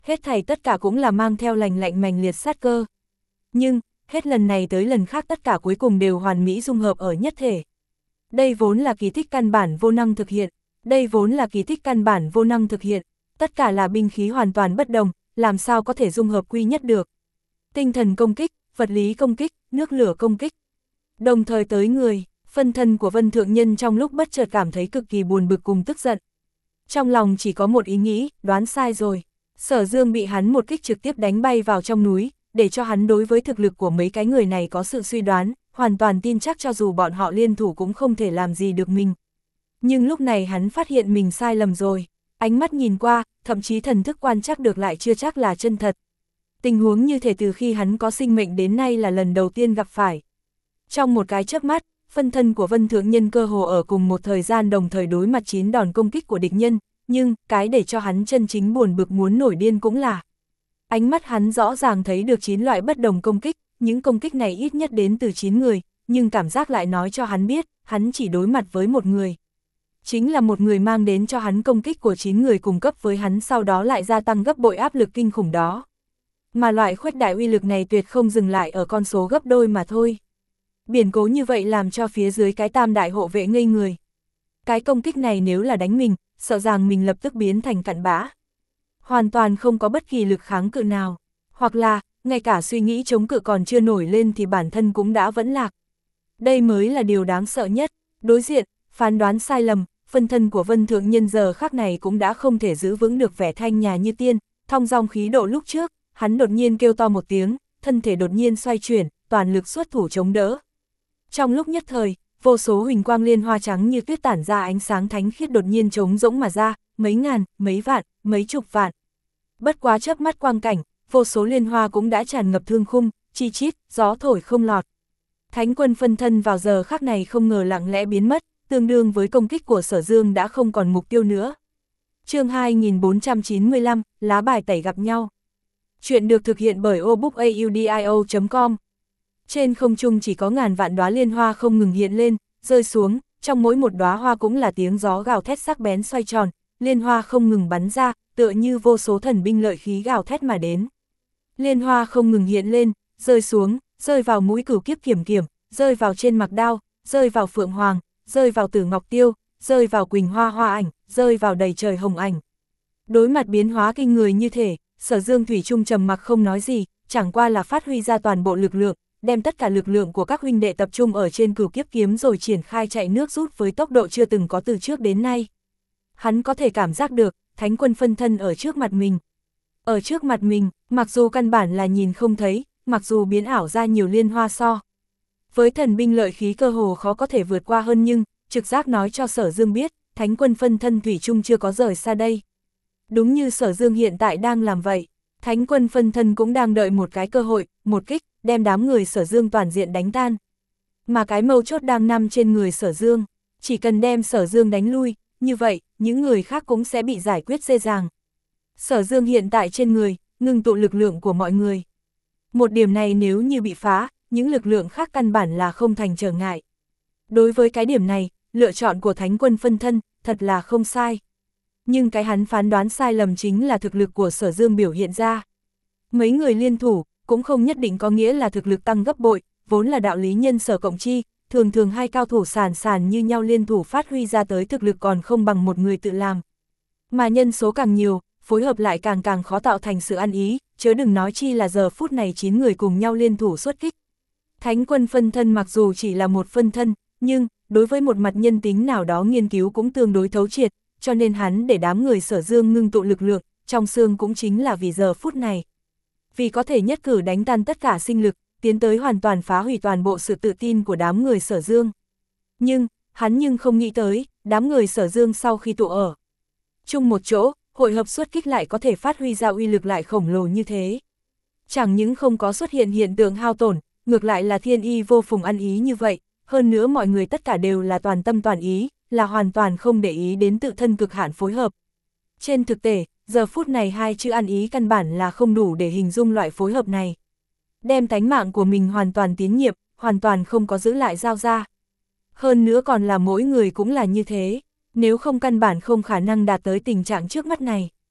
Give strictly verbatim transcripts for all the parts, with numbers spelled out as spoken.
hết thảy tất cả cũng là mang theo lành lạnh mãnh liệt sát cơ. Nhưng, hết lần này tới lần khác tất cả cuối cùng đều hoàn mỹ dung hợp ở nhất thể. Đây vốn là kỳ tích căn bản vô năng thực hiện, đây vốn là kỳ tích căn bản vô năng thực hiện, tất cả là binh khí hoàn toàn bất đồng, làm sao có thể dung hợp quy nhất được. Tinh thần công kích, vật lý công kích, nước lửa công kích. Đồng thời tới người, phân thân của Vân Thượng Nhân trong lúc bất chợt cảm thấy cực kỳ buồn bực cùng tức giận. Trong lòng chỉ có một ý nghĩ, đoán sai rồi. Sở Dương bị hắn một kích trực tiếp đánh bay vào trong núi, để cho hắn đối với thực lực của mấy cái người này có sự suy đoán, hoàn toàn tin chắc cho dù bọn họ liên thủ cũng không thể làm gì được mình. Nhưng lúc này hắn phát hiện mình sai lầm rồi, ánh mắt nhìn qua, thậm chí thần thức quan trắc được lại chưa chắc là chân thật. Tình huống như thể từ khi hắn có sinh mệnh đến nay là lần đầu tiên gặp phải. Trong một cái chớp mắt, phân thân của Vân Thượng Nhân cơ hồ ở cùng một thời gian đồng thời đối mặt chín đòn công kích của địch nhân, nhưng cái để cho hắn chân chính buồn bực muốn nổi điên cũng là ánh mắt hắn rõ ràng thấy được chín loại bất đồng công kích, những công kích này ít nhất đến từ chín người, nhưng cảm giác lại nói cho hắn biết, hắn chỉ đối mặt với một người. Chính là một người mang đến cho hắn công kích của chín người cùng cấp với hắn sau đó lại gia tăng gấp bội áp lực kinh khủng đó. Mà loại khuếch đại uy lực này tuyệt không dừng lại ở con số gấp đôi mà thôi. Biển cố như vậy làm cho phía dưới cái tam đại hộ vệ ngây người. Cái công kích này nếu là đánh mình, sợ rằng mình lập tức biến thành cặn bã. Hoàn toàn không có bất kỳ lực kháng cự nào. Hoặc là, ngay cả suy nghĩ chống cự còn chưa nổi lên thì bản thân cũng đã vẫn lạc. Đây mới là điều đáng sợ nhất. Đối diện, phán đoán sai lầm, phân thân của Vân Thượng Nhân giờ khắc này cũng đã không thể giữ vững được vẻ thanh nhã như tiên, thong dong khí độ lúc trước, hắn đột nhiên kêu to một tiếng, thân thể đột nhiên xoay chuyển, toàn lực xuất thủ chống đỡ. Trong lúc nhất thời, vô số huỳnh quang liên hoa trắng như tuyết tản ra ánh sáng thánh khiết đột nhiên trống rỗng mà ra, mấy ngàn, mấy vạn, mấy chục vạn. Bất quá chớp mắt quang cảnh, vô số liên hoa cũng đã tràn ngập thương khung, chi chít, gió thổi không lọt. Thánh quân phân thân vào giờ khắc này không ngờ lặng lẽ biến mất, tương đương với công kích của Sở Dương đã không còn mục tiêu nữa. Chương hai nghìn bốn trăm chín mươi lăm, lá bài tẩy gặp nhau. Chuyện được thực hiện bởi obookaudio chấm com. Trên không trung chỉ có ngàn vạn đóa liên hoa không ngừng hiện lên, rơi xuống, trong mỗi một đóa hoa cũng là tiếng gió gào thét sắc bén xoay tròn, liên hoa không ngừng bắn ra, tựa như vô số thần binh lợi khí gào thét mà đến. Liên hoa không ngừng hiện lên, rơi xuống, rơi vào mũi Cửu Kiếp Kiểm Kiểm, rơi vào trên mặc đao, rơi vào Phượng Hoàng, rơi vào Tử Ngọc Tiêu, rơi vào Quỳnh Hoa Hoa Ảnh, rơi vào đầy trời hồng ảnh. Đối mặt biến hóa kinh người như thể, Sở Dương thủy chung trầm mặc không nói gì, chẳng qua là phát huy ra toàn bộ lực lượng, đem tất cả lực lượng của các huynh đệ tập trung ở trên Cửu Kiếp Kiếm rồi triển khai chạy nước rút với tốc độ chưa từng có từ trước đến nay. Hắn có thể cảm giác được, thánh quân phân thân ở trước mặt mình. Ở trước mặt mình, mặc dù căn bản là nhìn không thấy, mặc dù biến ảo ra nhiều liên hoa so. Với thần binh lợi khí cơ hồ khó có thể vượt qua hơn nhưng, trực giác nói cho Sở Dương biết, thánh quân phân thân thủy chung chưa có rời xa đây. Đúng như Sở Dương hiện tại đang làm vậy, thánh quân phân thân cũng đang đợi một cái cơ hội, một kích, đem đám người Sở Dương toàn diện đánh tan. Mà cái mấu chốt đang nằm trên người Sở Dương, chỉ cần đem Sở Dương đánh lui, như vậy, những người khác cũng sẽ bị giải quyết dễ dàng. Sở Dương hiện tại trên người, ngưng tụ lực lượng của mọi người. Một điểm này nếu như bị phá, những lực lượng khác căn bản là không thành trở ngại. Đối với cái điểm này, lựa chọn của thánh quân phân thân, thật là không sai. Nhưng cái hắn phán đoán sai lầm chính là thực lực của Sở Dương biểu hiện ra. Mấy người liên thủ, cũng không nhất định có nghĩa là thực lực tăng gấp bội, vốn là đạo lý nhân sở cộng chi, thường thường hai cao thủ sàn sàn như nhau liên thủ phát huy ra tới thực lực còn không bằng một người tự làm. Mà nhân số càng nhiều, phối hợp lại càng càng khó tạo thành sự ăn ý, chớ đừng nói chi là giờ phút này chín người cùng nhau liên thủ xuất kích. Thánh quân phân thân mặc dù chỉ là một phân thân, nhưng, đối với một mặt nhân tính nào đó nghiên cứu cũng tương đối thấu triệt, cho nên hắn để đám người Sở Dương ngưng tụ lực lượng, trong xương cũng chính là vì giờ phút này. Vì có thể nhất cử đánh tan tất cả sinh lực, tiến tới hoàn toàn phá hủy toàn bộ sự tự tin của đám người Sở Dương. Nhưng, hắn nhưng không nghĩ tới, đám người Sở Dương sau khi tụ ở chung một chỗ, hội hợp xuất kích lại có thể phát huy ra uy lực lại khổng lồ như thế. Chẳng những không có xuất hiện hiện tượng hao tổn, ngược lại là thiên y vô phùng ăn ý như vậy, hơn nữa mọi người tất cả đều là toàn tâm toàn ý, là hoàn toàn không để ý đến tự thân cực hạn phối hợp. Trên thực tế, giờ phút này hai chữ ăn ý căn bản là không đủ để hình dung loại phối hợp này. Đem tánh mạng của mình hoàn toàn tín nhiệm, hoàn toàn không có giữ lại giao ra. Hơn nữa còn là mỗi người cũng là như thế, nếu không căn bản không khả năng đạt tới tình trạng trước mắt này.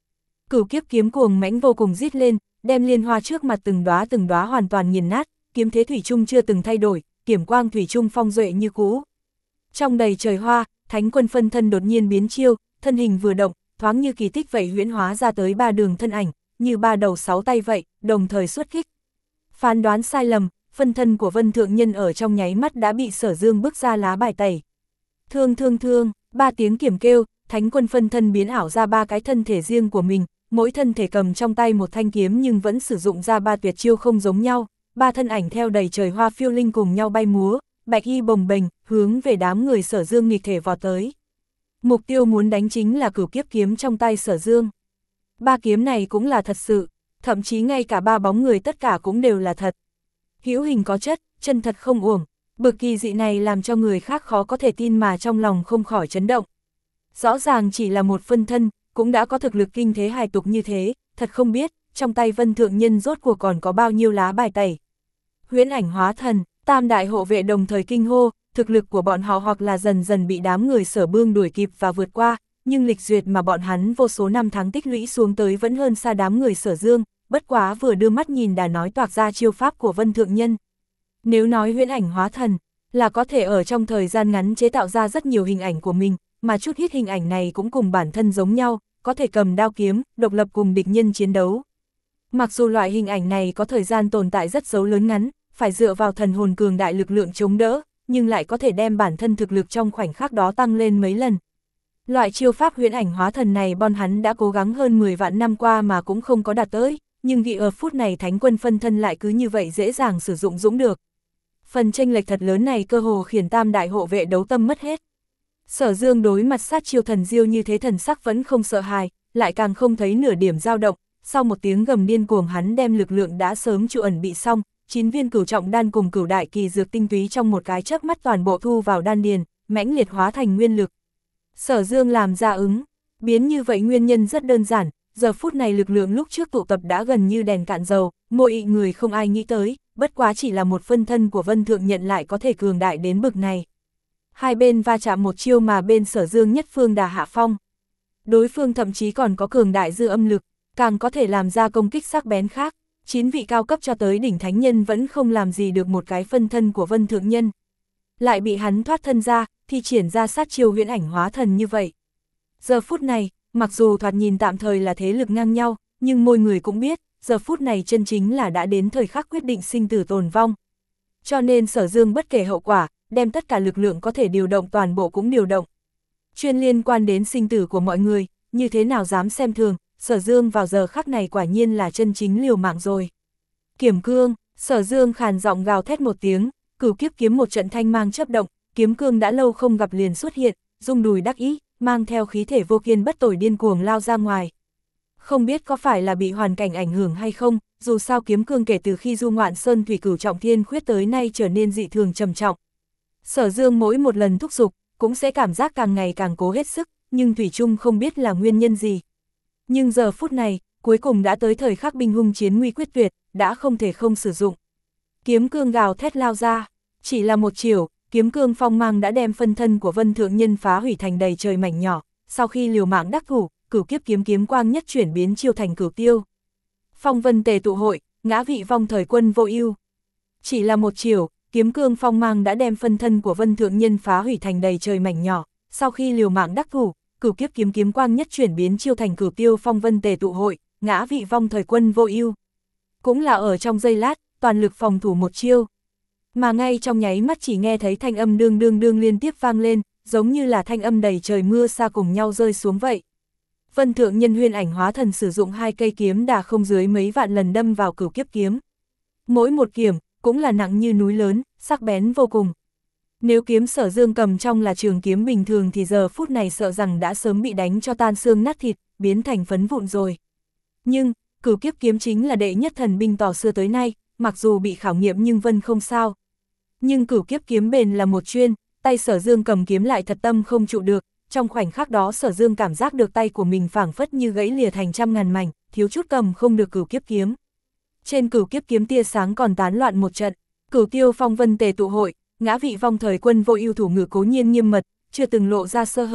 Cửu kiếp kiếm cuồng mãnh vô cùng rít lên, đem liên hoa trước mặt từng đóa từng đóa hoàn toàn nghiền nát, kiếm thế thủy chung chưa từng thay đổi, kiểm quang thủy chung phong duệ như cũ. Trong đầy trời hoa, Thánh Quân phân thân đột nhiên biến chiêu, thân hình vừa động, thoáng như kỳ tích vậy huyễn hóa ra tới ba đường thân ảnh, như ba đầu sáu tay vậy, đồng thời xuất kích. Phán đoán sai lầm, phân thân của Vân Thượng Nhân ở trong nháy mắt đã bị Sở Dương bước ra lá bài tẩy. Thương thương thương, ba tiếng kiểm kêu, Thánh Quân phân thân biến ảo ra ba cái thân thể riêng của mình, mỗi thân thể cầm trong tay một thanh kiếm nhưng vẫn sử dụng ra ba tuyệt chiêu không giống nhau, ba thân ảnh theo đầy trời hoa phiêu linh cùng nhau bay múa, bạch y bồng bềnh, hướng về đám người Sở Dương nghịch thể vọt tới. Mục tiêu muốn đánh chính là cửu kiếp kiếm trong tay Sở Dương. Ba kiếm này cũng là thật sự, thậm chí ngay cả ba bóng người tất cả cũng đều là thật. Hữu hình có chất, chân thật không uổng, bực kỳ dị này làm cho người khác khó có thể tin mà trong lòng không khỏi chấn động. Rõ ràng chỉ là một phân thân, cũng đã có thực lực kinh thế hài tục như thế, thật không biết, trong tay Vân Thượng Nhân rốt cuộc còn có bao nhiêu lá bài tẩy. Huyễn ảnh hóa thần, tam đại hộ vệ đồng thời kinh hô, thực lực của bọn họ hoặc là dần dần bị đám người Sở Bương đuổi kịp và vượt qua, nhưng lịch duyệt mà bọn hắn vô số năm tháng tích lũy xuống tới vẫn hơn xa đám người Sở Dương, bất quá vừa đưa mắt nhìn đã nói toạc ra chiêu pháp của Vân Thượng Nhân. Nếu nói huyễn ảnh hóa thần, là có thể ở trong thời gian ngắn chế tạo ra rất nhiều hình ảnh của mình, mà chút ít hình ảnh này cũng cùng bản thân giống nhau, có thể cầm đao kiếm, độc lập cùng địch nhân chiến đấu. Mặc dù loại hình ảnh này có thời gian tồn tại rất dấu lớn ngắn, phải dựa vào thần hồn cường đại lực lượng chống đỡ, nhưng lại có thể đem bản thân thực lực trong khoảnh khắc đó tăng lên mấy lần. Loại chiêu pháp huyễn ảnh hóa thần này bọn hắn đã cố gắng hơn mười vạn năm qua mà cũng không có đạt tới, nhưng vì ở phút này Thánh Quân phân thân lại cứ như vậy dễ dàng sử dụng dũng được. Phần chênh lệch thật lớn này cơ hồ khiến tam đại hộ vệ đấu tâm mất hết. Sở Dương đối mặt sát chiêu thần diêu như thế thần sắc vẫn không sợ hãi, lại càng không thấy nửa điểm dao động, sau một tiếng gầm điên cuồng hắn đem lực lượng đã sớm trụ ẩn bị xong, chín viên cửu trọng đan cùng cửu đại kỳ dược tinh túy trong một cái chớp mắt toàn bộ thu vào đan điền, mãnh liệt hóa thành nguyên lực. Sở Dương làm ra ứng, biến như vậy nguyên nhân rất đơn giản, giờ phút này lực lượng lúc trước tụ tập đã gần như đèn cạn dầu, mỗi người không ai nghĩ tới, bất quá chỉ là một phân thân của Vân Thượng Nhận lại có thể cường đại đến bực này. Hai bên va chạm một chiêu mà bên Sở Dương nhất phương đà hạ phong. Đối phương thậm chí còn có cường đại dư âm lực, càng có thể làm ra công kích sắc bén khác. Chín vị cao cấp cho tới đỉnh thánh nhân vẫn không làm gì được một cái phân thân của Vân Thượng Nhân. Lại bị hắn thoát thân ra, thì triển ra sát chiêu huyễn ảnh hóa thần như vậy. Giờ phút này, mặc dù thoạt nhìn tạm thời là thế lực ngang nhau, nhưng mỗi người cũng biết, giờ phút này chân chính là đã đến thời khắc quyết định sinh tử tồn vong. Cho nên Sở Dương bất kể hậu quả, đem tất cả lực lượng có thể điều động toàn bộ cũng điều động. Chuyên liên quan đến sinh tử của mọi người, như thế nào dám xem thường, Sở Dương vào giờ khắc này quả nhiên là chân chính liều mạng rồi. Kiểm cương, Sở Dương khàn giọng gào thét một tiếng, cửu kiếp kiếm một trận thanh mang chớp động, kiếm cương đã lâu không gặp liền xuất hiện, rung đùi đắc ý, mang theo khí thể vô kiên bất tồi điên cuồng lao ra ngoài. Không biết có phải là bị hoàn cảnh ảnh hưởng hay không, dù sao kiếm cương kể từ khi du ngoạn sơn thủy cửu trọng thiên khuyết tới nay trở nên dị thường trầm trọng. Sở Dương mỗi một lần thúc giục, cũng sẽ cảm giác càng ngày càng cố hết sức, nhưng thủy chung không biết là nguyên nhân gì. Nhưng giờ phút này, cuối cùng đã tới thời khắc binh hung chiến nguy quyết tuyệt, đã không thể không sử dụng. Kiếm cương gào thét lao ra, chỉ là một chiều, kiếm cương phong mang đã đem phân thân của Vân Thượng Nhân phá hủy thành đầy trời mảnh nhỏ, sau khi liều mạng đắc thủ, cửu kiếp kiếm kiếm quang nhất chuyển biến chiêu thành cửu tiêu. Phong vân tề tụ hội, ngã vị vong thời quân vô ưu. Chỉ là một chiều, kiếm cương phong mang đã đem phân thân của Vân Thượng Nhân phá hủy thành đầy trời mảnh nhỏ, sau khi liều mạng đắc thủ, cửu kiếp kiếm kiếm quang nhất chuyển biến chiêu thành cửu tiêu phong vân tề tụ hội, ngã vị vong thời quân vô ưu. Cũng là ở trong giây lát, toàn lực phòng thủ một chiêu. Mà ngay trong nháy mắt chỉ nghe thấy thanh âm đương đương đương liên tiếp vang lên, giống như là thanh âm đầy trời mưa sa cùng nhau rơi xuống vậy. Vân Thượng Nhân huyễn ảnh hóa thần sử dụng hai cây kiếm đà không dưới mấy vạn lần đâm vào cửu kiếp kiếm. Mỗi một kiếm cũng là nặng như núi lớn, sắc bén vô cùng. Nếu kiếm Sở Dương cầm trong là trường kiếm bình thường thì giờ phút này sợ rằng đã sớm bị đánh cho tan xương nát thịt, biến thành phấn vụn rồi. Nhưng, cửu kiếp kiếm chính là đệ nhất thần binh tỏ xưa tới nay, mặc dù bị khảo nghiệm nhưng Vân không sao. Nhưng cửu kiếp kiếm bền là một chuyên, tay Sở Dương cầm kiếm lại thật tâm không trụ được, trong khoảnh khắc đó Sở Dương cảm giác được tay của mình phảng phất như gãy lìa thành trăm ngàn mảnh, thiếu chút cầm không được cửu kiếp kiếm. Trên cửu kiếp kiếm tia sáng còn tán loạn một trận, cửu tiêu phong vân tề tụ hội, ngã vị vong thời quân vô ưu thủ ngữ cố nhiên nghiêm mật, chưa từng lộ ra sơ hở,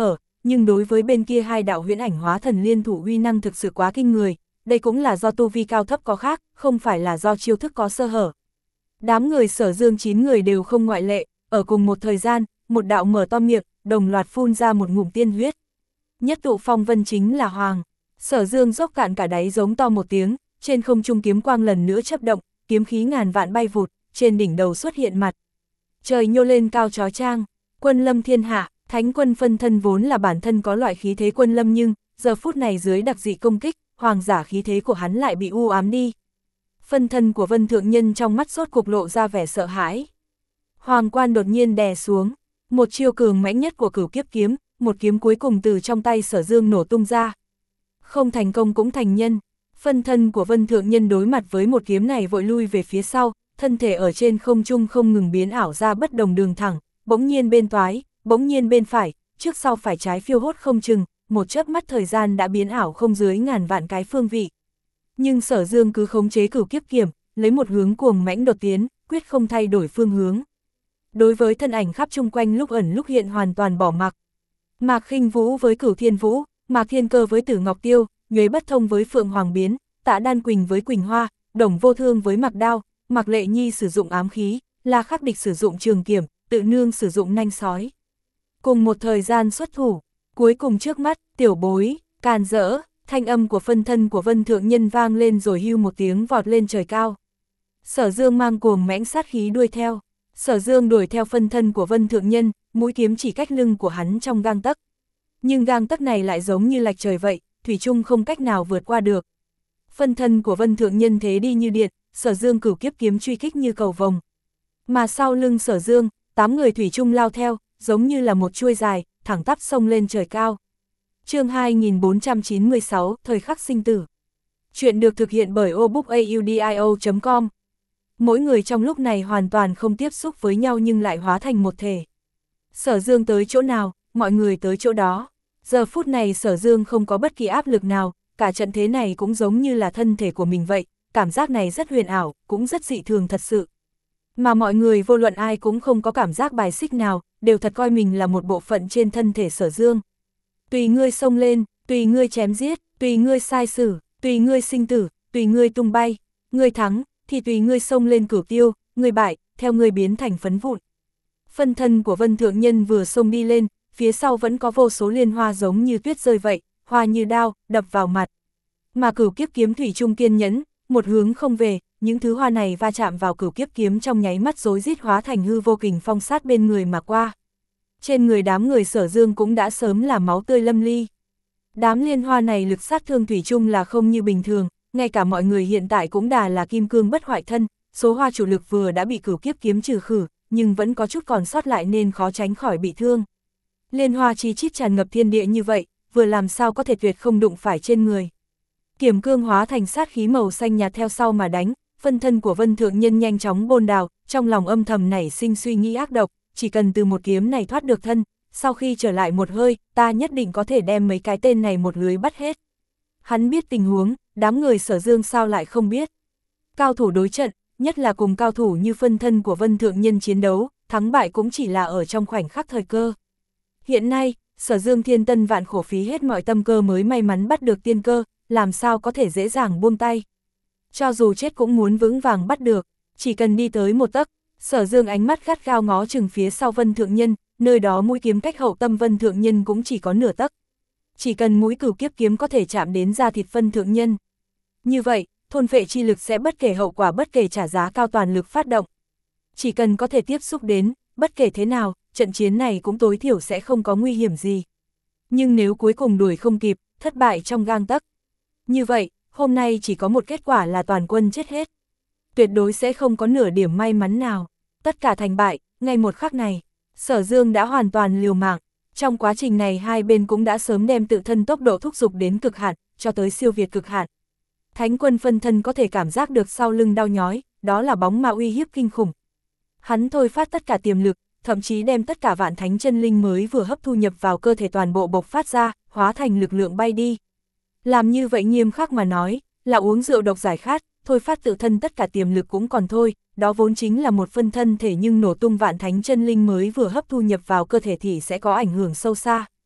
nhưng đối với bên kia hai đạo huyễn ảnh hóa thần liên thủ uy năng thực sự quá kinh người, đây cũng là do tu vi cao thấp có khác, không phải là do chiêu thức có sơ hở. Đám người Sở Dương chín người đều không ngoại lệ, ở cùng một thời gian, một đạo mở to miệng, đồng loạt phun ra một ngụm tiên huyết. Nhất tụ phong vân chính là Hoàng. Sở Dương dốc cạn cả đáy giống to một tiếng, trên không trung kiếm quang lần nữa chớp động, kiếm khí ngàn vạn bay vụt, trên đỉnh đầu xuất hiện mặt trời nhô lên cao chói chang, quân lâm thiên hạ. Thánh quân phân thân vốn là bản thân có loại khí thế quân lâm, nhưng giờ phút này dưới đặc dị công kích, hoàng giả khí thế của hắn lại bị u ám đi. Phân thân của Vân Thượng Nhân trong mắt sốt cục lộ ra vẻ sợ hãi. Hoàng quan đột nhiên đè xuống, một chiêu cường mãnh nhất của Cửu Kiếp kiếm, một kiếm cuối cùng từ trong tay Sở Dương nổ tung ra. Không thành công cũng thành nhân, phân thân của Vân Thượng Nhân đối mặt với một kiếm này vội lui về phía sau, thân thể ở trên không trung không ngừng biến ảo ra bất đồng đường thẳng, bỗng nhiên bên toái, bỗng nhiên bên phải, trước sau phải trái phiêu hốt không chừng, một chớp mắt thời gian đã biến ảo không dưới ngàn vạn cái phương vị. Nhưng Sở Dương cứ khống chế Cửu Kiếp kiếm, lấy một hướng cuồng mãnh đột tiến, quyết không thay đổi phương hướng. Đối với thân ảnh khắp chung quanh lúc ẩn lúc hiện hoàn toàn bỏ mặc. Mạc Khinh Vũ với Cửu Thiên Vũ, Mạc Thiên Cơ với Tử Ngọc Tiêu, Nhuế Bất Thông với Phượng Hoàng Biến, Tạ Đan Quỳnh với Quỳnh Hoa, Đồng Vô Thương với Mạc Đao, Mạc Lệ Nhi sử dụng ám khí, La Khắc Địch sử dụng trường kiếm, Tự Nương sử dụng nanh sói. Cùng một thời gian xuất thủ, cuối cùng trước mắt, tiểu bối, càn rỡ, thanh âm của phân thân của Vân Thượng Nhân vang lên rồi hưu một tiếng vọt lên trời cao. Sở Dương mang cuồng mãnh sát khí đuôi theo, Sở Dương đuổi theo phân thân của Vân Thượng Nhân, mũi kiếm chỉ cách lưng của hắn trong gang tấc. Nhưng gang tấc này lại giống như lạch trời vậy, thủy chung không cách nào vượt qua được. Phân thân của Vân Thượng Nhân thế đi như điện, Sở Dương Cửu Kiếp kiếm truy kích như cầu vồng. Mà sau lưng Sở Dương, tám người thủy chung lao theo, giống như là một chuôi dài, thẳng tắp sông lên trời cao. Chương hai nghìn bốn trăm chín mươi sáu, Thời khắc sinh tử. Chuyện được thực hiện bởi obookaudio chấm com. Mỗi người trong lúc này hoàn toàn không tiếp xúc với nhau nhưng lại hóa thành một thể. Sở Dương tới chỗ nào, mọi người tới chỗ đó. Giờ phút này Sở Dương không có bất kỳ áp lực nào, cả trận thế này cũng giống như là thân thể của mình vậy, cảm giác này rất huyền ảo, cũng rất dị thường thật sự. Mà mọi người vô luận ai cũng không có cảm giác bài xích nào, đều thật coi mình là một bộ phận trên thân thể Sở Dương. Tùy ngươi xông lên, tùy ngươi chém giết, tùy ngươi sai xử, tùy ngươi sinh tử, tùy ngươi tung bay, ngươi thắng, thì tùy ngươi xông lên cửu tiêu, ngươi bại, theo ngươi biến thành phấn vụn. Phân thân của Vân Thượng Nhân vừa xông đi lên, phía sau vẫn có vô số liên hoa giống như tuyết rơi vậy, hoa như đao, đập vào mặt. Mà Cửu Kiếp kiếm thủy chung kiên nhẫn, một hướng không về, những thứ hoa này va chạm vào Cửu Kiếp kiếm trong nháy mắt rối rít hóa thành hư vô kình phong sát bên người mà qua. Trên người đám người Sở Dương cũng đã sớm là máu tươi lâm ly. Đám liên hoa này lực sát thương thủy chung là không như bình thường, ngay cả mọi người hiện tại cũng đà là kim cương bất hoại thân, số hoa chủ lực vừa đã bị Cửu Kiếp kiếm trừ khử, nhưng vẫn có chút còn sót lại nên khó tránh khỏi bị thương. Liên hoa chi chít tràn ngập thiên địa như vậy, vừa làm sao có thể tuyệt không đụng phải trên người. Kiểm cương hóa thành sát khí màu xanh nhạt theo sau mà đánh, phân thân của Vân Thượng Nhân nhanh chóng bôn đào, trong lòng âm thầm nảy sinh suy nghĩ ác độc, chỉ cần từ một kiếm này thoát được thân, sau khi trở lại một hơi, ta nhất định có thể đem mấy cái tên này một lưới bắt hết. Hắn biết tình huống, đám người Sở Dương sao lại không biết. Cao thủ đối trận, nhất là cùng cao thủ như phân thân của Vân Thượng Nhân chiến đấu, thắng bại cũng chỉ là ở trong khoảnh khắc thời cơ. Hiện nay, Sở Dương thiên tân vạn khổ phí hết mọi tâm cơ mới may mắn bắt được tiên cơ, làm sao có thể dễ dàng buông tay. Cho dù chết cũng muốn vững vàng bắt được, chỉ cần đi tới một tấc, Sở Dương ánh mắt gắt gao ngó chừng phía sau Vân Thượng Nhân, nơi đó mũi kiếm cách hậu tâm Vân Thượng Nhân cũng chỉ có nửa tấc. Chỉ cần mũi Cửu Kiếp kiếm có thể chạm đến da thịt Vân Thượng Nhân. Như vậy, thôn phệ chi lực sẽ bất kể hậu quả bất kể trả giá cao toàn lực phát động. Chỉ cần có thể tiếp xúc đến, bất kể thế nào, trận chiến này cũng tối thiểu sẽ không có nguy hiểm gì. Nhưng nếu cuối cùng đuổi không kịp, thất bại trong gang tấc. Như vậy, hôm nay chỉ có một kết quả là toàn quân chết hết. Tuyệt đối sẽ không có nửa điểm may mắn nào. Tất cả thành bại, ngay một khắc này, Sở Dương đã hoàn toàn liều mạng. Trong quá trình này hai bên cũng đã sớm đem tự thân tốc độ thúc giục đến cực hạn, cho tới siêu việt cực hạn. Thánh quân phân thân có thể cảm giác được sau lưng đau nhói, đó là bóng ma uy hiếp kinh khủng. Hắn thôi phát tất cả tiềm lực, thậm chí đem tất cả vạn thánh chân linh mới vừa hấp thu nhập vào cơ thể toàn bộ bộc phát ra, hóa thành lực lượng bay đi. Làm như vậy nghiêm khắc mà nói, là uống rượu độc giải khát, thôi phát tự thân tất cả tiềm lực cũng còn thôi, đó vốn chính là một phân thân thể nhưng nổ tung vạn thánh chân linh mới vừa hấp thu nhập vào cơ thể thì sẽ có ảnh hưởng sâu xa.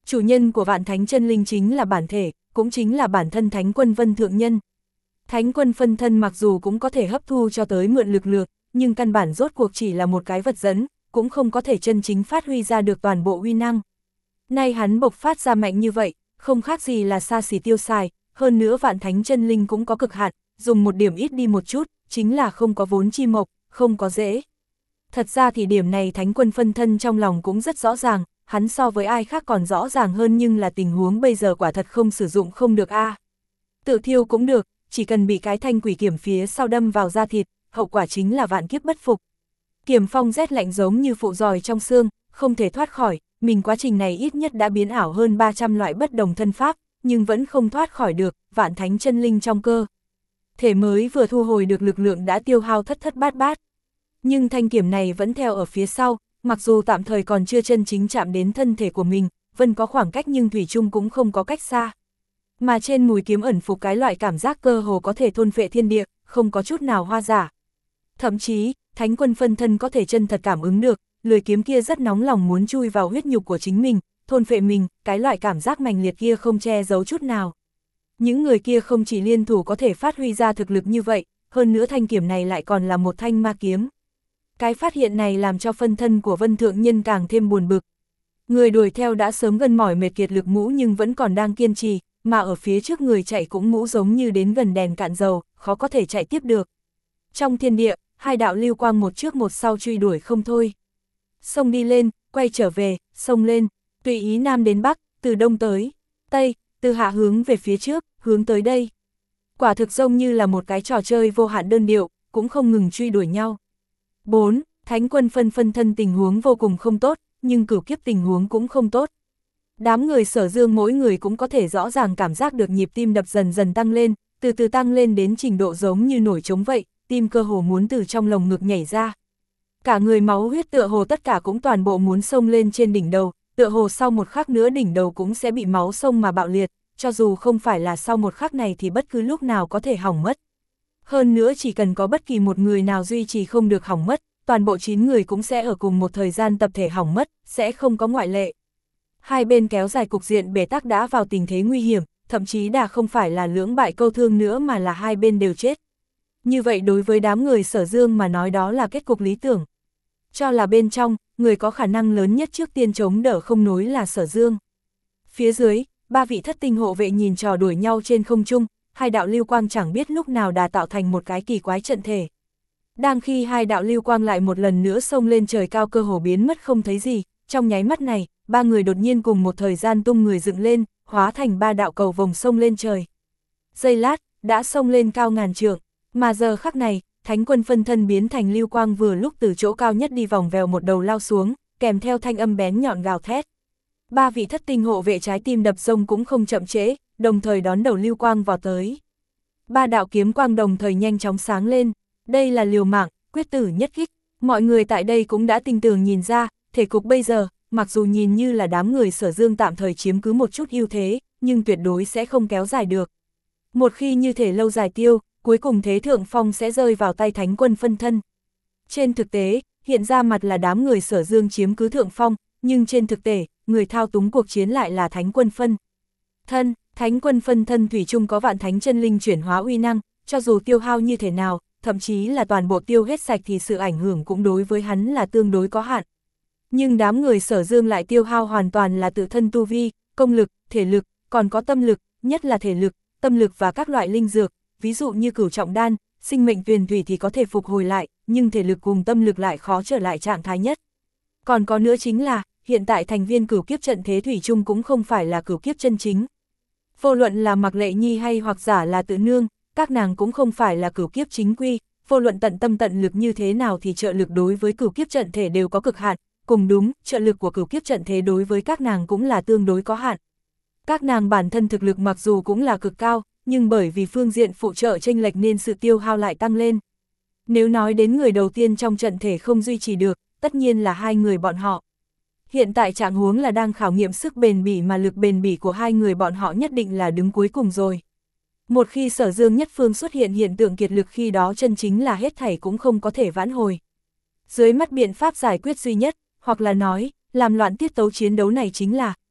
Chủ nhân của Vạn Thánh Chân Linh chính là bản thể, cũng chính là bản thân Thánh Quân Vân Thượng Nhân. Thánh Quân phân thân mặc dù cũng có thể hấp thu cho tới mượn lực lượng, nhưng căn bản rốt cuộc chỉ là một cái vật dẫn, cũng không có thể chân chính phát huy ra được toàn bộ uy năng. Nay hắn bộc phát ra mạnh như vậy, không khác gì là xa xỉ tiêu xài, hơn nữa Vạn Thánh Chân Linh cũng có cực hạn, dùng một điểm ít đi một chút, chính là không có vốn chi mộc, không có dễ. Thật ra thì điểm này Thánh Quân phân thân trong lòng cũng rất rõ ràng, hắn so với ai khác còn rõ ràng hơn, nhưng là tình huống bây giờ quả thật không sử dụng không được a. À. Tự thiêu cũng được, chỉ cần bị cái thanh quỷ kiểm phía sau đâm vào da thịt, hậu quả chính là vạn kiếp bất phục. Kiểm phong rét lạnh giống như phụ giòi trong xương, không thể thoát khỏi, mình quá trình này ít nhất đã biến ảo hơn ba trăm loại bất đồng thân pháp, nhưng vẫn không thoát khỏi được Vạn Thánh Chân Linh trong cơ. Thể mới vừa thu hồi được lực lượng đã tiêu hao thất thất bát bát. Nhưng thanh kiểm này vẫn theo ở phía sau, mặc dù tạm thời còn chưa chân chính chạm đến thân thể của mình, vẫn có khoảng cách nhưng thủy chung cũng không có cách xa. Mà trên mũi kiếm ẩn phục cái loại cảm giác cơ hồ có thể thôn phệ thiên địa, không có chút nào hoa giả. Thậm chí, Thánh Quân phân thân có thể chân thật cảm ứng được, lưỡi kiếm kia rất nóng lòng muốn chui vào huyết nhục của chính mình, thôn phệ mình, cái loại cảm giác mãnh liệt kia không che giấu chút nào. Những người kia không chỉ liên thủ có thể phát huy ra thực lực như vậy, hơn nữa thanh kiếm này lại còn là một thanh ma kiếm. Cái phát hiện này làm cho phân thân của Vân Thượng Nhân càng thêm buồn bực. Người đuổi theo đã sớm gần mỏi mệt kiệt lực mũ nhưng vẫn còn đang kiên trì, mà ở phía trước người chạy cũng mũ giống như đến gần đèn cạn dầu, khó có thể chạy tiếp được. Trong thiên địa, hai đạo lưu quang một trước một sau truy đuổi không thôi. Xông đi lên, quay trở về, xông lên, tùy ý nam đến bắc, từ đông tới tây, từ hạ hướng về phía trước, hướng tới đây. Quả thực giống như là một cái trò chơi vô hạn đơn điệu, cũng không ngừng truy đuổi nhau. bốn. Thánh Quân phân phân thân tình huống vô cùng không tốt, nhưng cửu kiếp tình huống cũng không tốt. Đám người Sở Dương mỗi người cũng có thể rõ ràng cảm giác được nhịp tim đập dần dần tăng lên, từ từ tăng lên đến trình độ giống như nổi trống vậy, tim cơ hồ muốn từ trong lồng ngực nhảy ra. Cả người máu huyết tựa hồ tất cả cũng toàn bộ muốn xông lên trên đỉnh đầu, tựa hồ sau một khắc nữa đỉnh đầu cũng sẽ bị máu xông mà bạo liệt, cho dù không phải là sau một khắc này thì bất cứ lúc nào có thể hỏng mất. Hơn nữa chỉ cần có bất kỳ một người nào duy trì không được hỏng mất, toàn bộ chín người cũng sẽ ở cùng một thời gian tập thể hỏng mất, sẽ không có ngoại lệ. Hai bên kéo dài cục diện bế tắc đã vào tình thế nguy hiểm, thậm chí đã không phải là lưỡng bại câu thương nữa mà là hai bên đều chết. Như vậy đối với đám người Sở Dương mà nói đó là kết cục lý tưởng. Cho là bên trong, người có khả năng lớn nhất trước tiên chống đỡ không nối là Sở Dương. Phía dưới, ba vị thất tinh hộ vệ nhìn trò đuổi nhau trên không trung, hai đạo lưu quang chẳng biết lúc nào đã tạo thành một cái kỳ quái trận thể. Đang khi hai đạo lưu quang lại một lần nữa xông lên trời cao cơ hồ biến mất không thấy gì, trong nháy mắt này, ba người đột nhiên cùng một thời gian tung người dựng lên, hóa thành ba đạo cầu vồng xông lên trời. Giây lát, đã xông lên cao ngàn trượng, mà giờ khắc này, Thánh Quân phân thân biến thành lưu quang vừa lúc từ chỗ cao nhất đi vòng vèo một đầu lao xuống, kèm theo thanh âm bén nhọn gào thét. Ba vị thất tinh hộ vệ trái tim đập rông cũng không chậm trễ, đồng thời đón đầu lưu quang vào tới. Ba đạo kiếm quang đồng thời nhanh chóng sáng lên, đây là liều mạng, quyết tử nhất kích. Mọi người tại đây cũng đã tinh tường nhìn ra, thể cục bây giờ, mặc dù nhìn như là đám người Sở Dương tạm thời chiếm cứ một chút ưu thế, nhưng tuyệt đối sẽ không kéo dài được. Một khi như thể lâu dài tiêu, cuối cùng thế thượng phong sẽ rơi vào tay Thánh Quân phân thân. Trên thực tế, hiện ra mặt là đám người Sở Dương chiếm cứ thượng phong, nhưng trên thực tế, người thao túng cuộc chiến lại là Thánh Quân phân thân. Thánh Quân phân thân thủy chung có Vạn Thánh Chân Linh chuyển hóa uy năng, cho dù tiêu hao như thế nào, thậm chí là toàn bộ tiêu hết sạch thì sự ảnh hưởng cũng đối với hắn là tương đối có hạn. Nhưng đám người Sở Dương lại tiêu hao hoàn toàn là tự thân tu vi, công lực, thể lực, còn có tâm lực, nhất là thể lực, tâm lực và các loại linh dược, ví dụ như cửu trọng đan, sinh mệnh tuyền thủy thì có thể phục hồi lại, nhưng thể lực cùng tâm lực lại khó trở lại trạng thái nhất. Còn có nữa chính là, hiện tại thành viên cửu kiếp trận thế thủy chung cũng không phải là cửu kiếp chân chính. Vô luận là Mạc Lệ Nhi hay hoặc giả là Tự Nương, các nàng cũng không phải là cửu kiếp chính quy, vô luận tận tâm tận lực như thế nào thì trợ lực đối với cửu kiếp trận thể đều có cực hạn, cùng đúng, trợ lực của cửu kiếp trận thế đối với các nàng cũng là tương đối có hạn. Các nàng bản thân thực lực mặc dù cũng là cực cao, nhưng bởi vì phương diện phụ trợ chênh lệch nên sự tiêu hao lại tăng lên. Nếu nói đến người đầu tiên trong trận thể không duy trì được, tất nhiên là hai người bọn họ. Hiện tại trạng huống là đang khảo nghiệm sức bền bỉ mà lực bền bỉ của hai người bọn họ nhất định là đứng cuối cùng rồi. Một khi Sở Dương nhất phương xuất hiện hiện tượng kiệt lực khi đó chân chính là hết thảy cũng không có thể vãn hồi. Dưới mắt biện pháp giải quyết duy nhất, hoặc là nói, làm loạn tiết tấu chiến đấu này chính là,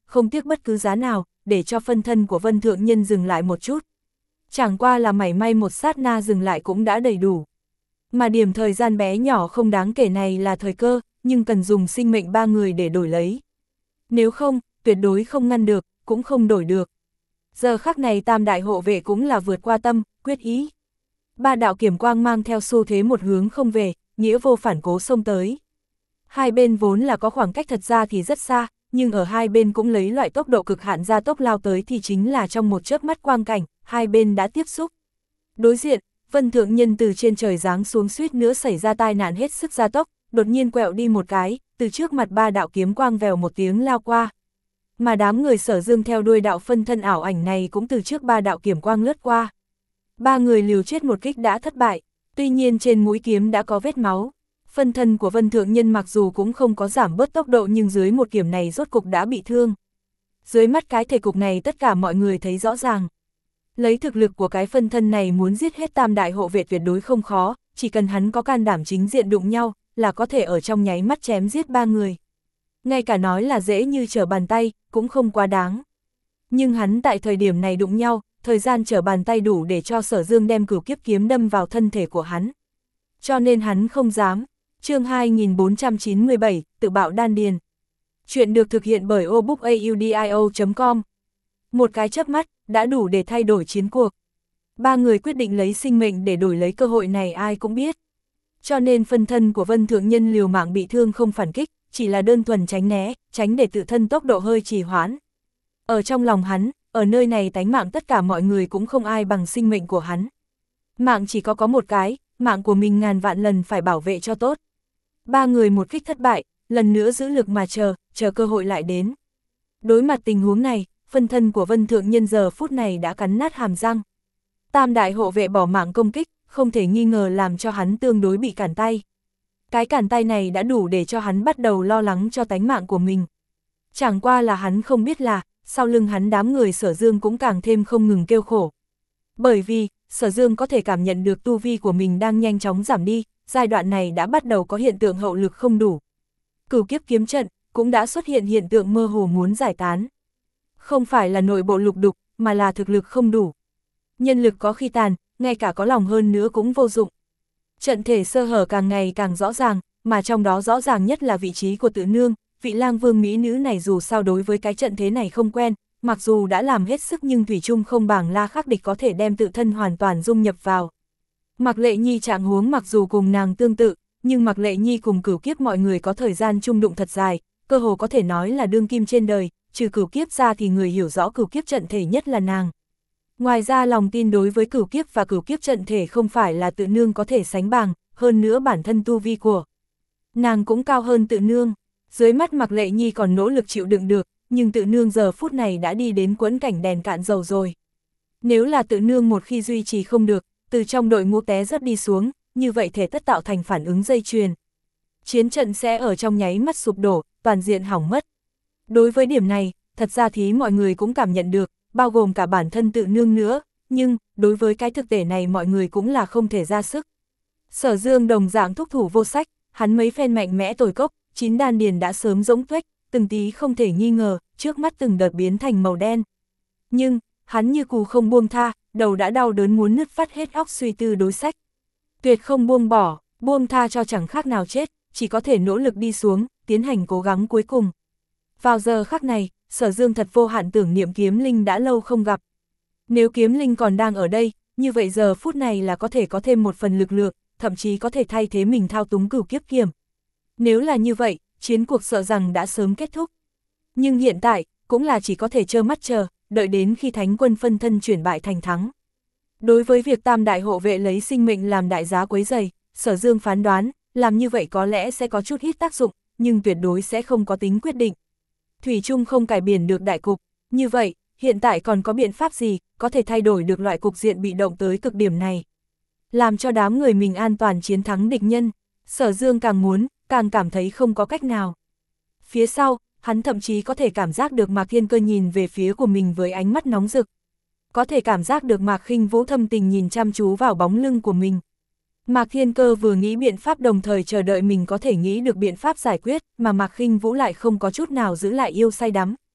không tiếc bất cứ giá nào, để cho phân thân của Vân Thượng Nhân dừng lại một chút. Chẳng qua là mảy may một sát na dừng lại cũng đã đầy đủ. Mà điểm thời gian bé nhỏ không đáng kể này là thời cơ, nhưng cần dùng sinh mệnh ba người để đổi lấy. Nếu không, tuyệt đối không ngăn được, cũng không đổi được. Giờ khắc này tam đại hộ vệ cũng là vượt qua tâm, quyết ý. Ba đạo kiểm quang mang theo xu thế một hướng không về, nghĩa vô phản cố xông tới. Hai bên vốn là có khoảng cách thật ra thì rất xa, nhưng ở hai bên cũng lấy loại tốc độ cực hạn gia tốc lao tới thì chính là trong một chớp mắt quang cảnh, hai bên đã tiếp xúc. Đối diện, Vân Thượng Nhân từ trên trời giáng xuống suýt nữa xảy ra tai nạn hết sức gia tốc, đột nhiên quẹo đi một cái, từ trước mặt ba đạo kiếm quang vèo một tiếng lao qua. Mà đám người Sở Dương theo đuôi đạo phân thân ảo ảnh này cũng từ trước ba đạo kiếm quang lướt qua. Ba người liều chết một kích đã thất bại, tuy nhiên trên mũi kiếm đã có vết máu. Phân thân của Vân Thượng Nhân mặc dù cũng không có giảm bớt tốc độ nhưng dưới một kiếm này rốt cục đã bị thương. Dưới mắt cái thể cục này tất cả mọi người thấy rõ ràng. Lấy thực lực của cái phân thân này muốn giết hết tam đại hộ vệ tuyệt đối không khó, chỉ cần hắn có can đảm chính diện đụng nhau, là có thể ở trong nháy mắt chém giết ba người. Ngay cả nói là dễ như trở bàn tay, cũng không quá đáng. Nhưng hắn tại thời điểm này đụng nhau, thời gian trở bàn tay đủ để cho Sở Dương đem cửu kiếp kiếm đâm vào thân thể của hắn. Cho nên hắn không dám. Chương hai nghìn bốn trăm chín mươi bảy, tự bạo đan điền. Chuyện được thực hiện bởi obookaudio chấm com. Một cái chớp mắt, đã đủ để thay đổi chiến cuộc. Ba người quyết định lấy sinh mệnh để đổi lấy cơ hội này ai cũng biết. Cho nên phân thân của Vân Thượng Nhân liều mạng bị thương không phản kích, chỉ là đơn thuần tránh né, tránh để tự thân tốc độ hơi trì hoãn. Ở trong lòng hắn, ở nơi này tánh mạng tất cả mọi người cũng không ai bằng sinh mệnh của hắn. Mạng chỉ có có một cái, mạng của mình ngàn vạn lần phải bảo vệ cho tốt. Ba người một kích thất bại, lần nữa giữ lực mà chờ, chờ cơ hội lại đến. Đối mặt tình huống này, phân thân của Vân Thượng Nhân giờ phút này đã cắn nát hàm răng. Tam đại hộ vệ bỏ mạng công kích, không thể nghi ngờ làm cho hắn tương đối bị cản tay. Cái cản tay này đã đủ để cho hắn bắt đầu lo lắng cho tánh mạng của mình. Chẳng qua là hắn không biết là, sau lưng hắn đám người Sở Dương cũng càng thêm không ngừng kêu khổ. Bởi vì, Sở Dương có thể cảm nhận được tu vi của mình đang nhanh chóng giảm đi, giai đoạn này đã bắt đầu có hiện tượng hậu lực không đủ. Cửu kiếp kiếm trận, cũng đã xuất hiện hiện tượng mơ hồ muốn giải tán. Không phải là nội bộ lục đục, mà là thực lực không đủ. Nhân lực có khi tàn, ngay cả có lòng hơn nữa cũng vô dụng. Trận thể sơ hở càng ngày càng rõ ràng, mà trong đó rõ ràng nhất là vị trí của Tự Nương, vị lang vương mỹ nữ này dù sao đối với cái trận thế này không quen, mặc dù đã làm hết sức nhưng thủy chung không bằng La Khắc Địch có thể đem tự thân hoàn toàn dung nhập vào. Mạc Lệ Nhi trạng huống mặc dù cùng nàng tương tự, nhưng Mạc Lệ Nhi cùng Cửu Kiếp mọi người có thời gian chung đụng thật dài, cơ hồ có thể nói là đương kim trên đời, trừ Cửu Kiếp ra thì người hiểu rõ Cửu Kiếp trận thể nhất là nàng. Ngoài ra lòng tin đối với Cửu Kiếp và Cửu Kiếp trận thể không phải là Tự Nương có thể sánh bằng, hơn nữa bản thân tu vi của nàng cũng cao hơn Tự Nương. Dưới mắt Mạc Lệ Nhi còn nỗ lực chịu đựng được, nhưng Tự Nương giờ phút này đã đi đến quẫn cảnh đèn cạn dầu rồi. Nếu là Tự Nương một khi duy trì không được, từ trong đội ngũ té rất đi xuống, như vậy thể tất tạo thành phản ứng dây chuyền. Chiến trận sẽ ở trong nháy mắt sụp đổ, toàn diện hỏng mất. Đối với điểm này, thật ra thì mọi người cũng cảm nhận được, bao gồm cả bản thân Tự Nương nữa, nhưng, đối với cái thực tế này mọi người cũng là không thể ra sức. Sở Dương đồng dạng thúc thủ vô sách, hắn mấy phen mạnh mẽ tồi cốc, chín đan điền đã sớm rỗng tuếch, từng tí không thể nghi ngờ, trước mắt từng đợt biến thành màu đen. Nhưng, hắn như cù không buông tha, đầu đã đau đớn muốn nứt vắt hết óc suy tư đối sách. Tuyệt không buông bỏ, buông tha cho chẳng khác nào chết, chỉ có thể nỗ lực đi xuống, tiến hành cố gắng cuối cùng. Vào giờ khắc này, Sở Dương thật vô hạn tưởng niệm Kiếm Linh đã lâu không gặp. Nếu Kiếm Linh còn đang ở đây, như vậy giờ phút này là có thể có thêm một phần lực lượng, thậm chí có thể thay thế mình thao túng Cửu Kiếp kiếm. Nếu là như vậy, chiến cuộc sợ rằng đã sớm kết thúc. Nhưng hiện tại, cũng là chỉ có thể trơ mắt chờ, đợi đến khi Thánh quân phân thân chuyển bại thành thắng. Đối với việc tam đại hộ vệ lấy sinh mệnh làm đại giá quấy rầy, Sở Dương phán đoán, làm như vậy có lẽ sẽ có chút ít tác dụng, nhưng tuyệt đối sẽ không có tính quyết định. Thủy chung không cải biển được đại cục, như vậy, hiện tại còn có biện pháp gì, có thể thay đổi được loại cục diện bị động tới cực điểm này. Làm cho đám người mình an toàn chiến thắng địch nhân, Sở Dương càng muốn, càng cảm thấy không có cách nào. Phía sau, hắn thậm chí có thể cảm giác được Mạc Thiên Cơ nhìn về phía của mình với ánh mắt nóng rực. Có thể cảm giác được Mạc Khinh Vũ thâm tình nhìn chăm chú vào bóng lưng của mình. Mạc Thiên Cơ vừa nghĩ biện pháp đồng thời chờ đợi mình có thể nghĩ được biện pháp giải quyết, mà Mạc Khinh Vũ lại không có chút nào giữ lại yêu say đắm.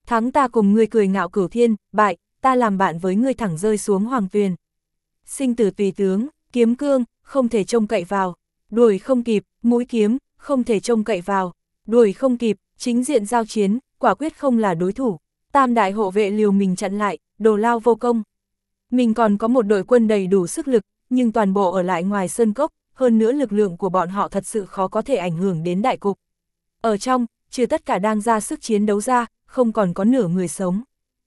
Thắng ta cùng ngươi cười ngạo cửu thiên, bại, ta làm bạn với ngươi thẳng rơi xuống hoàng tuyền. Sinh tử tùy tướng, kiếm cương, không thể trông cậy vào, đuổi không kịp, mũi kiếm, không thể trông cậy vào, đuổi không kịp, chính diện giao chiến, quả quyết không là đối thủ. Tam đại hộ vệ liều mình chặn lại, đồ lao vô công. Mình còn có một đội quân đầy đủ sức lực, nhưng toàn bộ ở lại ngoài sơn cốc, hơn nữa lực lượng của bọn họ thật sự khó có thể ảnh hưởng đến đại cục. Ở trong, trừ tất cả đang ra sức chiến đấu ra, không còn có nửa người sống.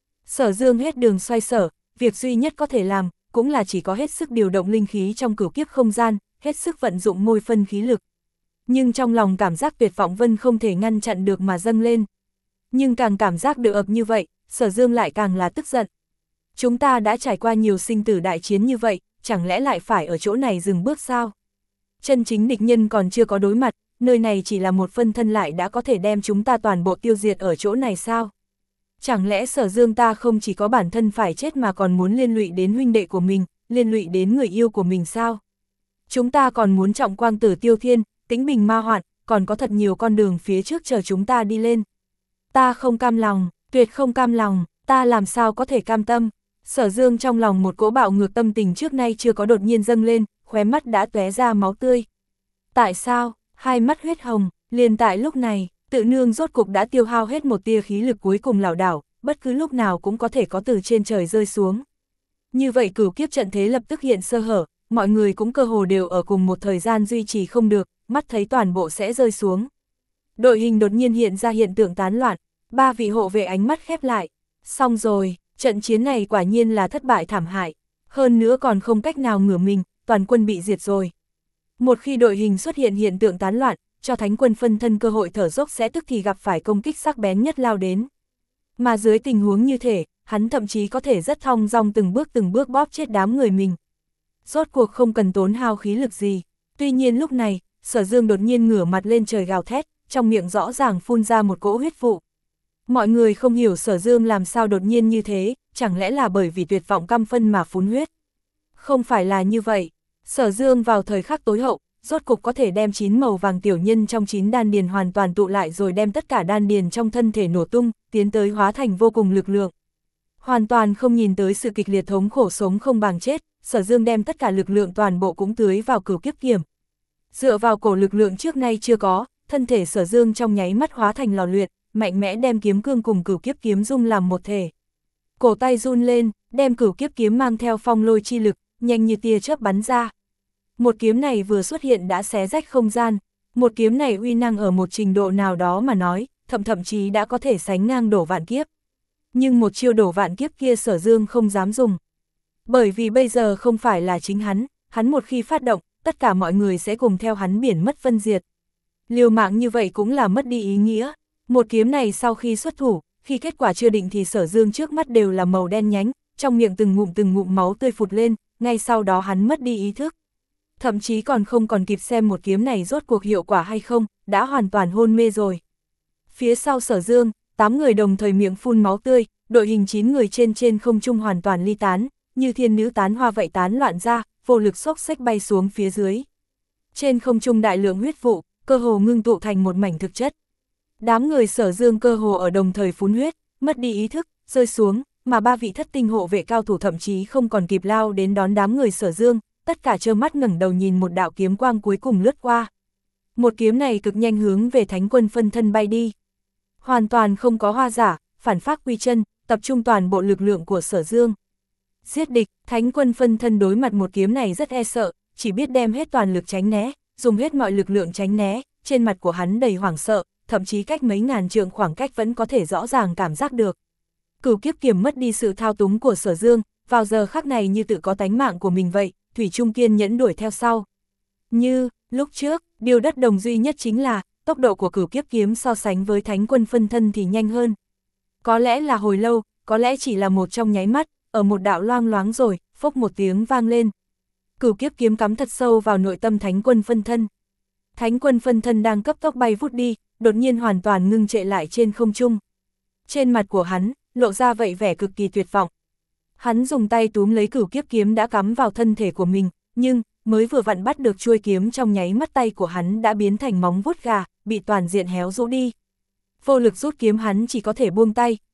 Sở Dương hết đường xoay sở, việc duy nhất có thể làm, cũng là chỉ có hết sức điều động linh khí trong cửu kiếp không gian, hết sức vận dụng môi phân khí lực. Nhưng trong lòng cảm giác tuyệt vọng Vân không thể ngăn chặn được mà dâng lên. Nhưng càng cảm giác được ập như vậy, Sở Dương lại càng là tức giận. Chúng ta đã trải qua nhiều sinh tử đại chiến như vậy, chẳng lẽ lại phải ở chỗ này dừng bước sao? Chân chính địch nhân còn chưa có đối mặt, nơi này chỉ là một phân thân lại đã có thể đem chúng ta toàn bộ tiêu diệt ở chỗ này sao? Chẳng lẽ Sở Dương ta không chỉ có bản thân phải chết mà còn muốn liên lụy đến huynh đệ của mình, liên lụy đến người yêu của mình sao? Chúng ta còn muốn trọng quang tử tiêu thiên, tĩnh bình ma hoạn, còn có thật nhiều con đường phía trước chờ chúng ta đi lên. Ta không cam lòng, tuyệt không cam lòng, ta làm sao có thể cam tâm? Sở Dương trong lòng một cỗ bạo ngược tâm tình trước nay chưa có đột nhiên dâng lên, khóe mắt đã tóe ra máu tươi. Tại sao? Hai mắt huyết hồng, liền tại lúc này, tự nương rốt cục đã tiêu hao hết một tia khí lực cuối cùng lảo đảo, bất cứ lúc nào cũng có thể có từ trên trời rơi xuống. Như vậy cửu kiếp trận thế lập tức hiện sơ hở, mọi người cũng cơ hồ đều ở cùng một thời gian duy trì không được, mắt thấy toàn bộ sẽ rơi xuống. Đội hình đột nhiên hiện ra hiện tượng tán loạn, ba vị hộ vệ ánh mắt khép lại. Xong rồi, trận chiến này quả nhiên là thất bại thảm hại, hơn nữa còn không cách nào ngửa mình, toàn quân bị diệt rồi. Một khi đội hình xuất hiện hiện tượng tán loạn, cho thánh quân phân thân cơ hội thở dốc sẽ tức thì gặp phải công kích sắc bén nhất lao đến. Mà dưới tình huống như thế, hắn thậm chí có thể rất thong dong từng bước từng bước bóp chết đám người mình. Rốt cuộc không cần tốn hao khí lực gì. Tuy nhiên lúc này, Sở Dương đột nhiên ngửa mặt lên trời gào thét, trong miệng rõ ràng phun ra một cỗ huyết vụ. Mọi người không hiểu Sở Dương làm sao đột nhiên như thế, chẳng lẽ là bởi vì tuyệt vọng căm phân mà phun huyết. Không phải là như vậy. Sở Dương vào thời khắc tối hậu, rốt cục có thể đem chín màu vàng tiểu nhân trong chín đan điền hoàn toàn tụ lại rồi đem tất cả đan điền trong thân thể nổ tung, tiến tới hóa thành vô cùng lực lượng. Hoàn toàn không nhìn tới sự kịch liệt thống khổ sống không bằng chết, Sở Dương đem tất cả lực lượng toàn bộ cũng tưới vào cửu kiếp kiếm. Dựa vào cổ lực lượng trước nay chưa có, thân thể Sở Dương trong nháy mắt hóa thành lò luyện, mạnh mẽ đem kiếm cương cùng cửu kiếp kiếm dung làm một thể. Cổ tay run lên, đem cửu kiếp kiếm mang theo phong lôi chi lực, nhanh như tia chớp bắn ra. Một kiếm này vừa xuất hiện đã xé rách không gian, một kiếm này uy năng ở một trình độ nào đó mà nói, thậm thậm chí đã có thể sánh ngang đổ vạn kiếp. Nhưng một chiêu đổ vạn kiếp kia Sở Dương không dám dùng. Bởi vì bây giờ không phải là chính hắn, hắn một khi phát động, tất cả mọi người sẽ cùng theo hắn biển mất phân diệt. Liều mạng như vậy cũng là mất đi ý nghĩa. Một kiếm này sau khi xuất thủ, khi kết quả chưa định thì Sở Dương trước mắt đều là màu đen nhánh, trong miệng từng ngụm từng ngụm máu tươi phụt lên, ngay sau đó hắn mất đi ý thức. Thậm chí còn không còn kịp xem một kiếm này rốt cuộc hiệu quả hay không, đã hoàn toàn hôn mê rồi. Phía sau Sở Dương, tám người đồng thời miệng phun máu tươi, đội hình chín người trên trên không trung hoàn toàn ly tán, như thiên nữ tán hoa vậy tán loạn ra, vô lực xốc xách bay xuống phía dưới. Trên không trung đại lượng huyết vụ, cơ hồ ngưng tụ thành một mảnh thực chất. Đám người Sở Dương cơ hồ ở đồng thời phun huyết, mất đi ý thức, rơi xuống, mà ba vị thất tinh hộ vệ cao thủ thậm chí không còn kịp lao đến đón đám người Sở Dương, tất cả trơ mắt ngẩng đầu nhìn một đạo kiếm quang cuối cùng lướt qua. Một kiếm này cực nhanh hướng về thánh quân phân thân bay đi. Hoàn toàn không có hoa giả, phản phác quy chân, tập trung toàn bộ lực lượng của Sở Dương. Giết địch, thánh quân phân thân đối mặt một kiếm này rất e sợ, chỉ biết đem hết toàn lực tránh né, dùng hết mọi lực lượng tránh né, trên mặt của hắn đầy hoảng sợ, thậm chí cách mấy ngàn trượng khoảng cách vẫn có thể rõ ràng cảm giác được. Cửu kiếp kiếm mất đi sự thao túng của Sở Dương, vào giờ khắc này như tự có tánh mạng của mình vậy, thủy chung kiên nhẫn đuổi theo sau. Như, lúc trước, điều đất đồng duy nhất chính là, tốc độ của cửu kiếp kiếm so sánh với thánh quân phân thân thì nhanh hơn. Có lẽ là hồi lâu, có lẽ chỉ là một trong nháy mắt, ở một đạo loang loáng rồi, phốc một tiếng vang lên. Cửu kiếp kiếm cắm thật sâu vào nội tâm thánh quân phân thân. Thánh quân phân thân đang cấp tốc bay vút đi, đột nhiên hoàn toàn ngưng trệ lại trên không trung. Trên mặt của hắn, lộ ra vậy vẻ cực kỳ tuyệt vọng. Hắn dùng tay túm lấy cửu kiếp kiếm đã cắm vào thân thể của mình, nhưng, mới vừa vặn bắt được chuôi kiếm trong nháy mắt tay của hắn đã biến thành móng vuốt gà, bị toàn diện héo rũ đi. Vô lực rút kiếm hắn chỉ có thể buông tay,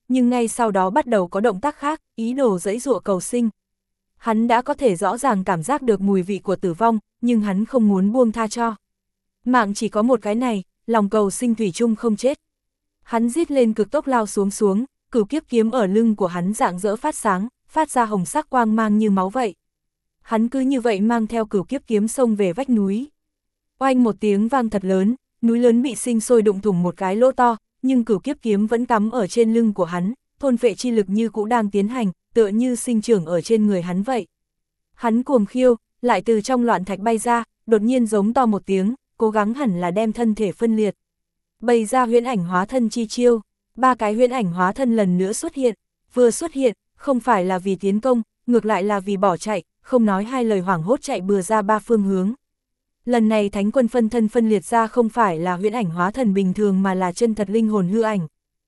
nhưng ngay sau đó bắt đầu có động tác khác, ý đồ giãy giụa cầu sinh. Hắn đã có thể rõ ràng cảm giác được mùi vị của tử vong, nhưng hắn không muốn buông tha cho. Mạng chỉ có một cái này, lòng cầu sinh thủy chung không chết. Hắn rít lên cực tốc lao xuống xuống, cửu kiếp kiếm ở lưng của hắn rạng rỡ phát sáng, phát ra hồng sắc quang mang như máu vậy. Hắn cứ như vậy mang theo cửu kiếp kiếm xông về vách núi. Oanh một tiếng vang thật lớn, núi lớn bị sinh sôi đụng thủng một cái lỗ to, nhưng cửu kiếp kiếm vẫn cắm ở trên lưng của hắn, thôn vệ chi lực như cũ đang tiến hành, tựa như sinh trưởng ở trên người hắn vậy. Hắn cuồng khiêu, lại từ trong loạn thạch bay ra, đột nhiên giống to một tiếng, cố gắng hẳn là đem thân thể phân liệt. Bày ra huyễn ảnh hóa thân chi chiêu, ba cái huyễn ảnh hóa thân lần nữa xuất hiện, vừa xuất hiện, không phải là vì tiến công, ngược lại là vì bỏ chạy, không nói hai lời hoảng hốt chạy bừa ra ba phương hướng. Lần này thánh quân phân thân phân liệt ra không phải là huyễn ảnh hóa thần bình thường mà là chân thật linh hồn hư ảnh.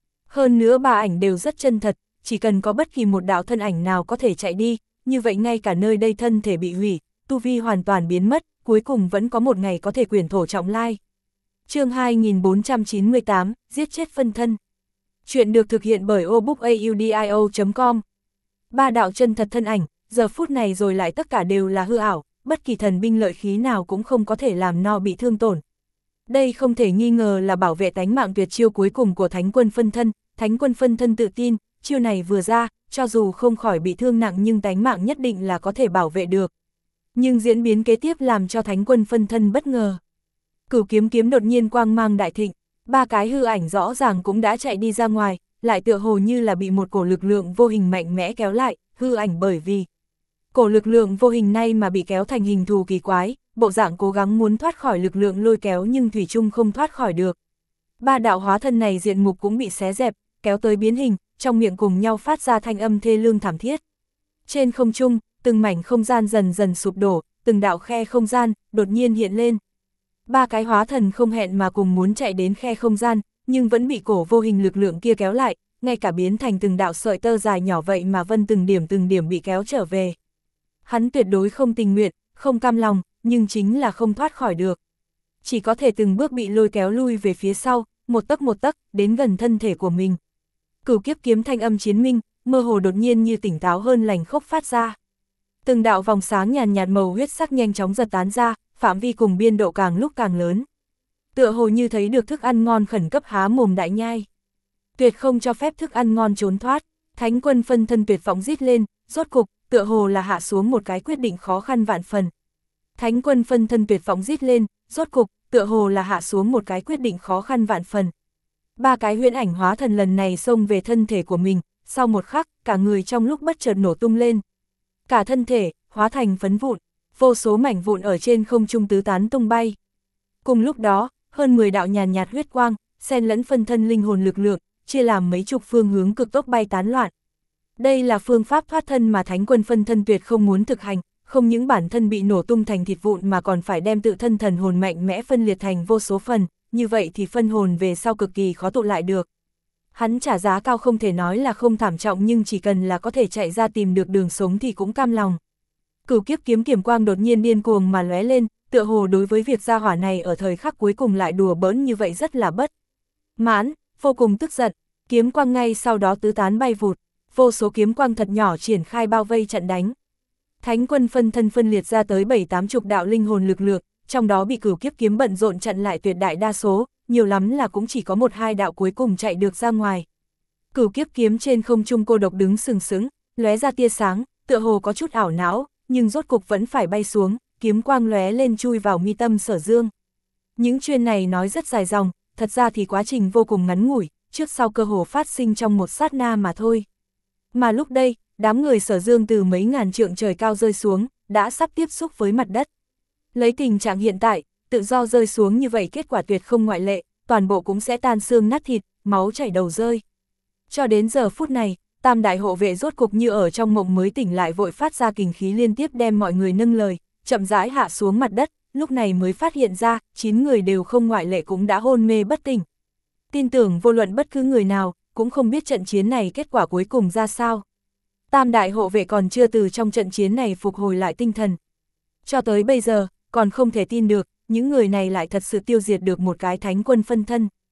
Hơn nữa ba ảnh đều rất chân thật, chỉ cần có bất kỳ một đạo thân ảnh nào có thể chạy đi, như vậy ngay cả nơi đây thân thể bị hủy, tu vi hoàn toàn biến mất, cuối cùng vẫn có một ngày có thể quyển thổ trọng lai. Chương hai nghìn bốn trăm chín mươi tám, giết chết phân thân. Chuyện được thực hiện bởi obookaudio chấm com. Ba đạo chân thật thân ảnh, giờ phút này rồi lại tất cả đều là hư ảo, bất kỳ thần binh lợi khí nào cũng không có thể làm no bị thương tổn. Đây không thể nghi ngờ là bảo vệ tánh mạng tuyệt chiêu cuối cùng của thánh quân phân thân, thánh quân phân thân tự tin, chiêu này vừa ra, cho dù không khỏi bị thương nặng nhưng tánh mạng nhất định là có thể bảo vệ được. Nhưng diễn biến kế tiếp làm cho thánh quân phân thân bất ngờ. Cửu kiếm kiếm đột nhiên quang mang đại thịnh, ba cái hư ảnh rõ ràng cũng đã chạy đi ra ngoài, lại tựa hồ như là bị một cổ lực lượng vô hình mạnh mẽ kéo lại, hư ảnh bởi vì cổ lực lượng vô hình này mà bị kéo thành hình thù kỳ quái, bộ dạng cố gắng muốn thoát khỏi lực lượng lôi kéo nhưng thủy chung không thoát khỏi được. Ba đạo hóa thân này diện mục cũng bị xé dẹp, kéo tới biến hình, trong miệng cùng nhau phát ra thanh âm thê lương thảm thiết. Trên không trung, từng mảnh không gian dần dần sụp đổ, từng đạo khe không gian đột nhiên hiện lên. Ba cái hóa thần không hẹn mà cùng muốn chạy đến khe không gian, nhưng vẫn bị cổ vô hình lực lượng kia kéo lại, ngay cả biến thành từng đạo sợi tơ dài nhỏ vậy mà vân từng điểm từng điểm bị kéo trở về. Hắn tuyệt đối không tình nguyện, không cam lòng, nhưng chính là không thoát khỏi được. Chỉ có thể từng bước bị lôi kéo lui về phía sau, một tấc một tấc, đến gần thân thể của mình. Cửu kiếp kiếm thanh âm chiến minh, mơ hồ đột nhiên như tỉnh táo hơn lành khốc phát ra. Từng đạo vòng sáng nhàn nhạt màu huyết sắc nhanh chóng giật tán ra, phạm vi cùng biên độ càng lúc càng lớn. Tựa hồ như thấy được thức ăn ngon khẩn cấp há mồm đại nhai. Tuyệt không cho phép thức ăn ngon trốn thoát, thánh quân phân thân tuyệt vọng rít lên, rốt cục, tựa hồ là hạ xuống một cái quyết định khó khăn vạn phần. Thánh quân phân thân tuyệt vọng rít lên, rốt cục, tựa hồ là hạ xuống một cái quyết định khó khăn vạn phần. Ba cái huyễn ảnh hóa thần lần này xông về thân thể của mình, sau một khắc, cả người trong lúc bất chợt nổ tung lên. Cả thân thể, hóa thành phấn vụn, vô số mảnh vụn ở trên không trung tứ tán tung bay. Cùng lúc đó, hơn mười đạo nhàn nhạt huyết quang, xen lẫn phân thân linh hồn lực lượng, chia làm mấy chục phương hướng cực tốc bay tán loạn. Đây là phương pháp thoát thân mà thánh quân phân thân tuyệt không muốn thực hành, không những bản thân bị nổ tung thành thịt vụn mà còn phải đem tự thân thần hồn mạnh mẽ phân liệt thành vô số phần, như vậy thì phân hồn về sau cực kỳ khó tụ lại được. Hắn trả giá cao không thể nói là không thảm trọng nhưng chỉ cần là có thể chạy ra tìm được đường sống thì cũng cam lòng. Cửu kiếp kiếm kiểm quang đột nhiên điên cuồng mà lóe lên, tựa hồ đối với việc gia hỏa này ở thời khắc cuối cùng lại đùa bỡn như vậy rất là bất mãn, vô cùng tức giận, kiếm quang ngay sau đó tứ tán bay vụt, vô số kiếm quang thật nhỏ triển khai bao vây trận đánh. Thánh quân phân thân phân liệt ra tới bảy tám chục đạo linh hồn lực lượng, trong đó bị cửu kiếp kiếm bận rộn chặn lại tuyệt đại đa số, nhiều lắm là cũng chỉ có một hai đạo cuối cùng chạy được ra ngoài. Cửu kiếp kiếm trên không trung cô độc đứng sừng sững, lóe ra tia sáng, tựa hồ có chút ảo não, nhưng rốt cục vẫn phải bay xuống, kiếm quang lóe lên chui vào mi tâm Sở Dương. Những chuyện này nói rất dài dòng, thật ra thì quá trình vô cùng ngắn ngủi, trước sau cơ hồ phát sinh trong một sát na mà thôi. Mà lúc đây, đám người Sở Dương từ mấy ngàn trượng trời cao rơi xuống, đã sắp tiếp xúc với mặt đất. Lấy tình trạng hiện tại, tự do rơi xuống như vậy kết quả tuyệt không ngoại lệ, toàn bộ cũng sẽ tan xương nát thịt, máu chảy đầu rơi. Cho đến giờ phút này, tam đại hộ vệ rốt cục như ở trong mộng mới tỉnh lại vội phát ra kình khí liên tiếp đem mọi người nâng lời, chậm rãi hạ xuống mặt đất, lúc này mới phát hiện ra, chín người đều không ngoại lệ cũng đã hôn mê bất tỉnh. Tin tưởng vô luận bất cứ người nào, cũng không biết trận chiến này kết quả cuối cùng ra sao. Tam đại hộ vệ còn chưa từ trong trận chiến này phục hồi lại tinh thần. Cho tới bây giờ, còn không thể tin được, những người này lại thật sự tiêu diệt được một cái thánh quân phân thân.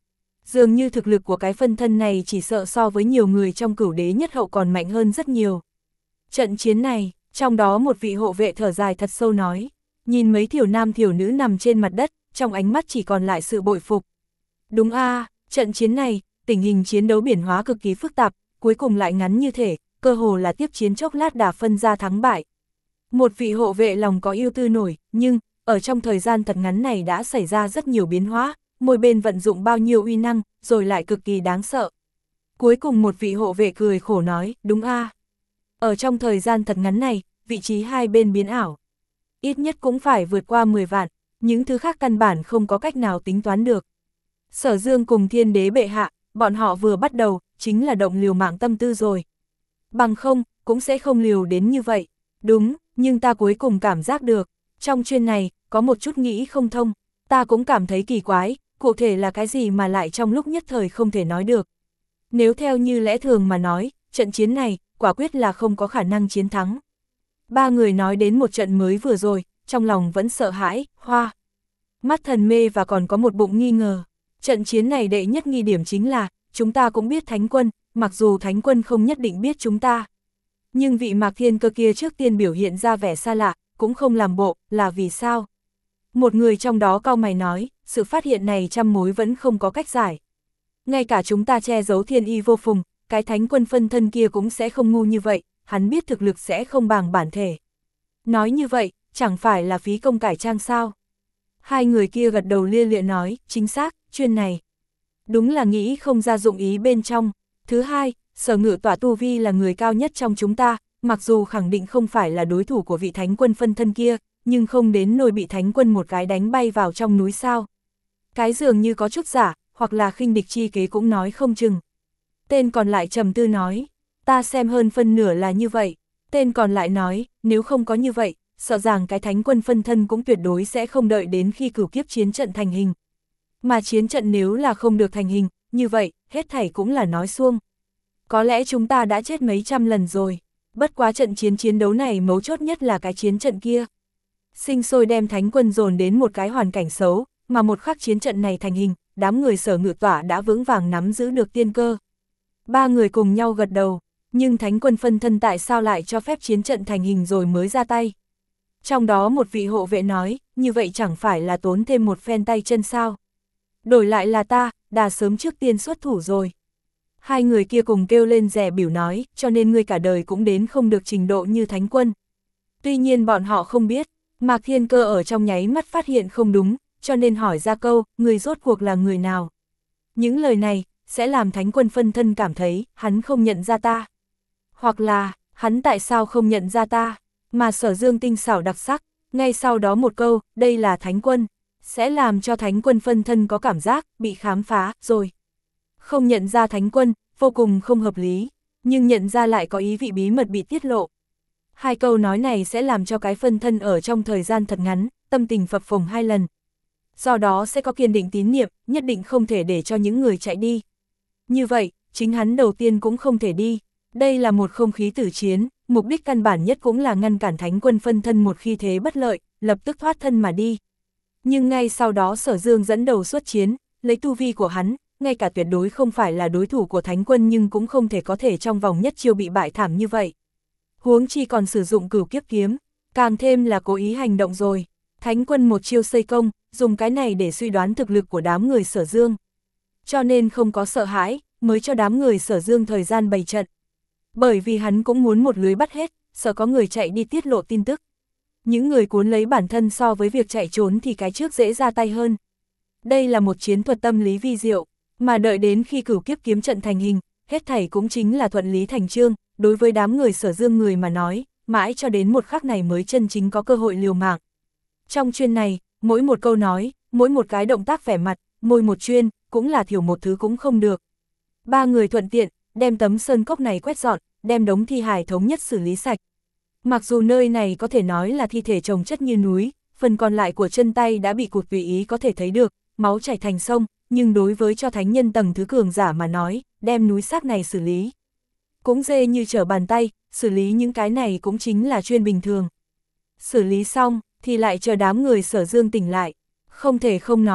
Dường như thực lực của cái phân thân này chỉ sợ so với nhiều người trong cửu đế nhất hậu còn mạnh hơn rất nhiều. Trận chiến này, trong đó một vị hộ vệ thở dài thật sâu nói, nhìn mấy thiểu nam thiểu nữ nằm trên mặt đất, trong ánh mắt chỉ còn lại sự bội phục. Đúng a, trận chiến này, tình hình chiến đấu biển hóa cực kỳ phức tạp, cuối cùng lại ngắn như thể, cơ hồ là tiếp chiến chốc lát đã phân ra thắng bại. Một vị hộ vệ lòng có ưu tư nổi, nhưng, ở trong thời gian thật ngắn này đã xảy ra rất nhiều biến hóa, mỗi bên vận dụng bao nhiêu uy năng, rồi lại cực kỳ đáng sợ. Cuối cùng một vị hộ vệ cười khổ nói, đúng a. Ở trong thời gian thật ngắn này, vị trí hai bên biến ảo. Ít nhất cũng phải vượt qua mười vạn, những thứ khác căn bản không có cách nào tính toán được. Sở Dương cùng Thiên Đế bệ hạ, bọn họ vừa bắt đầu, chính là động liều mạng tâm tư rồi. Bằng không, cũng sẽ không liều đến như vậy. Đúng, nhưng ta cuối cùng cảm giác được, trong chuyên này, có một chút nghĩ không thông, ta cũng cảm thấy kỳ quái, cụ thể là cái gì mà lại trong lúc nhất thời không thể nói được. Nếu theo như lẽ thường mà nói, trận chiến này, quả quyết là không có khả năng chiến thắng. Ba người nói đến một trận mới vừa rồi, trong lòng vẫn sợ hãi, hoa. Mắt thần mê và còn có một bụng nghi ngờ. Trận chiến này đệ nhất nghi điểm chính là, chúng ta cũng biết Thánh Quân, mặc dù Thánh Quân không nhất định biết chúng ta. Nhưng vị Mạc Thiên Cơ kia trước tiên biểu hiện ra vẻ xa lạ, cũng không làm bộ, là vì sao? Một người trong đó cau mày nói, sự phát hiện này trăm mối vẫn không có cách giải. Ngay cả chúng ta che giấu thiên y vô phùng, cái Thánh Quân phân thân kia cũng sẽ không ngu như vậy, hắn biết thực lực sẽ không bằng bản thể. Nói như vậy, chẳng phải là phí công cải trang sao? Hai người kia gật đầu lia lịa nói, chính xác, chuyên này. Đúng là nghĩ không ra dụng ý bên trong. Thứ hai, Sở Ngự Tỏa tu vi là người cao nhất trong chúng ta, mặc dù khẳng định không phải là đối thủ của vị Thánh Quân phân thân kia, nhưng không đến nỗi bị Thánh Quân một cái đánh bay vào trong núi sao. Cái dường như có chút giả, hoặc là khinh địch chi kế cũng nói không chừng. Tên còn lại trầm tư nói, ta xem hơn phân nửa là như vậy. Tên còn lại nói, nếu không có như vậy, sợ rằng cái Thánh Quân phân thân cũng tuyệt đối sẽ không đợi đến khi cửu kiếp chiến trận thành hình. Mà chiến trận nếu là không được thành hình, như vậy, hết thảy cũng là nói suông. Có lẽ chúng ta đã chết mấy trăm lần rồi. Bất quá trận chiến chiến đấu này mấu chốt nhất là cái chiến trận kia. Sinh sôi đem Thánh Quân dồn đến một cái hoàn cảnh xấu, mà một khắc chiến trận này thành hình, đám người Sở Ngự Tỏa đã vững vàng nắm giữ được tiên cơ. Ba người cùng nhau gật đầu, nhưng Thánh Quân phân thân tại sao lại cho phép chiến trận thành hình rồi mới ra tay? Trong đó một vị hộ vệ nói, như vậy chẳng phải là tốn thêm một phen tay chân sao? Đổi lại là ta, đã sớm trước tiên xuất thủ rồi. Hai người kia cùng kêu lên rẻ biểu nói, cho nên ngươi cả đời cũng đến không được trình độ như Thánh Quân. Tuy nhiên bọn họ không biết, Mạc Thiên Cơ ở trong nháy mắt phát hiện không đúng, cho nên hỏi ra câu, người rốt cuộc là người nào? Những lời này, sẽ làm Thánh Quân phân thân cảm thấy, hắn không nhận ra ta. Hoặc là, hắn tại sao không nhận ra ta? Mà Sở Dương tinh xảo đặc sắc, ngay sau đó một câu, đây là Thánh Quân, sẽ làm cho Thánh Quân phân thân có cảm giác, bị khám phá, rồi. Không nhận ra Thánh Quân, vô cùng không hợp lý, nhưng nhận ra lại có ý vị bí mật bị tiết lộ. Hai câu nói này sẽ làm cho cái phân thân ở trong thời gian thật ngắn, tâm tình phập phồng hai lần. Do đó sẽ có kiên định tín niệm, nhất định không thể để cho những người chạy đi. Như vậy, chính hắn đầu tiên cũng không thể đi. Đây là một không khí tử chiến, mục đích căn bản nhất cũng là ngăn cản Thánh Quân phân thân một khi thế bất lợi, lập tức thoát thân mà đi. Nhưng ngay sau đó Sở Dương dẫn đầu xuất chiến, lấy tu vi của hắn, ngay cả tuyệt đối không phải là đối thủ của Thánh Quân nhưng cũng không thể có thể trong vòng nhất chiêu bị bại thảm như vậy. Huống chi còn sử dụng cửu kiếp kiếm, càng thêm là cố ý hành động rồi. Thánh Quân một chiêu xây công, dùng cái này để suy đoán thực lực của đám người Sở Dương. Cho nên không có sợ hãi, mới cho đám người Sở Dương thời gian bày trận. Bởi vì hắn cũng muốn một lưới bắt hết, sợ có người chạy đi tiết lộ tin tức. Những người cuốn lấy bản thân so với việc chạy trốn thì cái trước dễ ra tay hơn. Đây là một chiến thuật tâm lý vi diệu, mà đợi đến khi cửu kiếp kiếm trận thành hình, hết thảy cũng chính là thuận lý thành chương, đối với đám người Sở Dương người mà nói, mãi cho đến một khắc này mới chân chính có cơ hội liều mạng. Trong chuyên này, mỗi một câu nói, mỗi một cái động tác vẻ mặt, môi một chuyên, cũng là thiểu một thứ cũng không được. Ba người thuận tiện, đem tấm sơn cốc này quét dọn, đem đống thi hài thống nhất xử lý sạch. Mặc dù nơi này có thể nói là thi thể chồng chất như núi, phần còn lại của chân tay đã bị cụt tùy ý có thể thấy được, máu chảy thành sông, nhưng đối với cho thánh nhân tầng thứ cường giả mà nói, đem núi xác này xử lý. Cũng dễ như trở bàn tay, xử lý những cái này cũng chính là chuyên bình thường. Xử lý xong, thì lại chờ đám người Sở Dương tỉnh lại. Không thể không nói,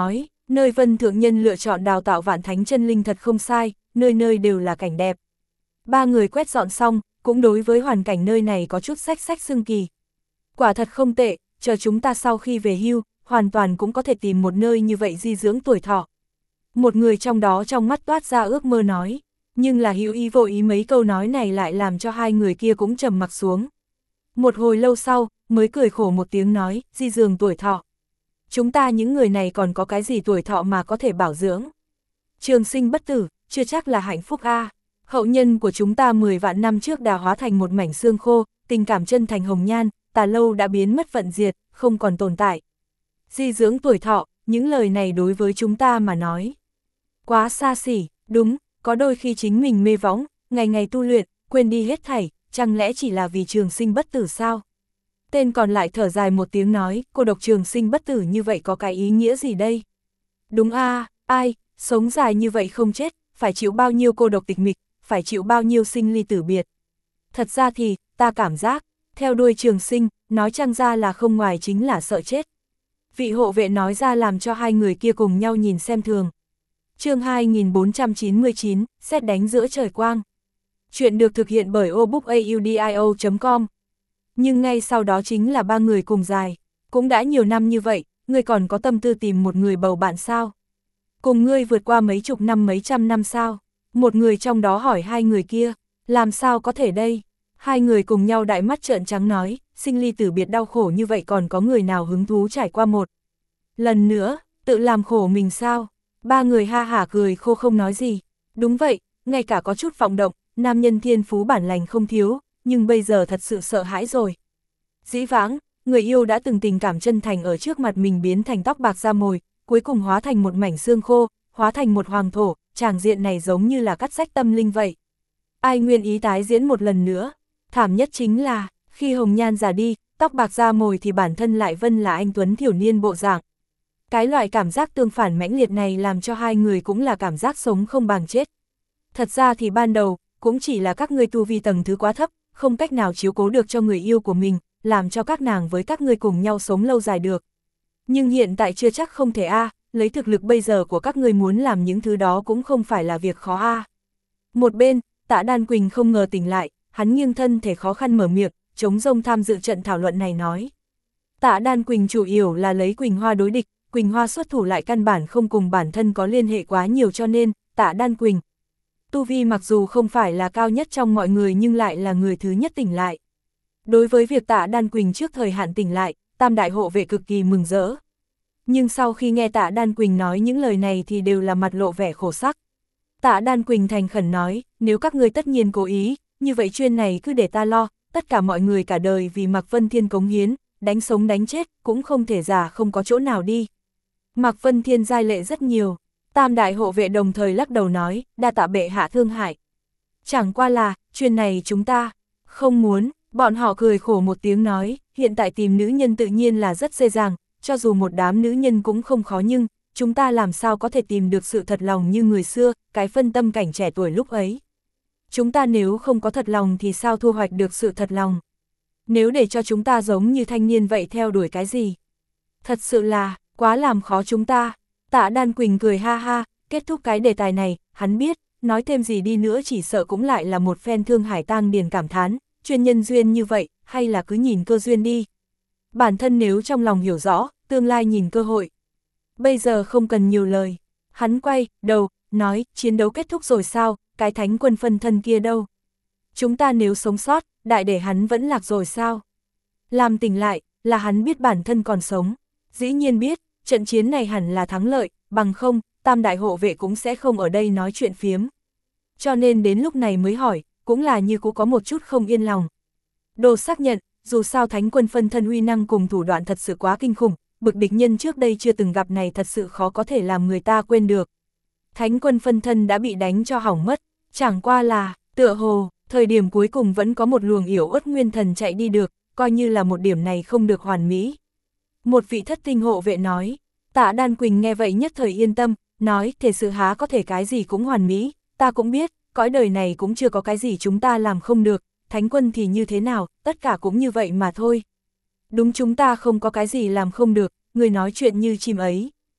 Nơi Vân Thượng Nhân lựa chọn đào tạo Vạn Thánh chân linh thật không sai, nơi nơi đều là cảnh đẹp. Ba người quét dọn xong, cũng đối với hoàn cảnh nơi này có chút xách xách xưng kỳ. Quả thật không tệ, chờ chúng ta sau khi về hưu, hoàn toàn cũng có thể tìm một nơi như vậy di dưỡng tuổi thọ. Một người trong đó trong mắt toát ra ước mơ nói, nhưng là hữu ý vô ý mấy câu nói này lại làm cho hai người kia cũng trầm mặc xuống. Một hồi lâu sau, mới cười khổ một tiếng nói, di dưỡng tuổi thọ. Chúng ta những người này còn có cái gì tuổi thọ mà có thể bảo dưỡng. Trường sinh bất tử, chưa chắc là hạnh phúc a. Hậu nhân của chúng ta mười vạn năm trước đã hóa thành một mảnh xương khô, tình cảm chân thành hồng nhan, tà lâu đã biến mất vận diệt, không còn tồn tại. Di dưỡng tuổi thọ, những lời này đối với chúng ta mà nói. Quá xa xỉ, đúng, có đôi khi chính mình mê võng, ngày ngày tu luyện, quên đi hết thảy, chẳng lẽ chỉ là vì trường sinh bất tử sao? Tên còn lại thở dài một tiếng nói, cô độc trường sinh bất tử như vậy có cái ý nghĩa gì đây? Đúng a, à, ai, sống dài như vậy không chết, phải chịu bao nhiêu cô độc tịch mịch, phải chịu bao nhiêu sinh ly tử biệt. Thật ra thì, ta cảm giác, theo đuôi trường sinh, nói chăng ra là không ngoài chính là sợ chết. Vị hộ vệ nói ra làm cho hai người kia cùng nhau nhìn xem thường. Chương hai nghìn bốn trăm chín mươi chín, sét đánh giữa trời quang. Chuyện được thực hiện bởi obookaudio chấm com. Nhưng ngay sau đó chính là ba người cùng dài. Cũng đã nhiều năm như vậy, ngươi còn có tâm tư tìm một người bầu bạn sao? Cùng ngươi vượt qua mấy chục năm mấy trăm năm sao? Một người trong đó hỏi hai người kia, làm sao có thể đây? Hai người cùng nhau đại mắt trợn trắng nói, sinh ly tử biệt đau khổ như vậy còn có người nào hứng thú trải qua một lần nữa, tự làm khổ mình sao? Ba người ha hả cười khô không nói gì. Đúng vậy, ngay cả có chút vọng động, nam nhân thiên phú bản lành không thiếu, nhưng bây giờ thật sự sợ hãi rồi. Dĩ vãng, người yêu đã từng tình cảm chân thành ở trước mặt mình biến thành tóc bạc da mồi, cuối cùng hóa thành một mảnh xương khô, hóa thành một hoàng thổ, tràng diện này giống như là cắt rách tâm linh vậy. Ai nguyện ý tái diễn một lần nữa? Thảm nhất chính là, khi hồng nhan già đi, tóc bạc da mồi thì bản thân lại vân là anh tuấn thiểu niên bộ dạng. Cái loại cảm giác tương phản mãnh liệt này làm cho hai người cũng là cảm giác sống không bằng chết. Thật ra thì ban đầu, cũng chỉ là các ngươi tu vi tầng thứ quá thấp, không cách nào chiếu cố được cho người yêu của mình, làm cho các nàng với các ngươi cùng nhau sống lâu dài được. Nhưng hiện tại chưa chắc không thể a, lấy thực lực bây giờ của các ngươi muốn làm những thứ đó cũng không phải là việc khó a. Một bên, Tạ Đan Quỳnh không ngờ tỉnh lại, hắn nghiêng thân thể khó khăn mở miệng, chống rông tham dự trận thảo luận này nói. Tạ Đan Quỳnh chủ yếu là lấy Quỳnh Hoa đối địch, Quỳnh Hoa xuất thủ lại căn bản không cùng bản thân có liên hệ quá nhiều cho nên, Tạ Đan Quỳnh. Tu vi mặc dù không phải là cao nhất trong mọi người nhưng lại là người thứ nhất tỉnh lại. Đối với việc Tạ Đan Quỳnh trước thời hạn tỉnh lại, tam đại hộ vệ cực kỳ mừng rỡ. Nhưng sau khi nghe Tạ Đan Quỳnh nói những lời này thì đều là mặt lộ vẻ khổ sắc. Tạ Đan Quỳnh thành khẩn nói, nếu các ngươi tất nhiên cố ý, như vậy chuyên này cứ để ta lo, tất cả mọi người cả đời vì Mạc Vân Thiên cống hiến, đánh sống đánh chết, cũng không thể giả không có chỗ nào đi. Mạc Vân Thiên giai lệ rất nhiều, tam đại hộ vệ đồng thời lắc đầu nói, đa tạ bệ hạ thương hại. Chẳng qua là, chuyên này chúng ta không muốn, bọn họ cười khổ một tiếng nói, hiện tại tìm nữ nhân tự nhiên là rất dễ dàng, cho dù một đám nữ nhân cũng không khó nhưng, chúng ta làm sao có thể tìm được sự thật lòng như người xưa, cái phân tâm cảnh trẻ tuổi lúc ấy. Chúng ta nếu không có thật lòng thì sao thu hoạch được sự thật lòng? Nếu để cho chúng ta giống như thanh niên vậy theo đuổi cái gì? Thật sự là, quá làm khó chúng ta. Tạ Đan Quỳnh cười ha ha, kết thúc cái đề tài này, hắn biết, nói thêm gì đi nữa chỉ sợ cũng lại là một phen thương hải tang điền cảm thán, chuyên nhân duyên như vậy, hay là cứ nhìn cơ duyên đi. Bản thân nếu trong lòng hiểu rõ, tương lai nhìn cơ hội. Bây giờ không cần nhiều lời. Hắn quay đầu, nói, chiến đấu kết thúc rồi sao, cái thánh quân phân thân kia đâu? Chúng ta nếu sống sót, đại để hắn vẫn lạc rồi sao? Làm tỉnh lại, là hắn biết bản thân còn sống. Dĩ nhiên biết, trận chiến này hẳn là thắng lợi, bằng không, tam đại hộ vệ cũng sẽ không ở đây nói chuyện phiếm. Cho nên đến lúc này mới hỏi, cũng là như cũng có một chút không yên lòng. Đồ xác nhận, dù sao thánh quân phân thân uy năng cùng thủ đoạn thật sự quá kinh khủng, bực địch nhân trước đây chưa từng gặp này thật sự khó có thể làm người ta quên được. Thánh quân phân thân đã bị đánh cho hỏng mất, chẳng qua là, tựa hồ, thời điểm cuối cùng vẫn có một luồng yểu uất nguyên thần chạy đi được, coi như là một điểm này không được hoàn mỹ. Một vị thất tinh hộ vệ nói, Tạ Đan Quỳnh nghe vậy nhất thời yên tâm, nói thể sự há có thể cái gì cũng hoàn mỹ, ta cũng biết, cõi đời này cũng chưa có cái gì chúng ta làm không được, thánh quân thì như thế nào, tất cả cũng như vậy mà thôi. Đúng chúng ta không có cái gì làm không được, người nói chuyện như chim ấy.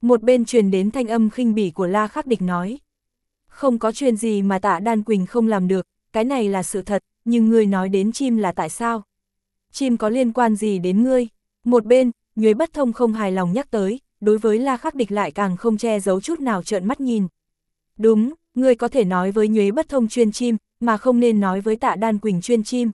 Một bên truyền đến thanh âm khinh bỉ của La Khắc Địch nói. Không có chuyện gì mà Tạ Đan Quỳnh không làm được, cái này là sự thật, nhưng ngươi nói đến chim là tại sao? Chim có liên quan gì đến ngươi? Một bên, Nhuế Bất Thông không hài lòng nhắc tới, đối với La Khắc Địch lại càng không che giấu chút nào trợn mắt nhìn. Đúng, ngươi có thể nói với Nhuế Bất Thông chuyên chim, mà không nên nói với Tạ Đan Quỳnh chuyên chim.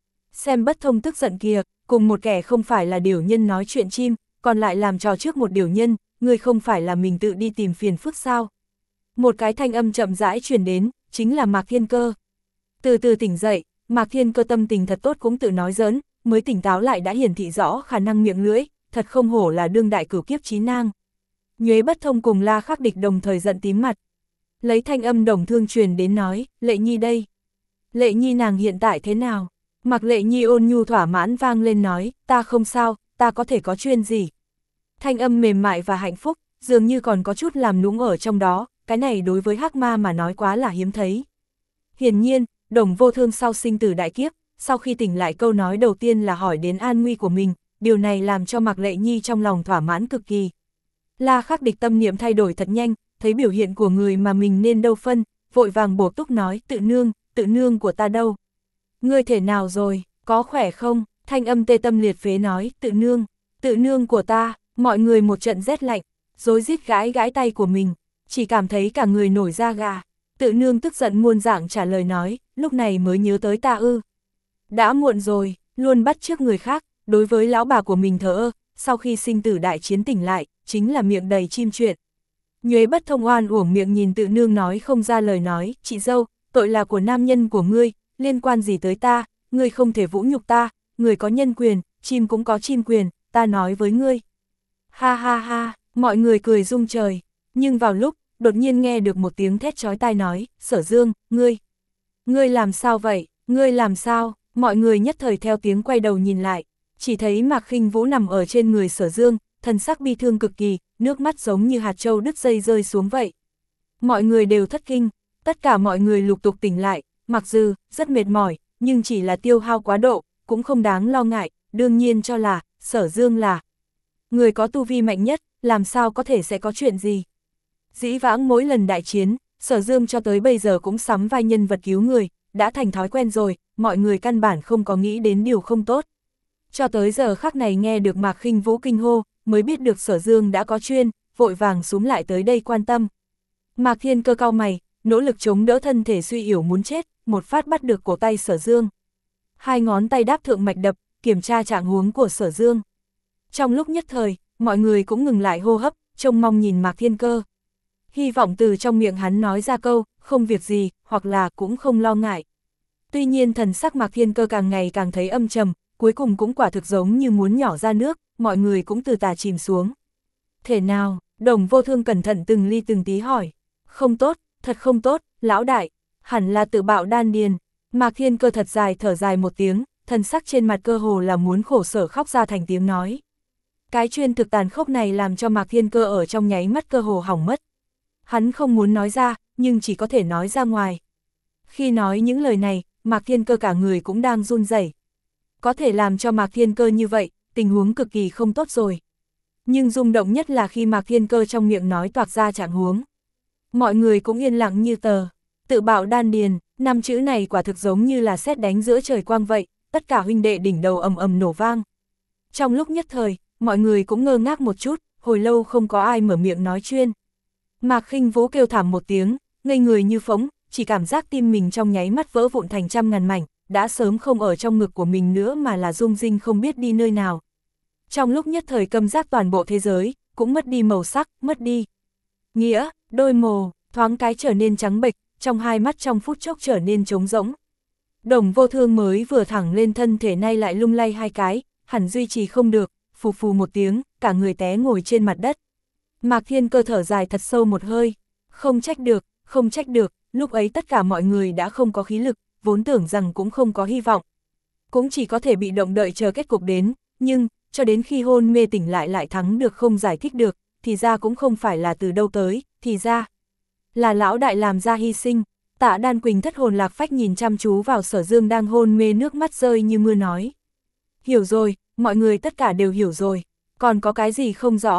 Xem Bất Thông tức giận kìa, cùng một kẻ không phải là điểu nhân nói chuyện chim, còn lại làm trò trước một điểu nhân, ngươi không phải là mình tự đi tìm phiền phức sao? Một cái thanh âm chậm rãi truyền đến, chính là Mạc Thiên Cơ. Từ từ tỉnh dậy, Mạc Thiên Cơ tâm tình thật tốt cũng tự nói giỡn, mới tỉnh táo lại đã hiển thị rõ khả năng miệng lưỡi, thật không hổ là đương đại cửu kiếp chí nang. Nhuế Bất Thông cùng La Khắc Địch đồng thời giận tím mặt. Lấy thanh âm đồng thương truyền đến nói, Lệ Nhi đây. Lệ Nhi nàng hiện tại thế nào? Mạc Lệ Nhi ôn nhu thỏa mãn vang lên nói, ta không sao, ta có thể có chuyên gì. Thanh âm mềm mại và hạnh phúc, dường như còn có chút làm nũng ở trong đó, cái này đối với Hắc Ma mà nói quá là hiếm thấy. Hiển nhiên, Đồng Vô Thương sau sinh tử đại kiếp, sau khi tỉnh lại câu nói đầu tiên là hỏi đến an nguy của mình, điều này làm cho Mạc Lệ Nhi trong lòng thỏa mãn cực kỳ. La Khắc Địch tâm niệm thay đổi thật nhanh, thấy biểu hiện của người mà mình nên đâu phân, vội vàng bổ túc nói, tự nương, tự nương của ta đâu? Ngươi thể nào rồi, có khỏe không? Thanh âm tê tâm liệt phế nói, tự nương, tự nương của ta, mọi người một trận rét lạnh, rối rít gãi gãi tay của mình, chỉ cảm thấy cả người nổi da gà. Tự nương tức giận muôn dạng trả lời nói, lúc này mới nhớ tới ta ư. Đã muộn rồi, luôn bắt chước người khác, đối với lão bà của mình thờ ơ, sau khi sinh tử đại chiến tỉnh lại, chính là miệng đầy chim chuyện. Nhuế Bất Thông oan uổng miệng nhìn tự nương nói không ra lời nói, chị dâu, tội là của nam nhân của ngươi, liên quan gì tới ta, ngươi không thể vũ nhục ta, người có nhân quyền, chim cũng có chim quyền, ta nói với ngươi. Ha ha ha, mọi người cười rung trời, nhưng vào lúc, đột nhiên nghe được một tiếng thét chói tai nói, Sở Dương, ngươi, ngươi làm sao vậy, ngươi làm sao, mọi người nhất thời theo tiếng quay đầu nhìn lại, chỉ thấy Mạc Khinh Vũ nằm ở trên người Sở Dương, thần sắc bi thương cực kỳ, nước mắt giống như hạt châu đứt dây rơi xuống vậy. Mọi người đều thất kinh, tất cả mọi người lục tục tỉnh lại, mặc dù rất mệt mỏi, nhưng chỉ là tiêu hao quá độ, cũng không đáng lo ngại, đương nhiên cho là, Sở Dương là người có tu vi mạnh nhất, làm sao có thể sẽ có chuyện gì. Dĩ vãng mỗi lần đại chiến, Sở Dương cho tới bây giờ cũng sắm vai nhân vật cứu người, đã thành thói quen rồi, mọi người căn bản không có nghĩ đến điều không tốt. Cho tới giờ khắc này nghe được Mạc Khinh Vũ kinh hô, mới biết được Sở Dương đã có chuyên, vội vàng xúm lại tới đây quan tâm. Mạc Thiên Cơ cau mày, nỗ lực chống đỡ thân thể suy yếu muốn chết, một phát bắt được cổ tay Sở Dương. Hai ngón tay đáp thượng mạch đập, kiểm tra trạng huống của Sở Dương. Trong lúc nhất thời, mọi người cũng ngừng lại hô hấp, trông mong nhìn Mạc Thiên Cơ. Hy vọng từ trong miệng hắn nói ra câu, không việc gì, hoặc là cũng không lo ngại. Tuy nhiên thần sắc Mạc Thiên Cơ càng ngày càng thấy âm trầm, cuối cùng cũng quả thực giống như muốn nhỏ ra nước, mọi người cũng từ tà chìm xuống. Thể nào, Đồng Vô Thương cẩn thận từng ly từng tí hỏi. Không tốt, thật không tốt, lão đại, hẳn là tự bạo đan điền. Mạc Thiên Cơ thật dài thở dài một tiếng, thần sắc trên mặt cơ hồ là muốn khổ sở khóc ra thành tiếng nói. Cái chuyên thực tàn khốc này làm cho Mạc Thiên Cơ ở trong nháy mắt cơ hồ hỏng mất. Hắn không muốn nói ra, nhưng chỉ có thể nói ra ngoài. Khi nói những lời này, Mạc Thiên Cơ cả người cũng đang run rẩy. Có thể làm cho Mạc Thiên Cơ như vậy, tình huống cực kỳ không tốt rồi. Nhưng rung động nhất là khi Mạc Thiên Cơ trong miệng nói toạc ra trạng huống. Mọi người cũng yên lặng như tờ. Tự bạo đan điền, năm chữ này quả thực giống như là sét đánh giữa trời quang vậy, tất cả huynh đệ đỉnh đầu ầm ầm nổ vang. Trong lúc nhất thời, mọi người cũng ngơ ngác một chút, hồi lâu không có ai mở miệng nói chuyên. Mạc Khinh Vũ kêu thảm một tiếng, ngây người như phóng, chỉ cảm giác tim mình trong nháy mắt vỡ vụn thành trăm ngàn mảnh, đã sớm không ở trong ngực của mình nữa mà là rung rinh không biết đi nơi nào. Trong lúc nhất thời câm giác toàn bộ thế giới, cũng mất đi màu sắc, mất đi nghĩa, đôi mồ, thoáng cái trở nên trắng bệch, trong hai mắt trong phút chốc trở nên trống rỗng. Đồng Vô Thương mới vừa thẳng lên thân thể nay lại lung lay hai cái, hẳn duy trì không được, phù phù một tiếng, cả người té ngồi trên mặt đất. Mạc Thiên Cơ thở dài thật sâu một hơi, không trách được, không trách được, lúc ấy tất cả mọi người đã không có khí lực, vốn tưởng rằng cũng không có hy vọng. Cũng chỉ có thể bị động đợi chờ kết cục đến, nhưng, cho đến khi hôn mê tỉnh lại lại thắng được không giải thích được, thì ra cũng không phải là từ đâu tới, thì ra là lão đại làm ra hy sinh. Tạ Đan Quỳnh thất hồn lạc phách nhìn chăm chú vào Sở Dương đang hôn mê, nước mắt rơi như mưa nói. Hiểu rồi, mọi người tất cả đều hiểu rồi, còn có cái gì không rõ?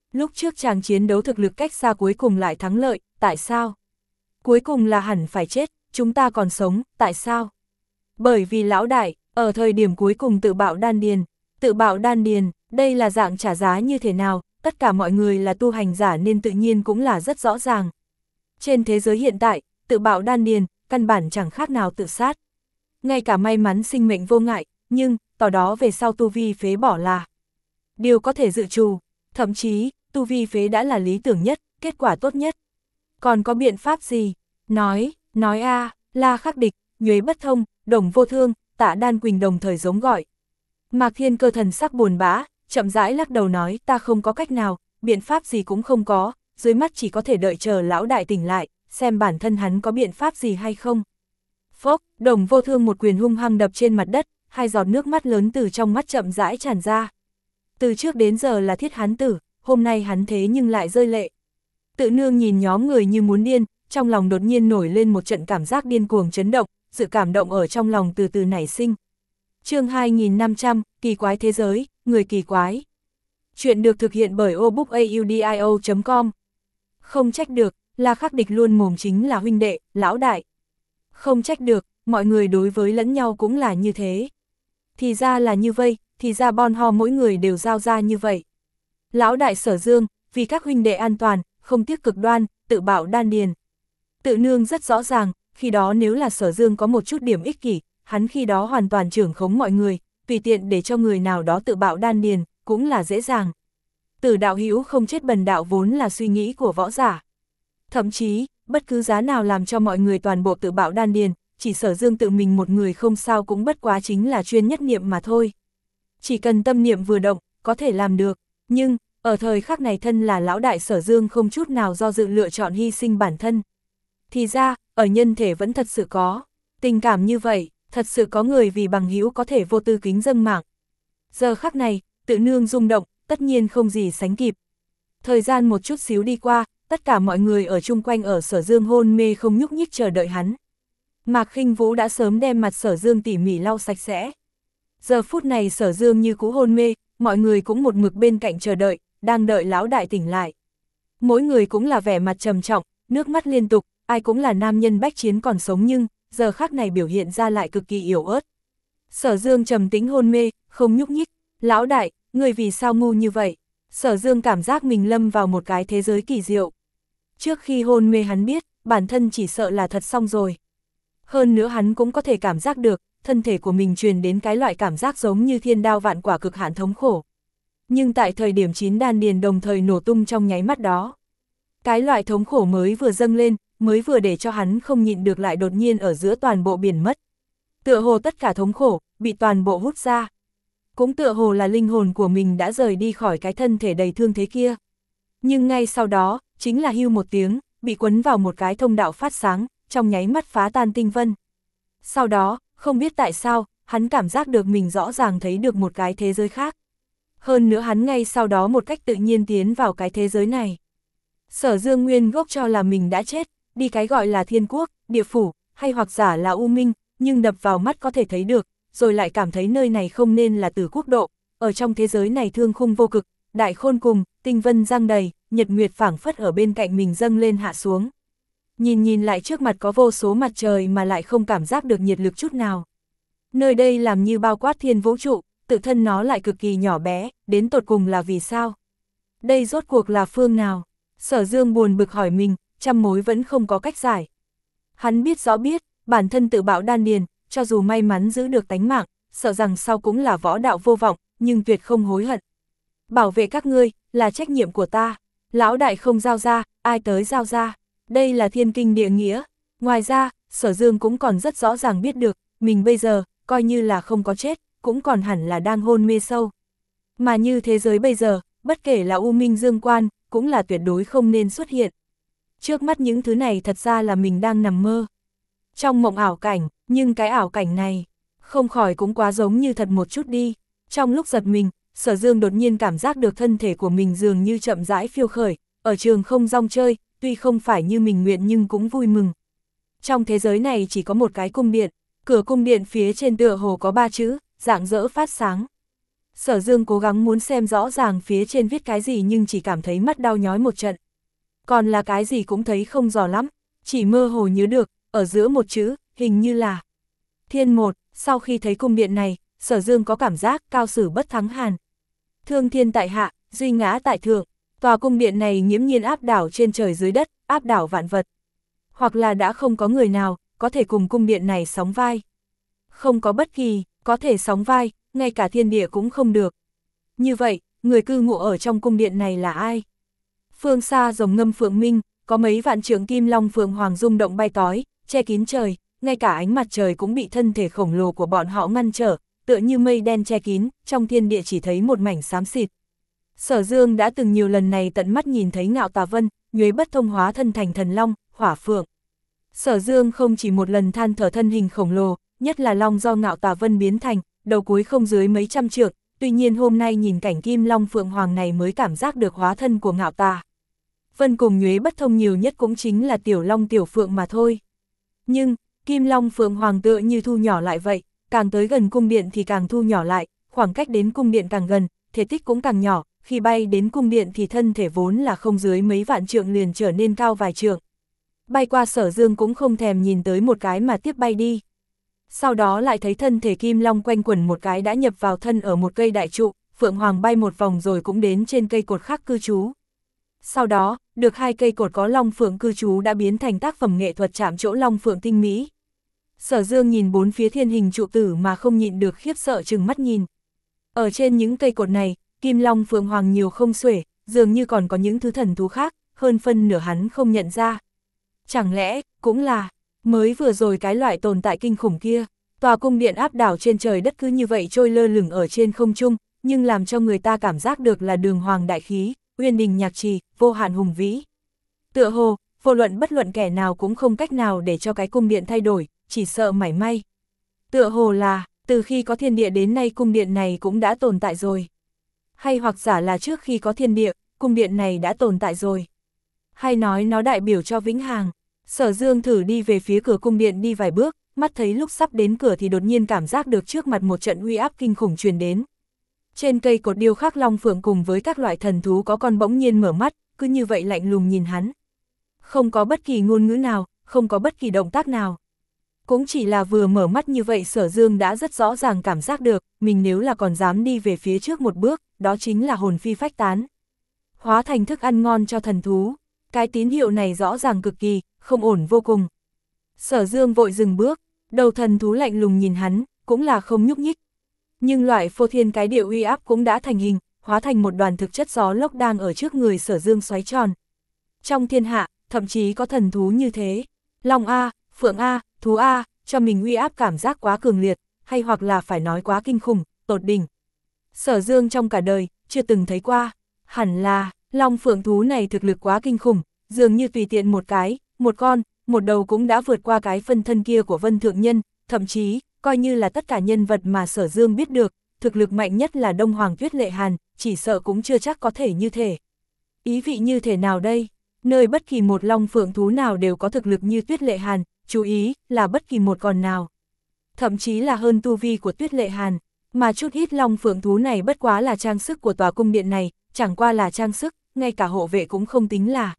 Lúc trước chàng chiến đấu thực lực cách xa cuối cùng lại thắng lợi, tại sao? Cuối cùng là hẳn phải chết, chúng ta còn sống, tại sao? Bởi vì lão đại, ở thời điểm cuối cùng tự bạo đan điền, tự bạo đan điền, đây là dạng trả giá như thế nào, tất cả mọi người là tu hành giả nên tự nhiên cũng là rất rõ ràng. Trên thế giới hiện tại, tự bạo đan điền, căn bản chẳng khác nào tự sát. Ngay cả may mắn sinh mệnh vô ngại, nhưng, tỏ đó về sau tu vi phế bỏ là điều có thể dự trù, thậm chí, tu vi phế đã là lý tưởng nhất, kết quả tốt nhất. Còn có biện pháp gì? Nói, nói a à, La Khắc Địch, Nhuế Bất Thông, Đồng Vô Thương, Tạ Đan Quỳnh đồng thời giống gọi. Mạc Thiên Cơ thần sắc buồn bã, chậm rãi lắc đầu nói ta không có cách nào, biện pháp gì cũng không có, dưới mắt chỉ có thể đợi chờ lão đại tỉnh lại, xem bản thân hắn có biện pháp gì hay không. Phốc, Đồng Vô Thương một quyền hung hăng đập trên mặt đất, hai giọt nước mắt lớn từ trong mắt chậm rãi tràn ra. Từ trước đến giờ là thiết hán tử, hôm nay hắn thế nhưng lại rơi lệ. Tự nương nhìn nhóm người như muốn điên, trong lòng đột nhiên nổi lên một trận cảm giác điên cuồng chấn động, sự cảm động ở trong lòng từ từ nảy sinh. Chương hai nghìn năm trăm, kỳ quái thế giới, người kỳ quái. Chuyện được thực hiện bởi obookaudio chấm com. Không trách được, La Khắc Địch luôn mồm chính là huynh đệ, lão đại. Không trách được, mọi người đối với lẫn nhau cũng là như thế. Thì ra là như vậy, thì ra bon ho mỗi người đều giao ra như vậy. Lão đại Sở Dương, vì các huynh đệ an toàn, không tiếc cực đoan, tự bạo đan điền. Tự nương rất rõ ràng, khi đó nếu là Sở Dương có một chút điểm ích kỷ, hắn khi đó hoàn toàn trưởng khống mọi người, tùy tiện để cho người nào đó tự bạo đan điền, cũng là dễ dàng. Tử đạo hữu không chết bần đạo vốn là suy nghĩ của võ giả. Thậm chí, bất cứ giá nào làm cho mọi người toàn bộ tự bạo đan điền, chỉ Sở Dương tự mình một người không sao cũng bất quá chính là chuyên nhất niệm mà thôi. Chỉ cần tâm niệm vừa động, có thể làm được, nhưng, ở thời khắc này thân là lão đại Sở Dương không chút nào do dự lựa chọn hy sinh bản thân. Thì ra, ở nhân thể vẫn thật sự có tình cảm như vậy, thật sự có người vì bằng hữu có thể vô tư kính dâng mạng. Giờ khắc này, tự nương rung động, tất nhiên không gì sánh kịp. Thời gian một chút xíu đi qua, tất cả mọi người ở chung quanh ở Sở Dương hôn mê không nhúc nhích chờ đợi hắn. Mạc Khinh Vũ đã sớm đem mặt Sở Dương tỉ mỉ lau sạch sẽ. Giờ phút này Sở Dương như cũ hôn mê, mọi người cũng một mực bên cạnh chờ đợi, đang đợi lão đại tỉnh lại. Mỗi người cũng là vẻ mặt trầm trọng, nước mắt liên tục, ai cũng là nam nhân bách chiến còn sống nhưng, giờ khắc này biểu hiện ra lại cực kỳ yếu ớt. Sở Dương trầm tĩnh hôn mê, không nhúc nhích, lão đại, người vì sao ngu như vậy? Sở Dương cảm giác mình lâm vào một cái thế giới kỳ diệu. Trước khi hôn mê hắn biết, bản thân chỉ sợ là thật xong rồi. Hơn nữa hắn cũng có thể cảm giác được, thân thể của mình truyền đến cái loại cảm giác giống như thiên đao vạn quả cực hạn thống khổ. Nhưng tại thời điểm chín đan điền đồng thời nổ tung trong nháy mắt đó, cái loại thống khổ mới vừa dâng lên, mới vừa để cho hắn không nhịn được lại đột nhiên ở giữa toàn bộ biển mất. Tựa hồ tất cả thống khổ, bị toàn bộ hút ra. Cũng tựa hồ là linh hồn của mình đã rời đi khỏi cái thân thể đầy thương thế kia. Nhưng ngay sau đó, chính là hưu một tiếng, bị quấn vào một cái thông đạo phát sáng, trong nháy mắt phá tan tinh vân. Sau đó, không biết tại sao, hắn cảm giác được mình rõ ràng thấy được một cái thế giới khác. Hơn nữa hắn ngay sau đó một cách tự nhiên tiến vào cái thế giới này. Sở Dương nguyên gốc cho là mình đã chết, đi cái gọi là thiên quốc, địa phủ, hay hoặc giả là u minh, nhưng đập vào mắt có thể thấy được, rồi lại cảm thấy nơi này không nên là Tử Quốc độ, ở trong thế giới này thương khung vô cực, đại khôn cùng, tinh vân giăng đầy, nhật nguyệt phảng phất ở bên cạnh mình dâng lên hạ xuống. Nhìn nhìn lại trước mặt có vô số mặt trời mà lại không cảm giác được nhiệt lực chút nào. Nơi đây làm như bao quát thiên vũ trụ, tự thân nó lại cực kỳ nhỏ bé, đến tột cùng là vì sao? Đây rốt cuộc là phương nào? Sở Dương buồn bực hỏi mình, trăm mối vẫn không có cách giải. Hắn biết rõ biết, bản thân tự bạo đan điền, cho dù may mắn giữ được tánh mạng, sợ rằng sau cũng là võ đạo vô vọng, nhưng tuyệt không hối hận. Bảo vệ các ngươi, là trách nhiệm của ta. Lão đại không giao ra, ai tới giao ra. Đây là thiên kinh địa nghĩa. Ngoài ra, Sở Dương cũng còn rất rõ ràng biết được, mình bây giờ, coi như là không có chết, cũng còn hẳn là đang hôn mê sâu. Mà như thế giới bây giờ, bất kể là U Minh Dương Quan, cũng là tuyệt đối không nên xuất hiện. Trước mắt những thứ này thật ra là mình đang nằm mơ. Trong mộng ảo cảnh, nhưng cái ảo cảnh này, không khỏi cũng quá giống như thật một chút đi. Trong lúc giật mình, Sở Dương đột nhiên cảm giác được thân thể của mình dường như chậm rãi phiêu khởi, ở trường không rong chơi, tuy không phải như mình nguyện nhưng cũng vui mừng. Trong thế giới này chỉ có một cái cung điện, cửa cung điện phía trên tựa hồ có ba chữ, rạng rỡ phát sáng. Sở Dương cố gắng muốn xem rõ ràng phía trên viết cái gì nhưng chỉ cảm thấy mắt đau nhói một trận. Còn là cái gì cũng thấy không rõ lắm, chỉ mơ hồ nhớ được, ở giữa một chữ, hình như là Thiên một. Sau khi thấy cung điện này, Sở Dương có cảm giác cao sử bất thắng hàn. Thương thiên tại hạ, duy ngã tại thượng, tòa cung điện này nghiễm nhiên áp đảo trên trời dưới đất, áp đảo vạn vật. Hoặc là đã không có người nào có thể cùng cung điện này sóng vai. Không có bất kỳ có thể sóng vai, ngay cả thiên địa cũng không được. Như vậy, người cư ngụ ở trong cung điện này là ai? Phương xa rồng ngâm phượng minh, có mấy vạn trượng kim long phượng hoàng rung động bay tói, che kín trời, ngay cả ánh mặt trời cũng bị thân thể khổng lồ của bọn họ ngăn trở, tựa như mây đen che kín, trong thiên địa chỉ thấy một mảnh xám xịt. Sở Dương đã từng nhiều lần này tận mắt nhìn thấy Ngạo Tà Vân, nhuế bất thông hóa thân thành thần long, hỏa phượng. Sở Dương không chỉ một lần than thở thân hình khổng lồ, nhất là long do Ngạo Tà Vân biến thành, đầu cuối không dưới mấy trăm trượng, tuy nhiên hôm nay nhìn cảnh kim long phượng hoàng này mới cảm giác được hóa thân của Ngạo Tà Vân cùng nhuế bất thông nhiều nhất cũng chính là tiểu long tiểu phượng mà thôi. Nhưng, kim long phượng hoàng tựa như thu nhỏ lại vậy, càng tới gần cung điện thì càng thu nhỏ lại, khoảng cách đến cung điện càng gần, thể tích cũng càng nhỏ, khi bay đến cung điện thì thân thể vốn là không dưới mấy vạn trượng liền trở nên cao vài trượng. Bay qua Sở Dương cũng không thèm nhìn tới một cái mà tiếp bay đi. Sau đó lại thấy thân thể kim long quanh quẩn một cái đã nhập vào thân ở một cây đại trụ, phượng hoàng bay một vòng rồi cũng đến trên cây cột khác cư trú. Sau đó, được hai cây cột có long phượng cư trú đã biến thành tác phẩm nghệ thuật chạm trổ long phượng tinh mỹ. Sở Dương nhìn bốn phía thiên hình trụ tử mà không nhịn được khiếp sợ trừng mắt nhìn. Ở trên những cây cột này, kim long phượng hoàng nhiều không xuể, dường như còn có những thứ thần thú khác, hơn phân nửa hắn không nhận ra. Chẳng lẽ, cũng là, mới vừa rồi cái loại tồn tại kinh khủng kia, tòa cung điện áp đảo trên trời đất cứ như vậy trôi lơ lửng ở trên không trung, nhưng làm cho người ta cảm giác được là đường hoàng đại khí, uyên đình nhạc trì, vô hạn hùng vĩ. Tựa hồ, vô luận bất luận kẻ nào cũng không cách nào để cho cái cung điện thay đổi, chỉ sợ mảy may. Tựa hồ là, từ khi có thiên địa đến nay cung điện này cũng đã tồn tại rồi. Hay hoặc giả là trước khi có thiên địa, cung điện này đã tồn tại rồi. Hay nói nó đại biểu cho vĩnh hằng. Sở Dương thử đi về phía cửa cung điện đi vài bước, mắt thấy lúc sắp đến cửa thì đột nhiên cảm giác được trước mặt một trận uy áp kinh khủng truyền đến. Trên cây cột điêu khắc long phượng cùng với các loại thần thú có con bỗng nhiên mở mắt, cứ như vậy lạnh lùng nhìn hắn. Không có bất kỳ ngôn ngữ nào, không có bất kỳ động tác nào. Cũng chỉ là vừa mở mắt như vậy Sở Dương đã rất rõ ràng cảm giác được, mình nếu là còn dám đi về phía trước một bước, đó chính là hồn phi phách tán. Hóa thành thức ăn ngon cho thần thú. Cái tín hiệu này rõ ràng cực kỳ, không ổn vô cùng. Sở Dương vội dừng bước, đầu thần thú lạnh lùng nhìn hắn, cũng là không nhúc nhích. Nhưng loại phô thiên cái địa uy áp cũng đã thành hình, hóa thành một đoàn thực chất gió lốc đang ở trước người Sở Dương xoáy tròn. Trong thiên hạ, thậm chí có thần thú như thế. Long A, Phượng A, Thú A, cho mình uy áp cảm giác quá cường liệt, hay hoặc là phải nói quá kinh khủng, tột đỉnh. Sở Dương trong cả đời, chưa từng thấy qua. Hẳn là, Long Phượng thú này thực lực quá kinh khủng, dường như tùy tiện một cái, một con, một đầu cũng đã vượt qua cái phân thân kia của Vân Thượng Nhân, thậm chí, coi như là tất cả nhân vật mà Sở Dương biết được, thực lực mạnh nhất là Đông Hoàng Tuyết Lệ Hàn, chỉ sợ cũng chưa chắc có thể như thể. Ý vị như thế nào đây? Nơi bất kỳ một Long Phượng thú nào đều có thực lực như Tuyết Lệ Hàn, chú ý là bất kỳ một con nào. Thậm chí là hơn tu vi của Tuyết Lệ Hàn, mà chút ít Long Phượng thú này bất quá là trang sức của tòa cung điện này, chẳng qua là trang sức, ngay cả hộ vệ cũng không tính là.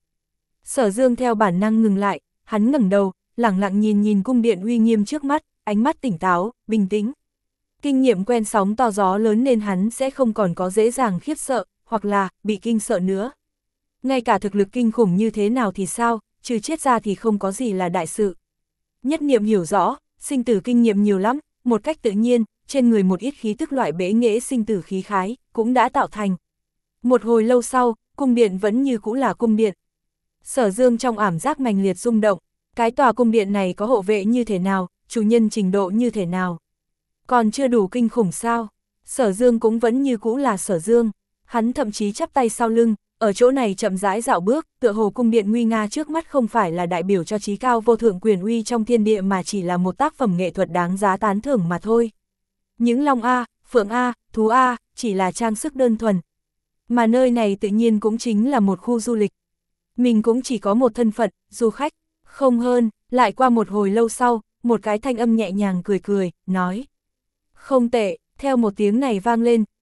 Sở Dương theo bản năng ngừng lại, hắn ngẩng đầu, lẳng lặng nhìn nhìn cung điện uy nghiêm trước mắt, ánh mắt tỉnh táo, bình tĩnh. Kinh nghiệm quen sóng to gió lớn nên hắn sẽ không còn có dễ dàng khiếp sợ, hoặc là bị kinh sợ nữa. Ngay cả thực lực kinh khủng như thế nào thì sao, trừ chết ra thì không có gì là đại sự. Nhất niệm hiểu rõ, sinh tử kinh nghiệm nhiều lắm, một cách tự nhiên, trên người một ít khí tức loại bế nghệ sinh tử khí khái, cũng đã tạo thành. Một hồi lâu sau, cung điện vẫn như cũ là cung điện. Sở Dương trong ảm giác mãnh liệt rung động, cái tòa cung điện này có hộ vệ như thế nào, chủ nhân trình độ như thế nào. Còn chưa đủ kinh khủng sao? Sở Dương cũng vẫn như cũ là Sở Dương, hắn thậm chí chắp tay sau lưng, ở chỗ này chậm rãi dạo bước, tựa hồ cung điện nguy nga trước mắt không phải là đại biểu cho trí cao vô thượng quyền uy trong thiên địa mà chỉ là một tác phẩm nghệ thuật đáng giá tán thưởng mà thôi. Những Long A, Phượng A, Thú A, chỉ là trang sức đơn thuần. Mà nơi này tự nhiên cũng chính là một khu du lịch. Mình cũng chỉ có một thân phận, du khách, không hơn. Lại qua một hồi lâu sau, một cái thanh âm nhẹ nhàng cười cười, nói. Không tệ, theo một tiếng này vang lên,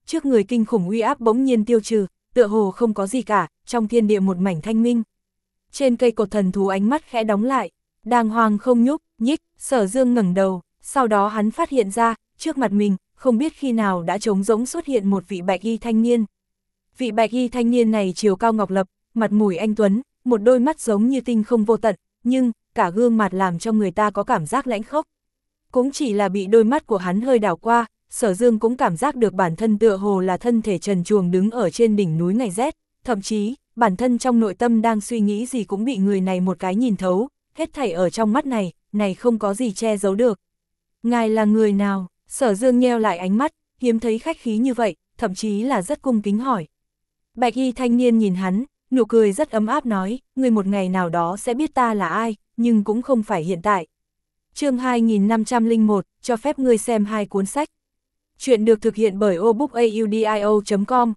trước người kinh khủng uy áp bỗng nhiên tiêu trừ, tựa hồ không có gì cả, trong thiên địa một mảnh thanh minh. Trên cây cột thần thú ánh mắt khẽ đóng lại, đàng hoàng không nhúc nhích. Sở Dương ngẩng đầu, sau đó hắn phát hiện ra, trước mặt mình, không biết khi nào đã trống rỗng xuất hiện một vị bạch y thanh niên. Vị bạch y thanh niên này chiều cao ngọc lập, mặt mũi anh tuấn, một đôi mắt giống như tinh không vô tận, nhưng cả gương mặt làm cho người ta có cảm giác lãnh khốc. Cũng chỉ là bị đôi mắt của hắn hơi đảo qua, Sở Dương cũng cảm giác được bản thân tựa hồ là thân thể trần truồng đứng ở trên đỉnh núi ngày rét, thậm chí, bản thân trong nội tâm đang suy nghĩ gì cũng bị người này một cái nhìn thấu, hết thảy ở trong mắt này, này không có gì che giấu được. Ngài là người nào? Sở Dương nheo lại ánh mắt, hiếm thấy khách khí như vậy, thậm chí là rất cung kính hỏi. Bạch y thanh niên nhìn hắn, nụ cười rất ấm áp nói, người một ngày nào đó sẽ biết ta là ai, nhưng cũng không phải hiện tại. Chương hai nghìn năm trăm lẻ một, cho phép ngươi xem hai cuốn sách. Chuyện được thực hiện bởi obookaudio chấm com.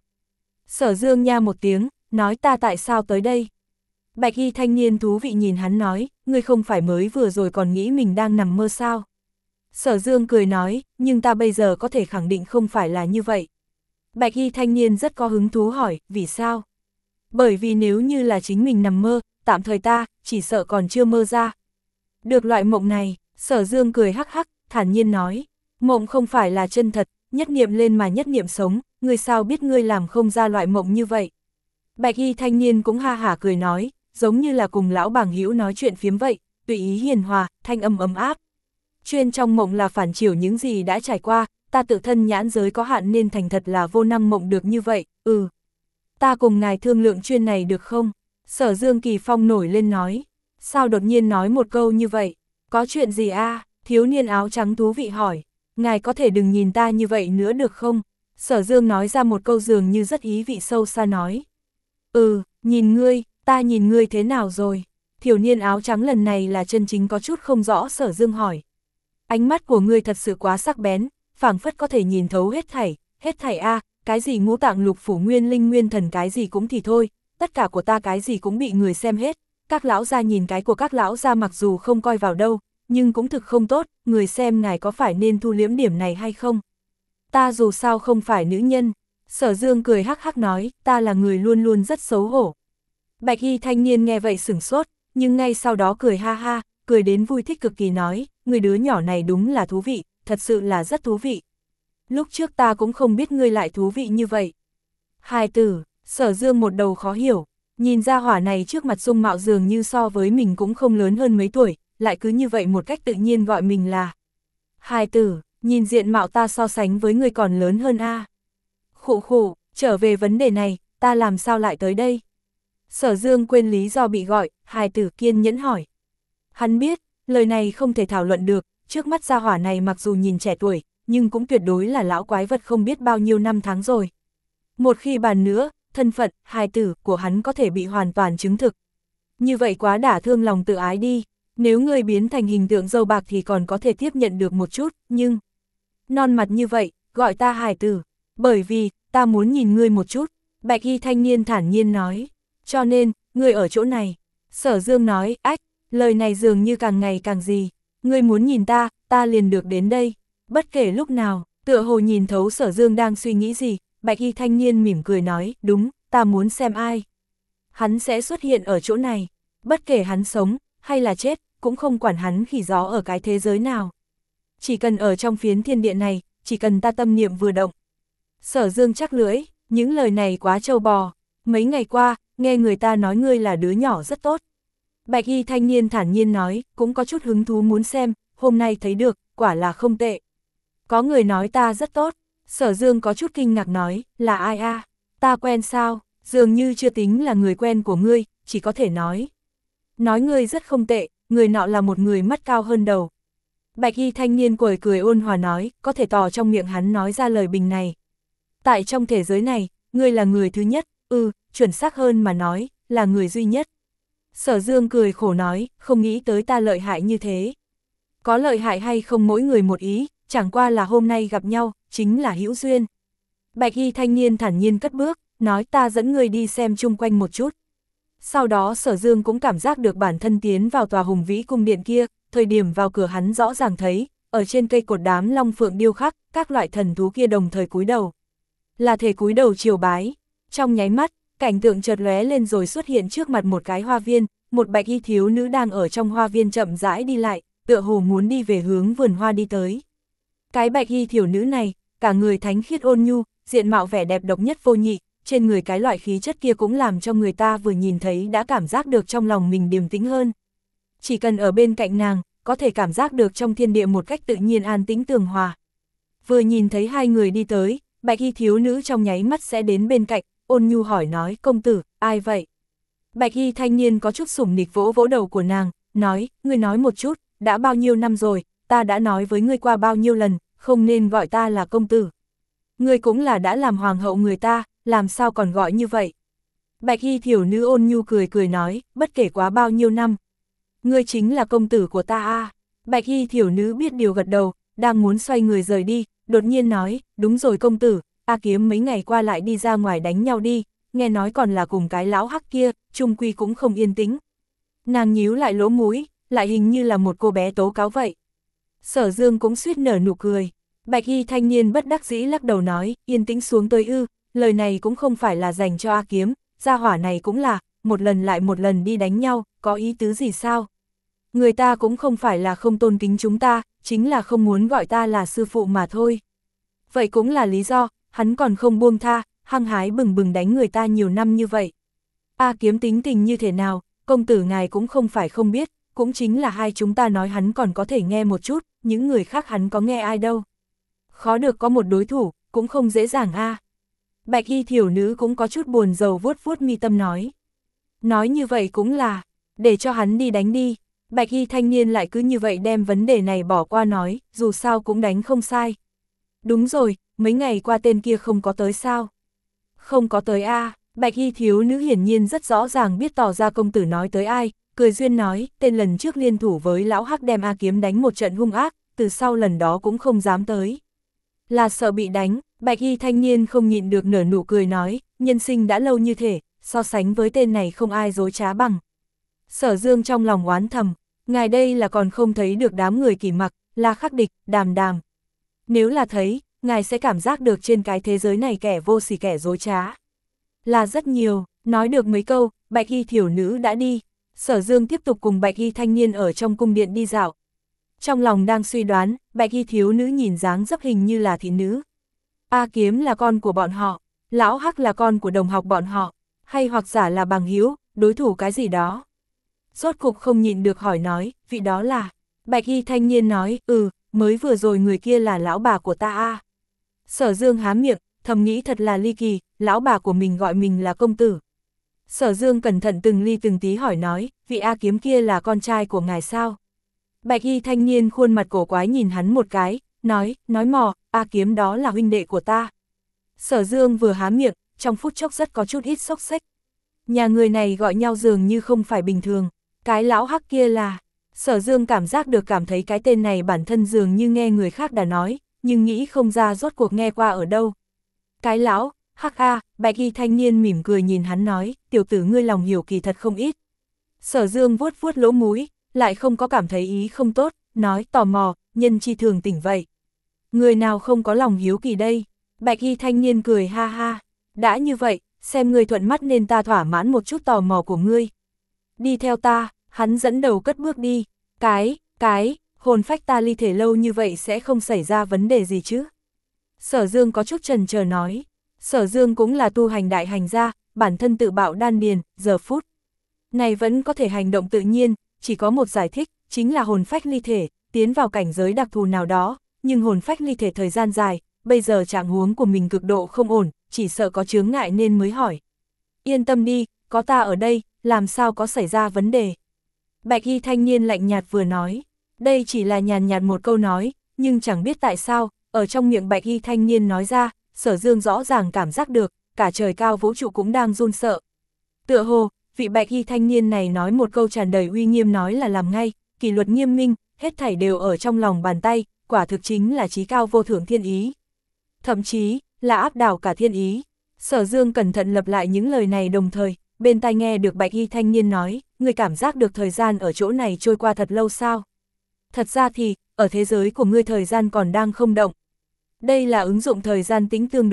Sở Dương nha một tiếng, nói ta tại sao tới đây? Bạch y thanh niên thú vị nhìn hắn nói, ngươi không phải mới vừa rồi còn nghĩ mình đang nằm mơ sao? Sở Dương cười nói, nhưng ta bây giờ có thể khẳng định không phải là như vậy. Bạch y thanh niên rất có hứng thú hỏi, vì sao? Bởi vì nếu như là chính mình nằm mơ, tạm thời ta, chỉ sợ còn chưa mơ ra. Được loại mộng này, Sở Dương cười hắc hắc, thản nhiên nói, mộng không phải là chân thật, nhất niệm lên mà nhất niệm sống, ngươi sao biết ngươi làm không ra loại mộng như vậy? Bạch y thanh niên cũng ha hả cười nói, giống như là cùng lão bảng hữu nói chuyện phiếm vậy, tùy ý hiền hòa, thanh âm ấm áp. Chuyên trong mộng là phản chiếu những gì đã trải qua, ta tự thân nhãn giới có hạn nên thành thật là vô năng mộng được như vậy, ừ. Ta cùng ngài thương lượng chuyên này được không? Sở Dương Kỳ Phong nổi lên nói, sao đột nhiên nói một câu như vậy? Có chuyện gì a? À? Thiếu niên áo trắng thú vị hỏi, ngài có thể đừng nhìn ta như vậy nữa được không? Sở Dương nói ra một câu dường như rất ý vị sâu xa nói. Ừ, nhìn ngươi, ta nhìn ngươi thế nào rồi? Thiếu niên áo trắng lần này là chân chính có chút không rõ. Sở Dương hỏi. Ánh mắt của ngươi thật sự quá sắc bén, phảng phất có thể nhìn thấu hết thảy, hết thảy a, à, cái gì ngũ tạng lục phủ nguyên linh nguyên thần cái gì cũng thì thôi, tất cả của ta cái gì cũng bị người xem hết, các lão gia nhìn cái của các lão gia mặc dù không coi vào đâu, nhưng cũng thực không tốt, người xem ngài có phải nên thu liễm điểm này hay không? Ta dù sao không phải nữ nhân. Sở Dương cười hắc hắc nói, ta là người luôn luôn rất xấu hổ. Bạch y thanh niên nghe vậy sửng sốt, nhưng ngay sau đó cười ha ha, cười đến vui thích cực kỳ nói, người đứa nhỏ này đúng là thú vị, thật sự là rất thú vị. Lúc trước ta cũng không biết ngươi lại thú vị như vậy. Hài tử, Sở Dương một đầu khó hiểu, nhìn ra hỏa này trước mặt dung mạo dường như so với mình cũng không lớn hơn mấy tuổi, lại cứ như vậy một cách tự nhiên gọi mình là hài tử, nhìn diện mạo ta so sánh với người còn lớn hơn a. À. Khụ khụ, trở về vấn đề này, ta làm sao lại tới đây? Sở Dương quên lý do bị gọi, hài tử kiên nhẫn hỏi. Hắn biết, lời này không thể thảo luận được, trước mắt gia hỏa này mặc dù nhìn trẻ tuổi, nhưng cũng tuyệt đối là lão quái vật không biết bao nhiêu năm tháng rồi. Một khi bàn nữa, thân phận, hài tử của hắn có thể bị hoàn toàn chứng thực. Như vậy quá đả thương lòng tự ái đi, nếu người biến thành hình tượng dâu bạc thì còn có thể tiếp nhận được một chút, nhưng non mặt như vậy, gọi ta hài tử, bởi vì, ta muốn nhìn ngươi một chút, Bạch y thanh niên thản nhiên nói, cho nên, ngươi ở chỗ này. Sở Dương nói, ách, lời này dường như càng ngày càng gì, ngươi muốn nhìn ta, ta liền được đến đây, bất kể lúc nào, tựa hồ nhìn thấu Sở Dương đang suy nghĩ gì, Bạch y thanh niên mỉm cười nói, đúng, ta muốn xem ai. Hắn sẽ xuất hiện ở chỗ này, bất kể hắn sống, hay là chết, cũng không quản hắn khỉ gió ở cái thế giới nào. Chỉ cần ở trong phiến thiên địa này, chỉ cần ta tâm niệm vừa động. Sở Dương chắc lưỡi, những lời này quá trâu bò, mấy ngày qua, nghe người ta nói ngươi là đứa nhỏ rất tốt. Bạch y thanh niên thản nhiên nói, cũng có chút hứng thú muốn xem, hôm nay thấy được, quả là không tệ. Có người nói ta rất tốt. Sở Dương có chút kinh ngạc nói, là ai a? À? Ta quen sao? Dường như chưa tính là người quen của ngươi, chỉ có thể nói. Nói ngươi rất không tệ, người nọ là một người mắt cao hơn đầu. Bạch y thanh niên cười cười ôn hòa nói, có thể tỏ trong miệng hắn nói ra lời bình này. Tại trong thế giới này, ngươi là người thứ nhất, ừ, chuẩn xác hơn mà nói, là người duy nhất. Sở Dương cười khổ nói, không nghĩ tới ta lợi hại như thế. Có lợi hại hay không mỗi người một ý, chẳng qua là hôm nay gặp nhau, chính là hữu duyên. Bạch y thanh niên thản nhiên cất bước, nói ta dẫn người đi xem chung quanh một chút. Sau đó Sở Dương cũng cảm giác được bản thân tiến vào tòa hùng vĩ cung điện kia, thời điểm vào cửa hắn rõ ràng thấy, ở trên cây cột đám long phượng điêu khắc, các loại thần thú kia đồng thời cúi đầu. là thể cúi đầu triều bái. Trong nháy mắt, cảnh tượng chợt lóe lên rồi xuất hiện trước mặt một cái hoa viên, một bạch y thiếu nữ đang ở trong hoa viên chậm rãi đi lại, tựa hồ muốn đi về hướng vườn hoa đi tới. Cái bạch y thiếu nữ này, cả người thánh khiết ôn nhu, diện mạo vẻ đẹp độc nhất vô nhị, trên người cái loại khí chất kia cũng làm cho người ta vừa nhìn thấy đã cảm giác được trong lòng mình điềm tĩnh hơn. Chỉ cần ở bên cạnh nàng, có thể cảm giác được trong thiên địa một cách tự nhiên an tĩnh tường hòa. Vừa nhìn thấy hai người đi tới, bạch y thiếu nữ trong nháy mắt sẽ đến bên cạnh, ôn nhu hỏi nói, công tử, ai vậy? Bạch y thanh niên có chút sủng nịch vỗ vỗ đầu của nàng, nói, ngươi nói một chút, đã bao nhiêu năm rồi, ta đã nói với ngươi qua bao nhiêu lần, không nên gọi ta là công tử. Ngươi cũng là đã làm hoàng hậu người ta, làm sao còn gọi như vậy? Bạch y thiếu nữ ôn nhu cười cười nói, bất kể quá bao nhiêu năm. Ngươi chính là công tử của ta à? Bạch y thiếu nữ biết điều gật đầu, đang muốn xoay người rời đi, đột nhiên nói, đúng rồi công tử, A Kiếm mấy ngày qua lại đi ra ngoài đánh nhau đi, nghe nói còn là cùng cái lão hắc kia, chung quy cũng không yên tĩnh. Nàng nhíu lại lỗ mũi, lại hình như là một cô bé tố cáo vậy. Sở Dương cũng suýt nở nụ cười. Bạch y thanh niên bất đắc dĩ lắc đầu nói, yên tĩnh xuống tới ư, lời này cũng không phải là dành cho A Kiếm, gia hỏa này cũng là, một lần lại một lần đi đánh nhau, có ý tứ gì sao? Người ta cũng không phải là không tôn kính chúng ta, chính là không muốn gọi ta là sư phụ mà thôi. Vậy cũng là lý do, hắn còn không buông tha, hăng hái bừng bừng đánh người ta nhiều năm như vậy. A Kiếm tính tình như thế nào, công tử ngài cũng không phải không biết, cũng chính là hai chúng ta nói hắn còn có thể nghe một chút, những người khác hắn có nghe ai đâu. Khó được có một đối thủ, cũng không dễ dàng a. Bạch y thiểu nữ cũng có chút buồn rầu vuốt vuốt mi tâm nói. Nói như vậy cũng là, để cho hắn đi đánh đi. Bạch y thanh niên lại cứ như vậy đem vấn đề này bỏ qua nói, dù sao cũng đánh không sai. Đúng rồi, mấy ngày qua tên kia không có tới sao? Không có tới a. Bạch y thiếu nữ hiển nhiên rất rõ ràng biết tỏ ra công tử nói tới ai, cười duyên nói, tên lần trước liên thủ với lão hắc đem A Kiếm đánh một trận hung ác, từ sau lần đó cũng không dám tới. Là sợ bị đánh, bạch y thanh niên không nhịn được nở nụ cười nói, nhân sinh đã lâu như thế, so sánh với tên này không ai dối trá bằng. Sở Dương trong lòng oán thầm, ngài đây là còn không thấy được đám người kỳ mặc, là khắc địch, đàm đàm. Nếu là thấy, ngài sẽ cảm giác được trên cái thế giới này kẻ vô sỉ kẻ dối trá. Là rất nhiều, nói được mấy câu, bạch y thiểu nữ đã đi. Sở Dương tiếp tục cùng bạch y thanh niên ở trong cung điện đi dạo. Trong lòng đang suy đoán, bạch y thiếu nữ nhìn dáng dấp hình như là thị nữ. A Kiếm là con của bọn họ, lão hắc là con của đồng học bọn họ, hay hoặc giả là bằng hữu, đối thủ cái gì đó. Rốt cục không nhịn được hỏi nói, vị đó là. Bạch y thanh niên nói, ừ, mới vừa rồi người kia là lão bà của ta a. Sở Dương há miệng, thầm nghĩ thật là ly kỳ, lão bà của mình gọi mình là công tử. Sở Dương cẩn thận từng ly từng tí hỏi nói, vị A Kiếm kia là con trai của ngài sao? Bạch y thanh niên khuôn mặt cổ quái nhìn hắn một cái, nói, nói mò, A Kiếm đó là huynh đệ của ta. Sở Dương vừa há miệng, trong phút chốc rất có chút ít sốc xách. Nhà người này gọi nhau dường như không phải bình thường, cái lão hắc kia là. Sở Dương cảm giác được cảm thấy cái tên này bản thân dường như nghe người khác đã nói, nhưng nghĩ không ra rốt cuộc nghe qua ở đâu. Cái lão, hắc a, bạch y thanh niên mỉm cười nhìn hắn nói, tiểu tử ngươi lòng hiểu kỳ thật không ít. Sở Dương vuốt vuốt lỗ mũi, lại không có cảm thấy ý không tốt, nói tò mò, nhân chi thường tỉnh vậy. Người nào không có lòng hiếu kỳ đây? Bạch y thanh niên cười ha ha, đã như vậy, xem ngươi thuận mắt nên ta thỏa mãn một chút tò mò của ngươi. Đi theo ta, hắn dẫn đầu cất bước đi, cái, cái, hồn phách ta ly thể lâu như vậy sẽ không xảy ra vấn đề gì chứ? Sở Dương có chút chần chờ nói, Sở Dương cũng là tu hành đại hành gia, bản thân tự bạo đan điền, giờ phút này vẫn có thể hành động tự nhiên, chỉ có một giải thích, chính là hồn phách ly thể, tiến vào cảnh giới đặc thù nào đó, nhưng hồn phách ly thể thời gian dài, bây giờ trạng huống của mình cực độ không ổn, chỉ sợ có chướng ngại nên mới hỏi. Yên tâm đi, có ta ở đây, làm sao có xảy ra vấn đề. Bạch y thanh niên lạnh nhạt vừa nói, đây chỉ là nhàn nhạt một câu nói, nhưng chẳng biết tại sao, ở trong miệng bạch y thanh niên nói ra, Sở Dương rõ ràng cảm giác được, cả trời cao vũ trụ cũng đang run sợ. Tựa hồ, vị bạch y thanh niên này nói một câu tràn đầy uy nghiêm nói là làm ngay, kỷ luật nghiêm minh, hết thảy đều ở trong lòng bàn tay, quả thực chính là chí cao vô thượng thiên ý. Thậm chí, là áp đảo cả thiên ý. Sở Dương cẩn thận lặp lại những lời này đồng thời, bên tai nghe được bạch y thanh niên nói, người cảm giác được thời gian ở chỗ này trôi qua thật lâu sao? Thật ra thì, ở thế giới của ngươi thời gian còn đang không động. Đây là ứng dụng thời gian tính tương đối,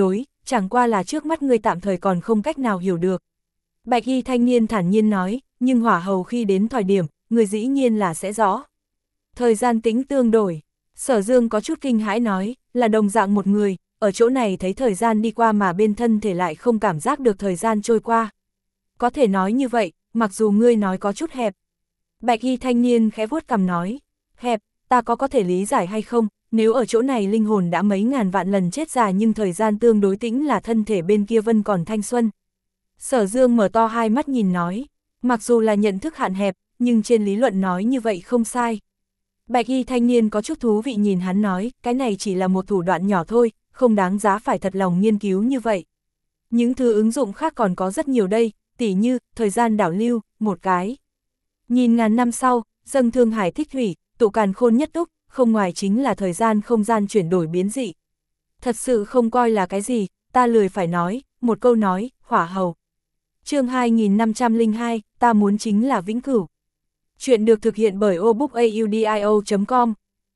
chẳng qua là trước mắt ngươi tạm thời còn không cách nào hiểu được. Bạch y thanh niên thản nhiên nói, nhưng hỏa hầu khi đến thời điểm, người dĩ nhiên là sẽ rõ. Thời gian tính tương đổi, Sở Dương có chút kinh hãi nói, là đồng dạng một người, ở chỗ này thấy thời gian đi qua mà bên thân thể lại không cảm giác được thời gian trôi qua. Có thể nói như vậy, mặc dù ngươi nói có chút hẹp. Bạch y thanh niên khẽ vuốt cằm nói, hẹp, ta có có thể lý giải hay không, nếu ở chỗ này linh hồn đã mấy ngàn vạn lần chết già nhưng thời gian tương đối tĩnh là thân thể bên kia vẫn còn thanh xuân. Sở Dương mở to hai mắt nhìn nói, mặc dù là nhận thức hạn hẹp, nhưng trên lý luận nói như vậy không sai. Bạch y thanh niên có chút thú vị nhìn hắn nói, cái này chỉ là một thủ đoạn nhỏ thôi, không đáng giá phải thật lòng nghiên cứu như vậy. Những thứ ứng dụng khác còn có rất nhiều đây, tỉ như, thời gian đảo lưu, một cái. Nhìn ngàn năm sau, dâng thương hải thích thủy, tụ càn khôn nhất túc, không ngoài chính là thời gian không gian chuyển đổi biến dị. Thật sự không coi là cái gì, ta lười phải nói, một câu nói, hỏa hầu. Chương hai nghìn năm trăm lẻ hai, ta muốn chính là vĩnh cửu. Chuyện được thực hiện bởi obookaudio chấm com.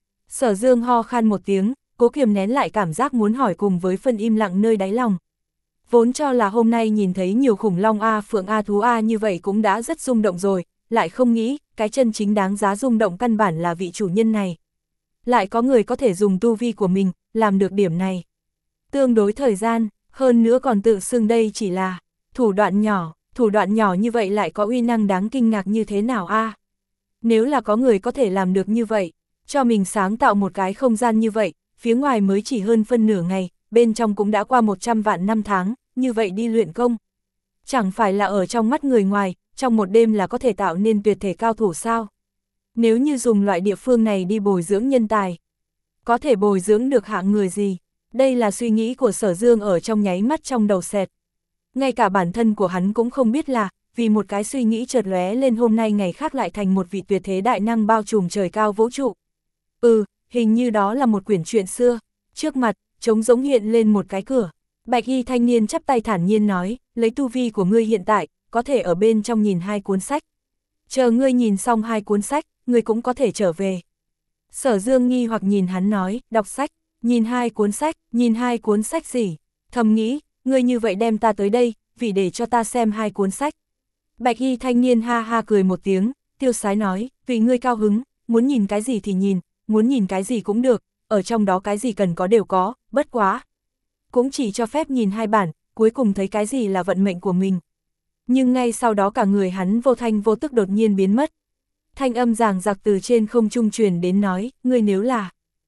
Sở Dương ho khan một tiếng, cố kiềm nén lại cảm giác muốn hỏi cùng với phần im lặng nơi đáy lòng. Vốn cho là hôm nay nhìn thấy nhiều khủng long A phượng A thú A như vậy cũng đã rất rung động rồi, lại không nghĩ, cái chân chính đáng giá rung động căn bản là vị chủ nhân này. Lại có người có thể dùng tu vi của mình, làm được điểm này. Tương đối thời gian, hơn nữa còn tự xưng đây chỉ là thủ đoạn nhỏ, thủ đoạn nhỏ như vậy lại có uy năng đáng kinh ngạc như thế nào a? Nếu là có người có thể làm được như vậy, cho mình sáng tạo một cái không gian như vậy, phía ngoài mới chỉ hơn phân nửa ngày, bên trong cũng đã qua một trăm vạn năm tháng, như vậy đi luyện công. Chẳng phải là ở trong mắt người ngoài, trong một đêm là có thể tạo nên tuyệt thể cao thủ sao? Nếu như dùng loại địa phương này đi bồi dưỡng nhân tài, có thể bồi dưỡng được hạng người gì? Đây là suy nghĩ của Sở Dương ở trong nháy mắt trong đầu xẹt. Ngay cả bản thân của hắn cũng không biết là, vì một cái suy nghĩ chợt lóe lên hôm nay ngày khác lại thành một vị tuyệt thế đại năng bao trùm trời cao vũ trụ. Ừ, hình như đó là một quyển truyện xưa. Trước mặt, trống rỗng hiện lên một cái cửa. Bạch y thanh niên chắp tay thản nhiên nói, lấy tu vi của ngươi hiện tại, có thể ở bên trong nhìn hai cuốn sách. Chờ ngươi nhìn xong hai cuốn sách, ngươi cũng có thể trở về. Sở Dương nghi hoặc nhìn hắn nói, đọc sách, nhìn hai cuốn sách, nhìn hai cuốn sách gì? Thầm nghĩ, ngươi như vậy đem ta tới đây, vì để cho ta xem hai cuốn sách. Bạch y thanh niên ha ha cười một tiếng, tiêu sái nói, vì ngươi cao hứng, muốn nhìn cái gì thì nhìn, muốn nhìn cái gì cũng được, ở trong đó cái gì cần có đều có, bất quá. Cũng chỉ cho phép nhìn hai bản, cuối cùng thấy cái gì là vận mệnh của mình. Nhưng ngay sau đó cả người hắn vô thanh vô tức đột nhiên biến mất. Thanh âm ràng giặc từ trên không trung truyền đến nói, ngươi nếu là...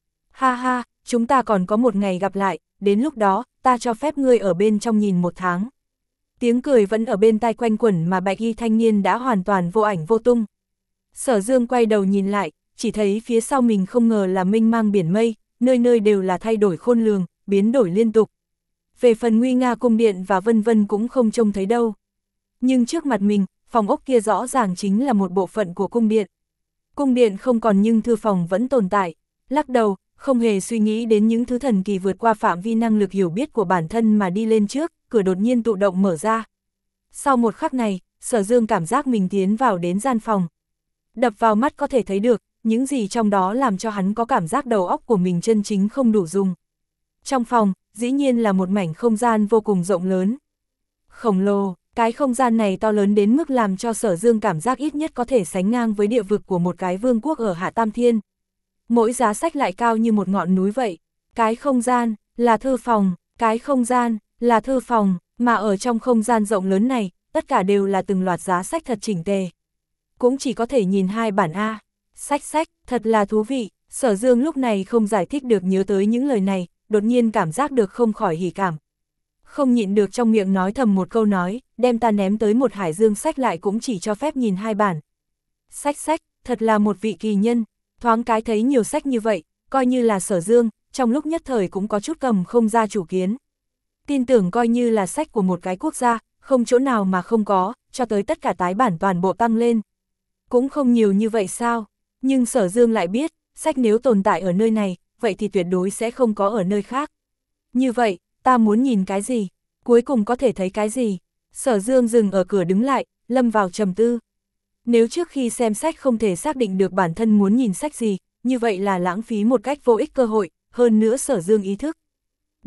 Ha ha, chúng ta còn có một ngày gặp lại, đến lúc đó, ta cho phép ngươi ở bên trong nhìn một tháng. Tiếng cười vẫn ở bên tai quanh quẩn mà bạch y thanh niên đã hoàn toàn vô ảnh vô tung. Sở Dương quay đầu nhìn lại, chỉ thấy phía sau mình không ngờ là mênh mang biển mây, nơi nơi đều là thay đổi khôn lường, biến đổi liên tục. Về phần nguy nga cung điện và vân vân cũng không trông thấy đâu. Nhưng trước mặt mình, phòng ốc kia rõ ràng chính là một bộ phận của cung điện. Cung điện không còn nhưng thư phòng vẫn tồn tại. Lắc đầu, không hề suy nghĩ đến những thứ thần kỳ vượt qua phạm vi năng lực hiểu biết của bản thân mà đi lên trước, cửa đột nhiên tự động mở ra. Sau một khắc này, Sở Dương cảm giác mình tiến vào đến gian phòng. Đập vào mắt có thể thấy được, những gì trong đó làm cho hắn có cảm giác đầu óc của mình chân chính không đủ dùng. Trong phòng, dĩ nhiên là một mảnh không gian vô cùng rộng lớn. Khổng lồ, cái không gian này to lớn đến mức làm cho Sở Dương cảm giác ít nhất có thể sánh ngang với địa vực của một cái vương quốc ở Hạ Tam Thiên. Mỗi giá sách lại cao như một ngọn núi vậy. Cái không gian, là thư phòng, cái không gian, là thư phòng, mà ở trong không gian rộng lớn này, tất cả đều là từng loạt giá sách thật chỉnh tề. Cũng chỉ có thể nhìn hai bản A. Sách sách, thật là thú vị. Sở Dương lúc này không giải thích được nhớ tới những lời này, đột nhiên cảm giác được không khỏi hỉ cảm. Không nhịn được trong miệng nói thầm một câu nói, đem ta ném tới một hải dương sách lại cũng chỉ cho phép nhìn hai bản. Sách sách, thật là một vị kỳ nhân, thoáng cái thấy nhiều sách như vậy, coi như là Sở Dương, trong lúc nhất thời cũng có chút cầm không ra chủ kiến. Tin tưởng coi như là sách của một cái quốc gia, không chỗ nào mà không có, cho tới tất cả tái bản toàn bộ tăng lên. Cũng không nhiều như vậy sao, nhưng Sở Dương lại biết, sách nếu tồn tại ở nơi này, vậy thì tuyệt đối sẽ không có ở nơi khác. Như vậy, ta muốn nhìn cái gì, cuối cùng có thể thấy cái gì? Sở Dương dừng ở cửa đứng lại, lâm vào trầm tư. Nếu trước khi xem sách không thể xác định được bản thân muốn nhìn sách gì, như vậy là lãng phí một cách vô ích cơ hội, hơn nữa Sở Dương ý thức được,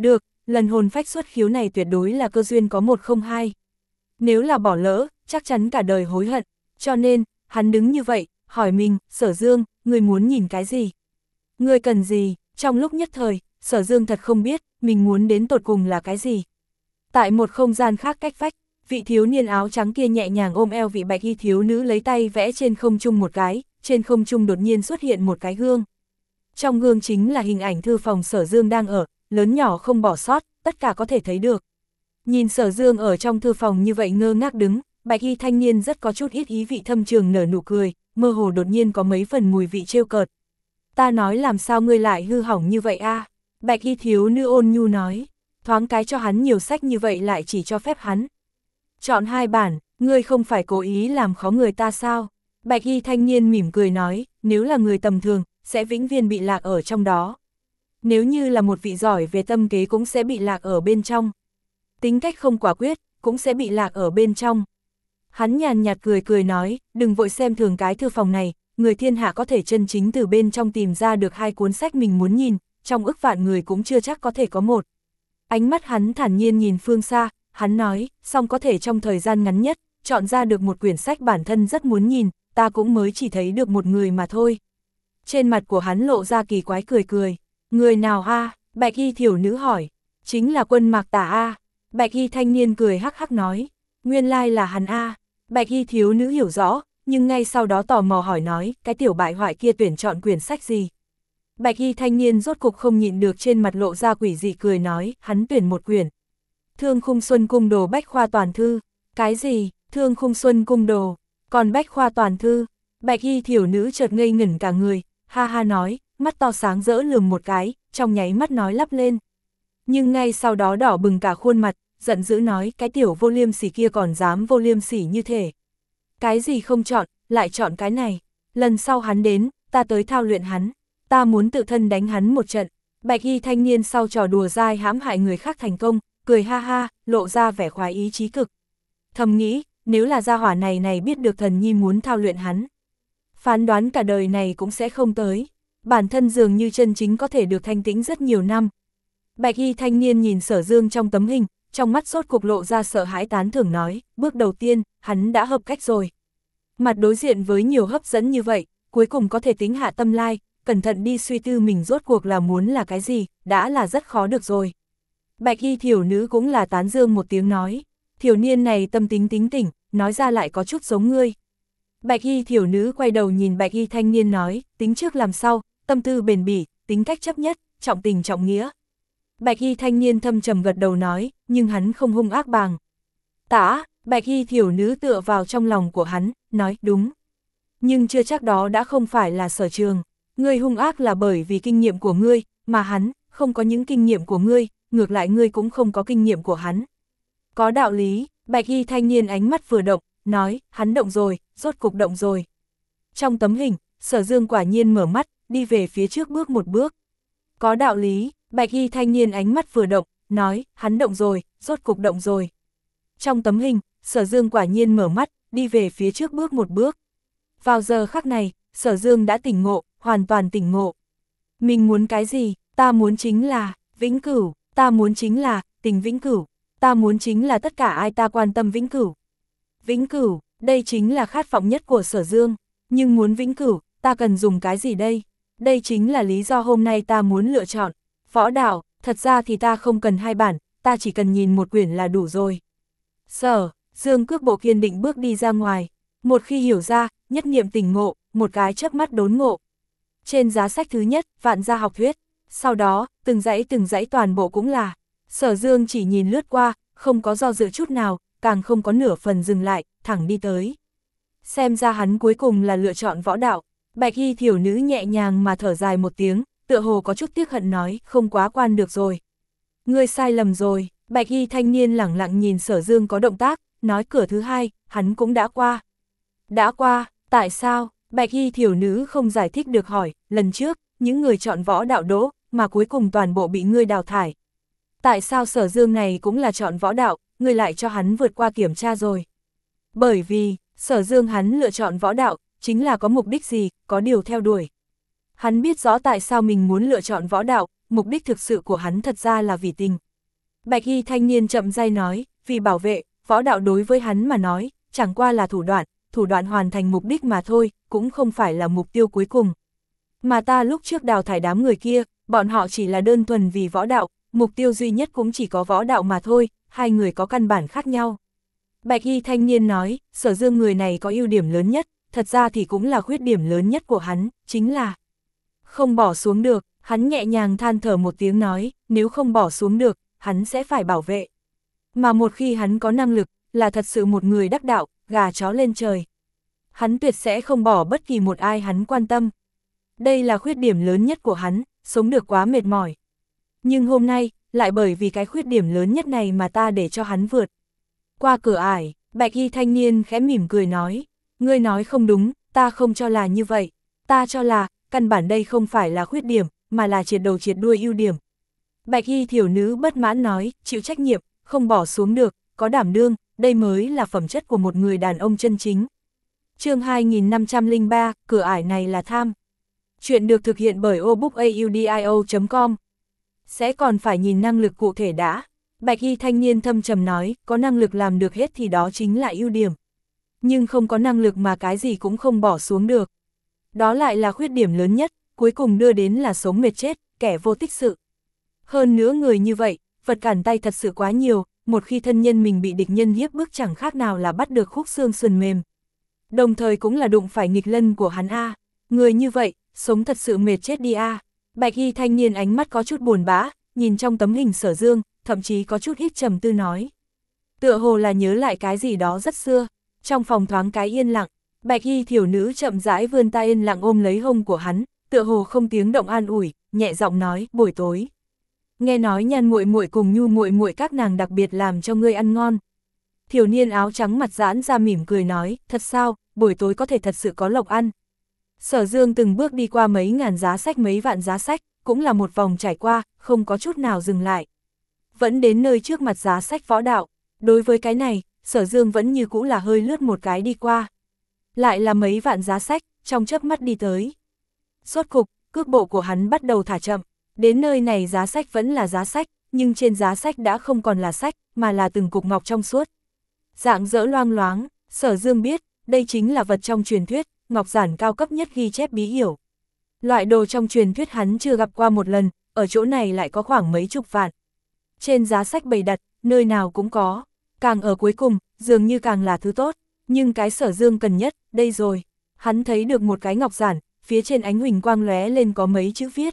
lần hồn phách xuất khiếu này tuyệt đối là cơ duyên có một không hai. Nếu là bỏ lỡ, chắc chắn cả đời hối hận, cho nên, hắn đứng như vậy, hỏi mình, Sở Dương, ngươi muốn nhìn cái gì? Ngươi cần gì? Trong lúc nhất thời, Sở Dương thật không biết, mình muốn đến tột cùng là cái gì. Tại một không gian khác cách vách, vị thiếu niên áo trắng kia nhẹ nhàng ôm eo vị bạch y thiếu nữ lấy tay vẽ trên không trung một cái, trên không trung đột nhiên xuất hiện một cái gương. Trong gương chính là hình ảnh thư phòng Sở Dương đang ở, lớn nhỏ không bỏ sót, tất cả có thể thấy được. Nhìn Sở Dương ở trong thư phòng như vậy ngơ ngác đứng, bạch y thanh niên rất có chút ít ý vị thâm trường nở nụ cười, mơ hồ đột nhiên có mấy phần mùi vị trêu cợt. Ta nói làm sao ngươi lại hư hỏng như vậy a? Bạch y thiếu nữ ôn nhu nói, thoáng cái cho hắn nhiều sách như vậy lại chỉ cho phép hắn chọn hai bản, ngươi không phải cố ý làm khó người ta sao? Bạch y thanh niên mỉm cười nói, nếu là người tầm thường, sẽ vĩnh viễn bị lạc ở trong đó. Nếu như là một vị giỏi về tâm kế cũng sẽ bị lạc ở bên trong. Tính cách không quả quyết, cũng sẽ bị lạc ở bên trong. Hắn nhàn nhạt cười cười nói, đừng vội xem thường cái thư phòng này, người thiên hạ có thể chân chính từ bên trong tìm ra được hai cuốn sách mình muốn nhìn, trong ức vạn người cũng chưa chắc có thể có một. Ánh mắt hắn thản nhiên nhìn phương xa, hắn nói, song có thể trong thời gian ngắn nhất, chọn ra được một quyển sách bản thân rất muốn nhìn, ta cũng mới chỉ thấy được một người mà thôi. Trên mặt của hắn lộ ra kỳ quái cười cười, người nào a? Bạch y thiểu nữ hỏi, chính là Quân Mạc Tà a. Bạch y thanh niên cười hắc hắc nói, nguyên lai là hắn a. Bạch y thiếu nữ hiểu rõ, nhưng ngay sau đó tò mò hỏi nói, cái tiểu bại hoại kia tuyển chọn quyển sách gì? Bạch y thanh niên rốt cục không nhịn được trên mặt lộ ra quỷ dị cười nói, hắn tuyển một quyển. Thương Khung Xuân Cung Đồ Bách Khoa Toàn Thư. Cái gì? Thương Khung Xuân Cung Đồ, còn Bách Khoa Toàn Thư? Bạch y thiểu nữ chợt ngây ngẩn cả người, ha ha nói, mắt to sáng rỡ lườm một cái, trong nháy mắt nói lắp lên. Nhưng ngay sau đó đỏ bừng cả khuôn mặt, giận dữ nói, cái tiểu vô liêm sỉ kia còn dám vô liêm sỉ như thế. Cái gì không chọn, lại chọn cái này. Lần sau hắn đến, ta tới thao luyện hắn, ta muốn tự thân đánh hắn một trận. Bạch y thanh niên sau trò đùa dai hãm hại người khác thành công, cười ha ha, lộ ra vẻ khoái ý chí cực. Thầm nghĩ, nếu là gia hỏa này này biết được thần nhi muốn thao luyện hắn, phán đoán cả đời này cũng sẽ không tới. Bản thân dường như chân chính có thể được thanh tĩnh rất nhiều năm. Bạch y thanh niên nhìn Sở Dương trong tấm hình, trong mắt sốt cục lộ ra sợ hãi tán thưởng nói, bước đầu tiên, hắn đã hợp cách rồi. Mặt đối diện với nhiều hấp dẫn như vậy, cuối cùng có thể tính hạ tâm lai, cẩn thận đi suy tư mình rốt cuộc là muốn là cái gì, đã là rất khó được rồi. Bạch y thiểu nữ cũng là tán dương một tiếng nói, thiểu niên này tâm tính tính tỉnh, nói ra lại có chút giống ngươi. Bạch y thiểu nữ quay đầu nhìn bạch y thanh niên nói, tính trước làm sau, tâm tư bền bỉ, tính cách chấp nhất, trọng tình trọng nghĩa. Bạch y thanh niên thâm trầm gật đầu nói, nhưng hắn không hung ác bàng. Tả, bạch y thiểu nữ tựa vào trong lòng của hắn, nói, đúng. Nhưng chưa chắc đó đã không phải là Sở Trường. Ngươi hung ác là bởi vì kinh nghiệm của ngươi, mà hắn, không có những kinh nghiệm của ngươi, ngược lại ngươi cũng không có kinh nghiệm của hắn. Có đạo lý, bạch y thanh niên ánh mắt vừa động, nói, hắn động rồi, rốt cục động rồi. Trong tấm hình, Sở Dương quả nhiên mở mắt, đi về phía trước bước một bước. Có đạo lý, bạch y thanh niên ánh mắt vừa động, nói, hắn động rồi, rốt cục động rồi. Trong tấm hình, Sở Dương quả nhiên mở mắt, đi về phía trước bước một bước. Vào giờ khắc này, Sở Dương đã tỉnh ngộ, hoàn toàn tỉnh ngộ. Mình muốn cái gì? Ta muốn chính là vĩnh cửu, ta muốn chính là tình vĩnh cửu, ta muốn chính là tất cả ai ta quan tâm vĩnh cửu. Vĩnh cửu, đây chính là khát vọng nhất của Sở Dương, nhưng muốn vĩnh cửu, ta cần dùng cái gì đây? Đây chính là lý do hôm nay ta muốn lựa chọn võ đạo, thật ra thì ta không cần hai bản, ta chỉ cần nhìn một quyển là đủ rồi. Sở Dương cước bộ kiên định bước đi ra ngoài, một khi hiểu ra, nhất niệm tỉnh ngộ, một cái chớp mắt đốn ngộ. Trên giá sách thứ nhất, Vạn Gia Học Thuyết, sau đó, từng dãy từng dãy toàn bộ cũng là. Sở Dương chỉ nhìn lướt qua, không có do dự chút nào, càng không có nửa phần dừng lại, thẳng đi tới. Xem ra hắn cuối cùng là lựa chọn võ đạo. Bạch y thiểu nữ nhẹ nhàng mà thở dài một tiếng, tựa hồ có chút tiếc hận nói, không quá quan được rồi. Ngươi sai lầm rồi. Bạch y thanh niên lẳng lặng nhìn Sở Dương có động tác, nói cửa thứ hai, hắn cũng đã qua. Đã qua, tại sao? Bạch y thiểu nữ không giải thích được hỏi, lần trước, những người chọn võ đạo đỗ, mà cuối cùng toàn bộ bị ngươi đào thải. Tại sao Sở Dương này cũng là chọn võ đạo, ngươi lại cho hắn vượt qua kiểm tra rồi? Bởi vì, Sở Dương hắn lựa chọn võ đạo, chính là có mục đích gì, có điều theo đuổi. Hắn biết rõ tại sao mình muốn lựa chọn võ đạo, mục đích thực sự của hắn thật ra là vì tình. Bạch y thanh niên chậm rãi nói, vì bảo vệ, võ đạo đối với hắn mà nói, chẳng qua là thủ đoạn, thủ đoạn hoàn thành mục đích mà thôi, cũng không phải là mục tiêu cuối cùng. Mà ta lúc trước đào thải đám người kia, bọn họ chỉ là đơn thuần vì võ đạo, mục tiêu duy nhất cũng chỉ có võ đạo mà thôi, hai người có căn bản khác nhau. Bạch y thanh niên nói, Sở Dương người này có ưu điểm lớn nhất, thật ra thì cũng là khuyết điểm lớn nhất của hắn, chính là không bỏ xuống được. Hắn nhẹ nhàng than thở một tiếng nói, nếu không bỏ xuống được, hắn sẽ phải bảo vệ. Mà một khi hắn có năng lực, là thật sự một người đắc đạo, gà chó lên trời. Hắn tuyệt sẽ không bỏ bất kỳ một ai hắn quan tâm. Đây là khuyết điểm lớn nhất của hắn, sống được quá mệt mỏi. Nhưng hôm nay, lại bởi vì cái khuyết điểm lớn nhất này mà ta để cho hắn vượt qua cửa ải. Bạch y thanh niên khẽ mỉm cười nói, ngươi nói không đúng, ta không cho là như vậy. Ta cho là, căn bản đây không phải là khuyết điểm, mà là triệt đầu triệt đuôi ưu điểm. Bạch y thiểu nữ bất mãn nói, chịu trách nhiệm, không bỏ xuống được, có đảm đương, đây mới là phẩm chất của một người đàn ông chân chính. Chương hai nghìn năm trăm lẻ ba, cửa ải này là tham. Chuyện được thực hiện bởi obookaudio chấm com. Sẽ còn phải nhìn năng lực cụ thể đã. Bạch y thanh niên thâm trầm nói, có năng lực làm được hết thì đó chính là ưu điểm. Nhưng không có năng lực mà cái gì cũng không bỏ xuống được. Đó lại là khuyết điểm lớn nhất, cuối cùng đưa đến là sống mệt chết, kẻ vô tích sự. Hơn nữa người như vậy, vật cản tay thật sự quá nhiều, một khi thân nhân mình bị địch nhân hiếp bức chẳng khác nào là bắt được khúc xương sườn mềm. Đồng thời cũng là đụng phải nghịch lân của hắn A. Người như vậy, sống thật sự mệt chết đi A. Bạch y thanh niên ánh mắt có chút buồn bã, nhìn trong tấm hình Sở Dương, thậm chí có chút hít trầm tư nói. Tựa hồ là nhớ lại cái gì đó rất xưa, trong phòng thoáng cái yên lặng, Bạch y thiểu nữ chậm rãi vươn tay yên lặng ôm lấy hông của hắn, tựa hồ không tiếng động an ủi, nhẹ giọng nói, buổi tối. Nghe nói Nhan muội muội cùng Nhu muội muội các nàng đặc biệt làm cho ngươi ăn ngon. Thiểu niên áo trắng mặt giãn ra mỉm cười nói, thật sao, buổi tối có thể thật sự có lộc ăn. Sở Dương từng bước đi qua mấy ngàn giá sách mấy vạn giá sách, cũng là một vòng trải qua, không có chút nào dừng lại. Vẫn đến nơi trước mặt giá sách võ đạo, đối với cái này, Sở Dương vẫn như cũ là hơi lướt một cái đi qua. Lại là mấy vạn giá sách, trong chớp mắt đi tới. Sốt cục, cước bộ của hắn bắt đầu thả chậm, đến nơi này giá sách vẫn là giá sách, nhưng trên giá sách đã không còn là sách, mà là từng cục ngọc trong suốt. Dạng dỡ loang loáng, Sở Dương biết, đây chính là vật trong truyền thuyết, ngọc giản cao cấp nhất ghi chép bí hiểu. Loại đồ trong truyền thuyết hắn chưa gặp qua một lần, ở chỗ này lại có khoảng mấy chục vạn. Trên giá sách bày đặt, nơi nào cũng có, càng ở cuối cùng, dường như càng là thứ tốt, nhưng cái Sở Dương cần nhất, đây rồi. Hắn thấy được một cái ngọc giản, phía trên ánh huỳnh quang lóe lên có mấy chữ viết.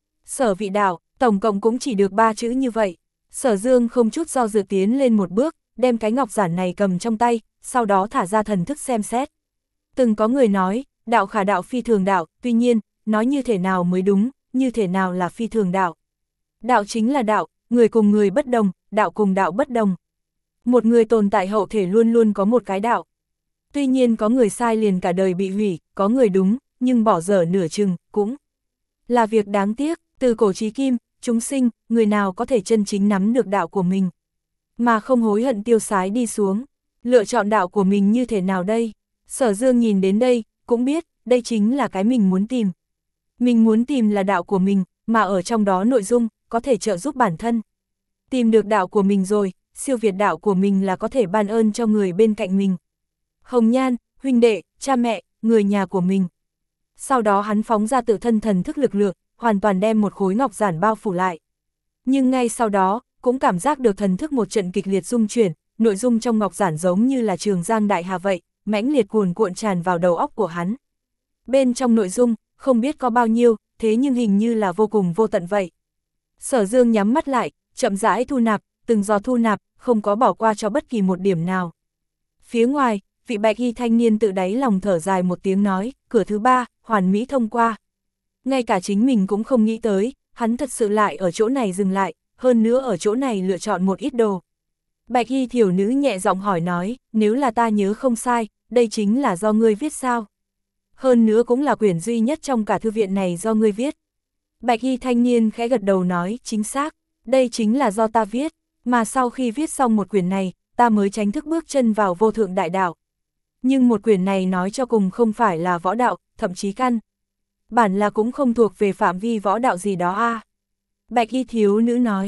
Sở vị đạo, tổng cộng cũng chỉ được ba chữ như vậy. Sở Dương không chút do dự tiến lên một bước, đem cái ngọc giản này cầm trong tay, sau đó thả ra thần thức xem xét. Từng có người nói, đạo khả đạo phi thường đạo, tuy nhiên, nói như thế nào mới đúng, như thế nào là phi thường đạo. Đạo chính là đạo, người cùng người bất đồng, đạo cùng đạo bất đồng. Một người tồn tại hậu thể luôn luôn có một cái đạo. Tuy nhiên có người sai liền cả đời bị hủy, có người đúng, nhưng bỏ dở nửa chừng, cũng là việc đáng tiếc. Từ cổ chí kim, chúng sinh, người nào có thể chân chính nắm được đạo của mình, mà không hối hận tiêu sái đi xuống, lựa chọn đạo của mình như thế nào đây? Sở Dương nhìn đến đây, cũng biết, đây chính là cái mình muốn tìm. Mình muốn tìm là đạo của mình, mà ở trong đó nội dung, có thể trợ giúp bản thân. Tìm được đạo của mình rồi, siêu việt đạo của mình là có thể ban ơn cho người bên cạnh mình. Hồng Nhan, huynh đệ, cha mẹ, người nhà của mình. Sau đó hắn phóng ra tự thân thần thức lực lượng, hoàn toàn đem một khối ngọc giản bao phủ lại. Nhưng ngay sau đó, cũng cảm giác được thần thức một trận kịch liệt rung chuyển, nội dung trong ngọc giản giống như là Trường Giang đại hà vậy, mãnh liệt cuồn cuộn tràn vào đầu óc của hắn. Bên trong nội dung, không biết có bao nhiêu, thế nhưng hình như là vô cùng vô tận vậy. Sở Dương nhắm mắt lại, chậm rãi thu nạp, từng giọt thu nạp, không có bỏ qua cho bất kỳ một điểm nào. Phía ngoài, vị bạch y thanh niên tự đáy lòng thở dài một tiếng nói, cửa thứ ba, hoàn mỹ thông qua. Ngay cả chính mình cũng không nghĩ tới, hắn thật sự lại ở chỗ này dừng lại, hơn nữa ở chỗ này lựa chọn một ít đồ. Bạch y thiểu nữ nhẹ giọng hỏi nói, nếu là ta nhớ không sai, đây chính là do ngươi viết sao? Hơn nữa cũng là quyển duy nhất trong cả thư viện này do ngươi viết. Bạch y thanh niên khẽ gật đầu nói, chính xác, đây chính là do ta viết, mà sau khi viết xong một quyển này, ta mới tránh thức bước chân vào vô thượng đại đạo. Nhưng một quyển này nói cho cùng không phải là võ đạo, thậm chí căn bản là cũng không thuộc về phạm vi võ đạo gì đó a. À. Bạch y thiếu nữ nói,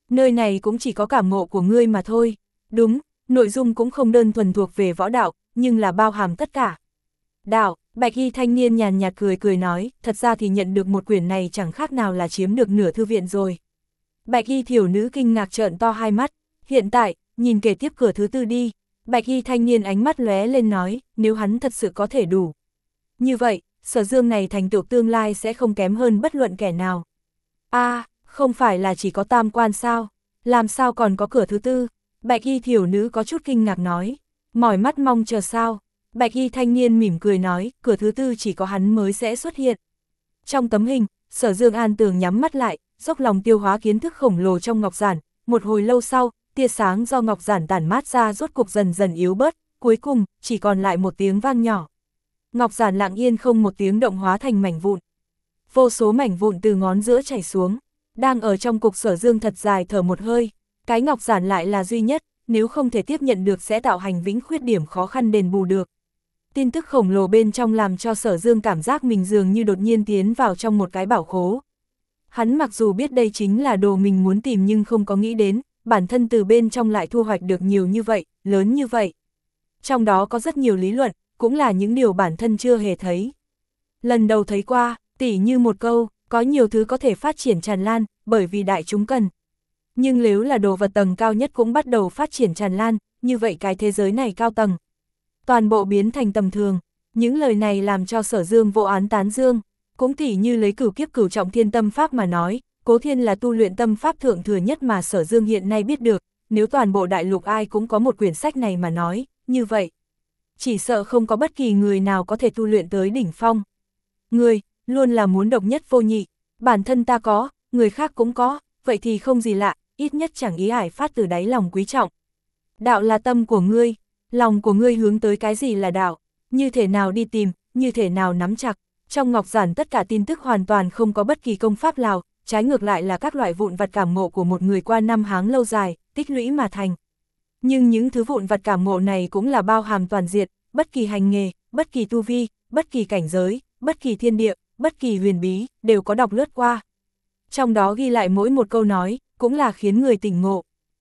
Nơi này cũng chỉ có cảm ngộ của ngươi mà thôi. Đúng, nội dung cũng không đơn thuần thuộc về võ đạo, nhưng là bao hàm tất cả. Đạo, bạch y thanh niên nhàn nhạt cười cười nói, thật ra thì nhận được một quyển này chẳng khác nào là chiếm được nửa thư viện rồi. Bạch y thiểu nữ kinh ngạc trợn to hai mắt, hiện tại, nhìn kể tiếp cửa thứ tư đi. Bạch y thanh niên ánh mắt lóe lên nói, nếu hắn thật sự có thể đủ. Như vậy, Sở Dương này thành tựu tương lai sẽ không kém hơn bất luận kẻ nào. A, à, không phải là chỉ có tam quan sao, làm sao còn có cửa thứ tư? Bạch y thiểu nữ có chút kinh ngạc nói, mỏi mắt mong chờ sao? Bạch y thanh niên mỉm cười nói, cửa thứ tư chỉ có hắn mới sẽ xuất hiện. Trong tấm hình, Sở Dương an tường nhắm mắt lại, dốc lòng tiêu hóa kiến thức khổng lồ trong ngọc giản, một hồi lâu sau, tia sáng do ngọc giản tản mát ra rốt cuộc dần dần yếu bớt, cuối cùng, chỉ còn lại một tiếng vang nhỏ. Ngọc giản lặng yên không một tiếng động hóa thành mảnh vụn. Vô số mảnh vụn từ ngón giữa chảy xuống, đang ở trong cục Sở Dương thật dài thở một hơi, cái ngọc giản lại là duy nhất, nếu không thể tiếp nhận được sẽ tạo hành vĩnh khuyết điểm khó khăn đền bù được. Tin tức khổng lồ bên trong làm cho Sở Dương cảm giác mình dường như đột nhiên tiến vào trong một cái bảo khố. Hắn mặc dù biết đây chính là đồ mình muốn tìm nhưng không có nghĩ đến, bản thân từ bên trong lại thu hoạch được nhiều như vậy, lớn như vậy. Trong đó có rất nhiều lý luận, cũng là những điều bản thân chưa hề thấy. Lần đầu thấy qua, tỉ như một câu, có nhiều thứ có thể phát triển tràn lan, bởi vì đại chúng cần. Nhưng nếu là đồ vật tầng cao nhất cũng bắt đầu phát triển tràn lan, như vậy cái thế giới này cao tầng. Toàn bộ biến thành tầm thường, những lời này làm cho Sở Dương vô án tán dương, cũng tỉ như lấy cửu kiếp cửu trọng thiên tâm pháp mà nói, Cố Thiên là tu luyện tâm pháp thượng thừa nhất mà Sở Dương hiện nay biết được, nếu toàn bộ đại lục ai cũng có một quyển sách này mà nói, như vậy, chỉ sợ không có bất kỳ người nào có thể tu luyện tới đỉnh phong. Người, luôn là muốn độc nhất vô nhị, bản thân ta có, người khác cũng có, vậy thì không gì lạ, ít nhất chẳng ý ải phát từ đáy lòng quý trọng. Đạo là tâm của ngươi, lòng của ngươi hướng tới cái gì là đạo, như thế nào đi tìm, như thế nào nắm chặt. Trong ngọc giản tất cả tin tức hoàn toàn không có bất kỳ công pháp nào, trái ngược lại là các loại vụn vặt cảm ngộ của một người qua năm tháng lâu dài, tích lũy mà thành. Nhưng những thứ vụn vặt cảm ngộ này cũng là bao hàm toàn diện, bất kỳ hành nghề, bất kỳ tu vi, bất kỳ cảnh giới, bất kỳ thiên địa, bất kỳ huyền bí, đều có đọc lướt qua. Trong đó ghi lại mỗi một câu nói, cũng là khiến người tỉnh ngộ.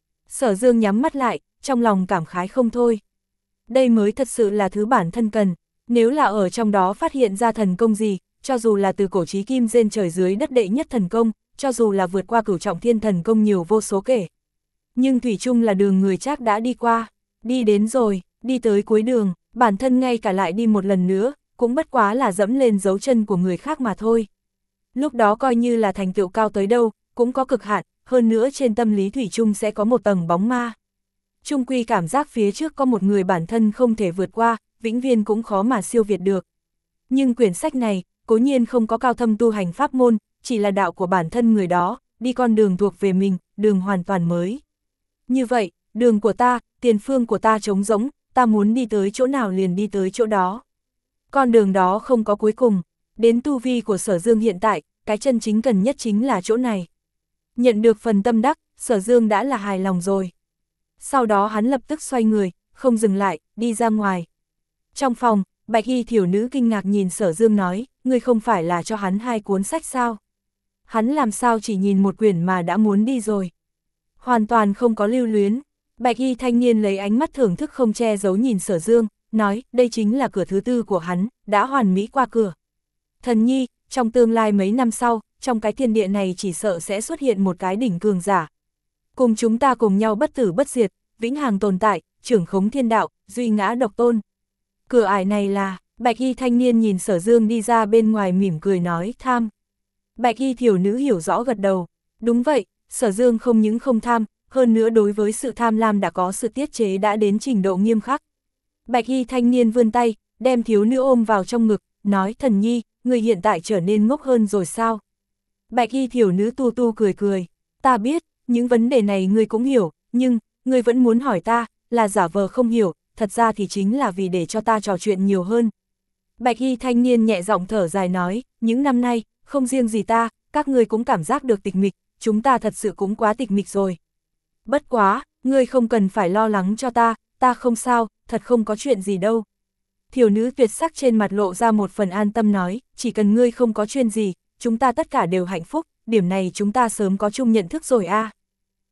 Sở Dương nhắm mắt lại, trong lòng cảm khái không thôi. Đây mới thật sự là thứ bản thân cần, nếu là ở trong đó phát hiện ra thần công gì, cho dù là từ cổ chí kim trên trời dưới đất đệ nhất thần công, cho dù là vượt qua cửu trọng thiên thần công nhiều vô số kể. Nhưng thủy chung là đường người chắc đã đi qua, đi đến rồi, đi tới cuối đường, bản thân ngay cả lại đi một lần nữa, cũng bất quá là dẫm lên dấu chân của người khác mà thôi. Lúc đó coi như là thành tựu cao tới đâu, cũng có cực hạn, hơn nữa trên tâm lý thủy chung sẽ có một tầng bóng ma. Chung quy cảm giác phía trước có một người bản thân không thể vượt qua, vĩnh viên cũng khó mà siêu việt được. Nhưng quyển sách này, cố nhiên không có cao thâm tu hành pháp môn, chỉ là đạo của bản thân người đó, đi con đường thuộc về mình, đường hoàn toàn mới. Như vậy, đường của ta, tiền phương của ta trống rỗng, ta muốn đi tới chỗ nào liền đi tới chỗ đó. Con đường đó không có cuối cùng, đến tu vi của Sở Dương hiện tại, cái chân chính cần nhất chính là chỗ này. Nhận được phần tâm đắc, Sở Dương đã là hài lòng rồi. Sau đó hắn lập tức xoay người, không dừng lại, đi ra ngoài. Trong phòng, Bạch y thiểu nữ kinh ngạc nhìn Sở Dương nói, ngươi không phải là cho hắn hai cuốn sách sao? Hắn làm sao chỉ nhìn một quyển mà đã muốn đi rồi? Hoàn toàn không có lưu luyến. Bạch y thanh niên lấy ánh mắt thưởng thức không che giấu nhìn Sở Dương, nói, đây chính là cửa thứ tư của hắn, đã hoàn mỹ qua cửa. Thần nhi, trong tương lai mấy năm sau, trong cái thiên địa này chỉ sợ sẽ xuất hiện một cái đỉnh cường giả. Cùng chúng ta cùng nhau bất tử bất diệt, vĩnh hằng tồn tại, trưởng khống thiên đạo, duy ngã độc tôn. Cửa ải này là, Bạch y thanh niên nhìn Sở Dương đi ra bên ngoài mỉm cười nói, tham. Bạch y thiểu nữ hiểu rõ gật đầu, đúng vậy, Sở Dương không những không tham, hơn nữa đối với sự tham lam đã có sự tiết chế đã đến trình độ nghiêm khắc. Bạch y thanh niên vươn tay, đem thiếu nữ ôm vào trong ngực, nói, thần nhi, người hiện tại trở nên ngốc hơn rồi sao? Bạch y thiểu nữ tu tu cười cười, ta biết, những vấn đề này ngươi cũng hiểu, nhưng, ngươi vẫn muốn hỏi ta, là giả vờ không hiểu, thật ra thì chính là vì để cho ta trò chuyện nhiều hơn. Bạch y thanh niên nhẹ giọng thở dài nói, những năm nay, không riêng gì ta, các ngươi cũng cảm giác được tịch mịch, chúng ta thật sự cũng quá tịch mịch rồi. Bất quá, ngươi không cần phải lo lắng cho ta, ta không sao, thật không có chuyện gì đâu. Thiểu nữ tuyệt sắc trên mặt lộ ra một phần an tâm nói, chỉ cần ngươi không có chuyện gì, chúng ta tất cả đều hạnh phúc, điểm này chúng ta sớm có chung nhận thức rồi a. À.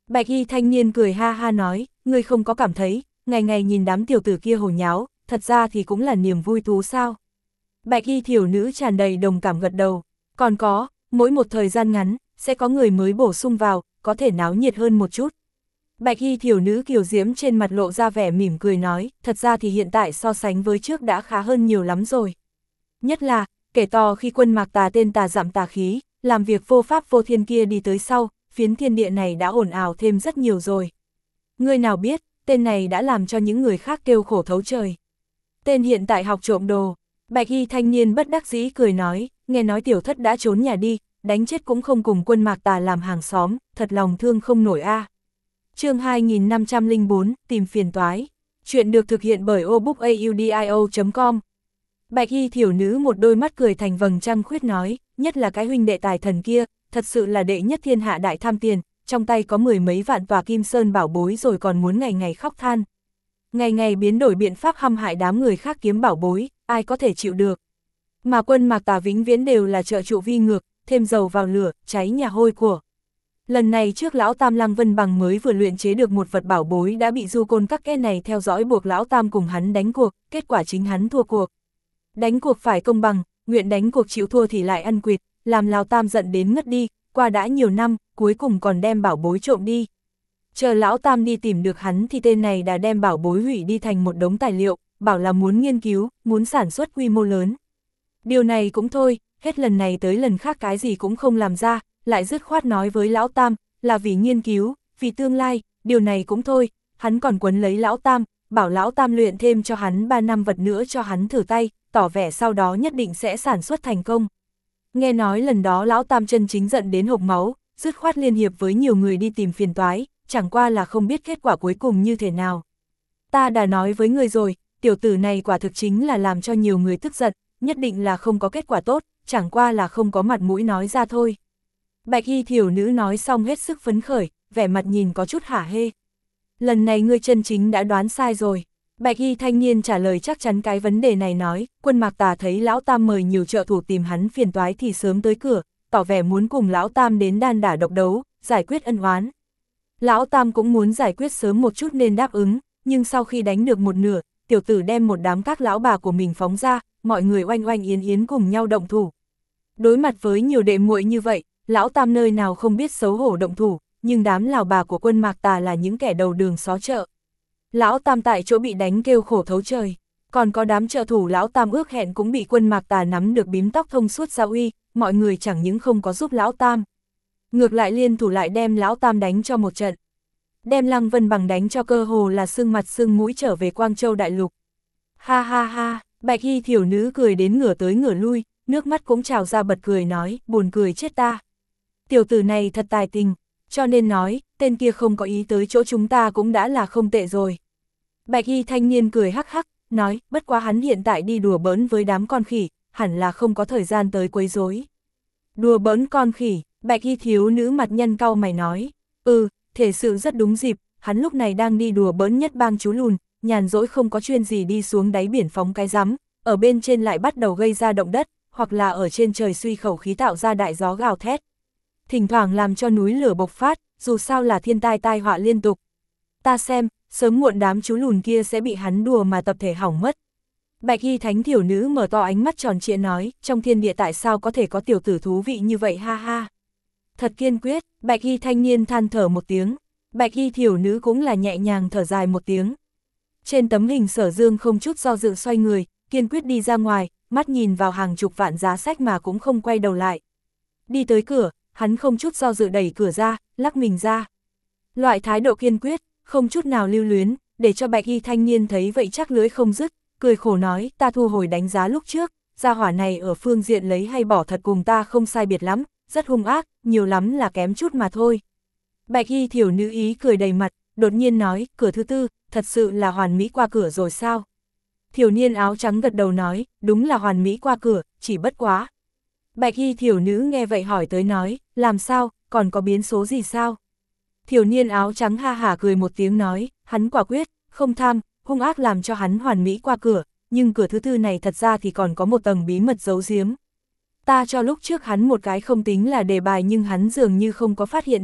Bạch y thanh niên cười ha ha nói, ngươi không có cảm thấy, ngày ngày nhìn đám tiểu tử kia hồ nháo, thật ra thì cũng là niềm vui thú sao. Bạch y thiểu nữ tràn đầy đồng cảm gật đầu, còn có, mỗi một thời gian ngắn, sẽ có người mới bổ sung vào, có thể náo nhiệt hơn một chút. Bạch y thiểu nữ kiều diễm trên mặt lộ ra vẻ mỉm cười nói, thật ra thì hiện tại so sánh với trước đã khá hơn nhiều lắm rồi. Nhất là, kể to khi quân Mạc Tà tên tà dặm tà khí, làm việc vô pháp vô thiên kia đi tới sau, phiến thiên địa này đã ồn ào thêm rất nhiều rồi. Người nào biết, tên này đã làm cho những người khác kêu khổ thấu trời. Tên hiện tại học trộm đồ. Bạch y thanh niên bất đắc dĩ cười nói, nghe nói tiểu thất đã trốn nhà đi, đánh chết cũng không cùng quân Mạc Tà làm hàng xóm, thật lòng thương không nổi a. Chương hai nghìn năm trăm lẻ bốn, tìm phiền toái. Chuyện được thực hiện bởi obookaudio chấm com. Bạch y thiểu nữ một đôi mắt cười thành vầng trăng khuyết nói, nhất là cái huynh đệ tài thần kia, thật sự là đệ nhất thiên hạ đại tham tiền, trong tay có mười mấy vạn tòa kim sơn bảo bối rồi còn muốn ngày ngày khóc than. Ngày ngày biến đổi biện pháp hăm hại đám người khác kiếm bảo bối, ai có thể chịu được. Mà quân Mạc Tà vĩnh viễn đều là trợ trụ vi ngược, thêm dầu vào lửa, cháy nhà hôi của. Lần này trước lão Tam Lăng Vân Bằng mới vừa luyện chế được một vật bảo bối đã bị du côn các kẻ này theo dõi buộc lão Tam cùng hắn đánh cuộc, kết quả chính hắn thua cuộc. Đánh cuộc phải công bằng, nguyện đánh cuộc chịu thua thì lại ăn quỵt, làm lão Tam giận đến ngất đi, qua đã nhiều năm, cuối cùng còn đem bảo bối trộm đi. Chờ lão Tam đi tìm được hắn thì tên này đã đem bảo bối hủy đi thành một đống tài liệu, bảo là muốn nghiên cứu, muốn sản xuất quy mô lớn. Điều này cũng thôi, hết lần này tới lần khác cái gì cũng không làm ra, lại dứt khoát nói với lão Tam, là vì nghiên cứu, vì tương lai, điều này cũng thôi, hắn còn quấn lấy lão Tam, bảo lão Tam luyện thêm cho hắn ba năm vật nữa cho hắn thử tay, tỏ vẻ sau đó nhất định sẽ sản xuất thành công. Nghe nói lần đó lão Tam chân chính giận đến hộc máu, dứt khoát liên hiệp với nhiều người đi tìm phiền toái, chẳng qua là không biết kết quả cuối cùng như thế nào. Ta đã nói với người rồi, tiểu tử này quả thực chính là làm cho nhiều người tức giận, nhất định là không có kết quả tốt, chẳng qua là không có mặt mũi nói ra thôi. Bạch y thiểu nữ nói xong hết sức phấn khởi, vẻ mặt nhìn có chút hả hê. Lần này ngươi chân chính đã đoán sai rồi. Bạch y thanh niên trả lời chắc chắn cái vấn đề này nói, quân Mạc Tà thấy lão Tam mời nhiều trợ thủ tìm hắn phiền toái thì sớm tới cửa, tỏ vẻ muốn cùng lão Tam đến đan đả độc đấu, giải quyết ân oán. Lão Tam cũng muốn giải quyết sớm một chút nên đáp ứng, nhưng sau khi đánh được một nửa, tiểu tử đem một đám các lão bà của mình phóng ra, mọi người oanh oanh yến yến cùng nhau động thủ. Đối mặt với nhiều đệ muội như vậy, lão Tam nơi nào không biết xấu hổ động thủ, nhưng đám lão bà của quân Mạc Tà là những kẻ đầu đường xó chợ. Lão Tam tại chỗ bị đánh kêu khổ thấu trời, còn có đám trợ thủ lão Tam ước hẹn cũng bị quân Mạc Tà nắm được bím tóc thông suốt ra uy, mọi người chẳng những không có giúp lão Tam, ngược lại liên thủ lại đem lão Tam đánh cho một trận. Đem Lăng Vân Bằng đánh cho cơ hồ là sưng mặt sưng mũi trở về Quang Châu Đại Lục. Ha ha ha, Bạch y thiểu nữ cười đến ngửa tới ngửa lui, nước mắt cũng trào ra bật cười nói, buồn cười chết ta. Tiểu tử này thật tài tình, cho nên nói, tên kia không có ý tới chỗ chúng ta cũng đã là không tệ rồi. Bạch y thanh niên cười hắc hắc, nói, bất quá hắn hiện tại đi đùa bỡn với đám con khỉ, hẳn là không có thời gian tới quấy rối. Đùa bỡn con khỉ, Bạch y thiếu nữ mặt nhân cau mày nói, ừ, thể sự rất đúng dịp, hắn lúc này đang đi đùa bỡn nhất bang chú lùn, nhàn rỗi không có chuyên gì đi xuống đáy biển phóng cái rắm, ở bên trên lại bắt đầu gây ra động đất, hoặc là ở trên trời suy khẩu khí tạo ra đại gió gào thét. Thỉnh thoảng làm cho núi lửa bộc phát, dù sao là thiên tai tai họa liên tục. Ta xem, sớm muộn đám chú lùn kia sẽ bị hắn đùa mà tập thể hỏng mất. Bạch y thánh thiểu nữ mở to ánh mắt tròn trịa nói, trong thiên địa tại sao có thể có tiểu tử thú vị như vậy ha ha. Thật kiên quyết, Bạch y thanh niên than thở một tiếng, Bạch y thiểu nữ cũng là nhẹ nhàng thở dài một tiếng. Trên tấm hình Sở Dương không chút do dự xoay người, kiên quyết đi ra ngoài, mắt nhìn vào hàng chục vạn giá sách mà cũng không quay đầu lại. Đi tới cửa, hắn không chút do dự đẩy cửa ra, lắc mình ra. Loại thái độ kiên quyết, không chút nào lưu luyến, để cho Bạch y thanh niên thấy vậy chắc lưỡi không dứt, cười khổ nói, ta thu hồi đánh giá lúc trước, gia hỏa này ở phương diện lấy hay bỏ thật cùng ta không sai biệt lắm, rất hung ác, nhiều lắm là kém chút mà thôi. Bạch y thiểu nữ ý cười đầy mặt, đột nhiên nói, cửa thứ tư, thật sự là hoàn mỹ qua cửa rồi sao? Thiểu niên áo trắng gật đầu nói, đúng là hoàn mỹ qua cửa, chỉ bất quá. Bạch y thiểu nữ nghe vậy hỏi tới nói, làm sao, còn có biến số gì sao? Thiểu niên áo trắng ha hả cười một tiếng nói, hắn quả quyết, không tham, hung ác làm cho hắn hoàn mỹ qua cửa, nhưng cửa thứ tư này thật ra thì còn có một tầng bí mật giấu giếm. Ta cho lúc trước hắn một cái không tính là đề bài nhưng hắn dường như không có phát hiện ra,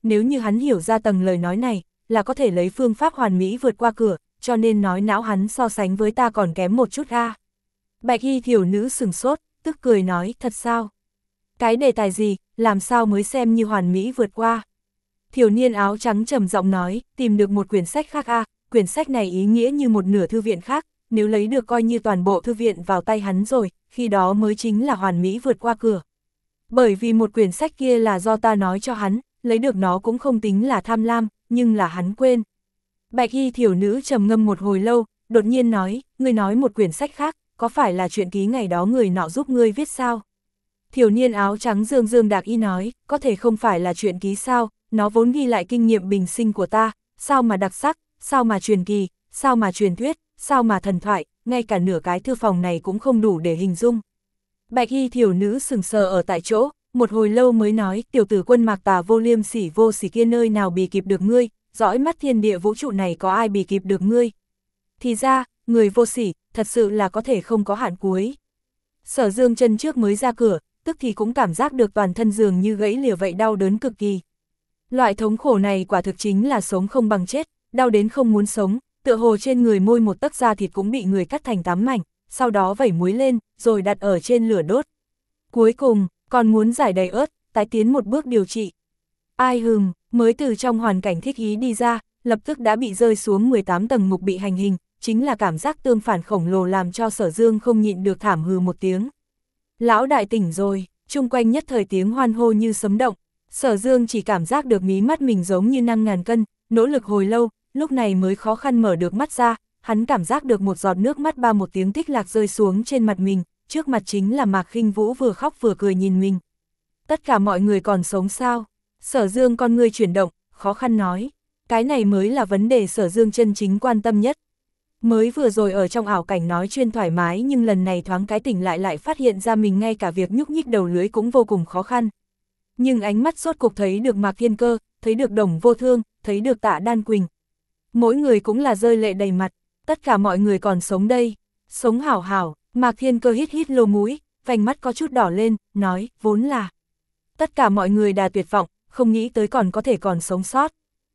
nếu như hắn hiểu ra tầng lời nói này, là có thể lấy phương pháp hoàn mỹ vượt qua cửa, cho nên nói não hắn so sánh với ta còn kém một chút a. Bạch y thiểu nữ sừng sốt, tức cười nói, thật sao? Cái đề tài gì, làm sao mới xem như hoàn mỹ vượt qua? Thiểu niên áo trắng trầm giọng nói, tìm được một quyển sách khác a, quyển sách này ý nghĩa như một nửa thư viện khác, nếu lấy được coi như toàn bộ thư viện vào tay hắn rồi, khi đó mới chính là hoàn mỹ vượt qua cửa. Bởi vì một quyển sách kia là do ta nói cho hắn, lấy được nó cũng không tính là tham lam, nhưng là hắn quên. Bạch y thiểu nữ trầm ngâm một hồi lâu, đột nhiên nói, ngươi nói một quyển sách khác, có phải là chuyện ký ngày đó người nọ giúp ngươi viết sao? Thiểu niên áo trắng dương dương đạc y nói, có thể không phải là chuyện ký sao, nó vốn ghi lại kinh nghiệm bình sinh của ta, sao mà đặc sắc, sao mà truyền kỳ, sao mà truyền thuyết, sao mà thần thoại, ngay cả nửa cái thư phòng này cũng không đủ để hình dung. Bạch y thiểu nữ sừng sờ ở tại chỗ, một hồi lâu mới nói, tiểu tử Quân Mạc Tà vô liêm sỉ vô sỉ kia nơi nào bì kịp được ngươi, dõi mắt thiên địa vũ trụ này có ai bì kịp được ngươi. Thì ra, người vô sỉ, thật sự là có thể không có hạn cuối. Sở Dương chân trước mới ra cửa, tức thì cũng cảm giác được toàn thân dường như gãy lìa vậy, đau đớn cực kỳ. Loại thống khổ này quả thực chính là sống không bằng chết, đau đến không muốn sống, tựa hồ trên người môi một tấc da thịt cũng bị người cắt thành tám mảnh, sau đó vẩy muối lên, rồi đặt ở trên lửa đốt. Cuối cùng, còn muốn giải đầy ớt, tái tiến một bước điều trị. Ai hừm, mới từ trong hoàn cảnh thích ý đi ra, lập tức đã bị rơi xuống mười tám tầng ngục bị hành hình, chính là cảm giác tương phản khổng lồ làm cho Sở Dương không nhịn được thảm hừ một tiếng. Lão đại tỉnh rồi, chung quanh nhất thời tiếng hoan hô như sấm động, Sở Dương chỉ cảm giác được mí mắt mình giống như năm ngàn cân, nỗ lực hồi lâu, lúc này mới khó khăn mở được mắt ra, hắn cảm giác được một giọt nước mắt ba một tiếng tích lạc rơi xuống trên mặt mình, trước mặt chính là Mạc Khinh Vũ vừa khóc vừa cười nhìn mình. Tất cả mọi người còn sống sao? Sở Dương con ngươi chuyển động, khó khăn nói, cái này mới là vấn đề Sở Dương chân chính quan tâm nhất. Mới vừa rồi ở trong ảo cảnh nói chuyên thoải mái, nhưng lần này thoáng cái tỉnh lại lại phát hiện ra mình ngay cả việc nhúc nhích đầu lưỡi cũng vô cùng khó khăn. Nhưng ánh mắt rốt cục thấy được Mạc Thiên Cơ, thấy được Đồng Vô Thương, thấy được Tạ Đan Quỳnh. Mỗi người cũng là rơi lệ đầy mặt, tất cả mọi người còn sống đây, sống hảo hảo. Mạc Thiên Cơ hít hít lô mũi, vành mắt có chút đỏ lên, nói, vốn là. Tất cả mọi người đã tuyệt vọng, không nghĩ tới còn có thể còn sống sót.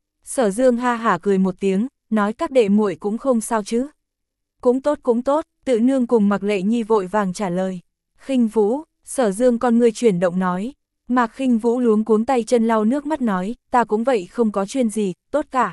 Sở Dương ha hả cười một tiếng, nói các đệ muội cũng không sao chứ. Cũng tốt cũng tốt, Tự Nương cùng Mạc Lệ Nhi vội vàng trả lời. Khinh Vũ, Sở Dương con ngươi chuyển động nói. Mạc Khinh Vũ luống cuống tay chân lau nước mắt nói, ta cũng vậy không có chuyên gì, tốt cả.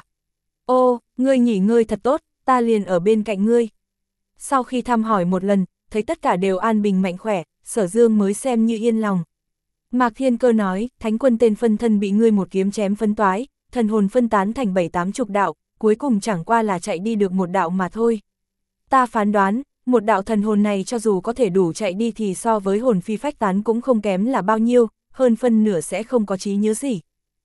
Ô, ngươi nghỉ ngơi thật tốt, ta liền ở bên cạnh ngươi. Sau khi thăm hỏi một lần, thấy tất cả đều an bình mạnh khỏe, Sở Dương mới xem như yên lòng. Mạc Thiên Cơ nói, Thánh Quân tên phân thân bị ngươi một kiếm chém phân toái, thần hồn phân tán thành bảy tám chục đạo, cuối cùng chẳng qua là chạy đi được một đạo mà thôi. Ta phán đoán, một đạo thần hồn này cho dù có thể đủ chạy đi thì so với hồn phi phách tán cũng không kém là bao nhiêu, hơn phân nửa sẽ không có trí nhớ gì.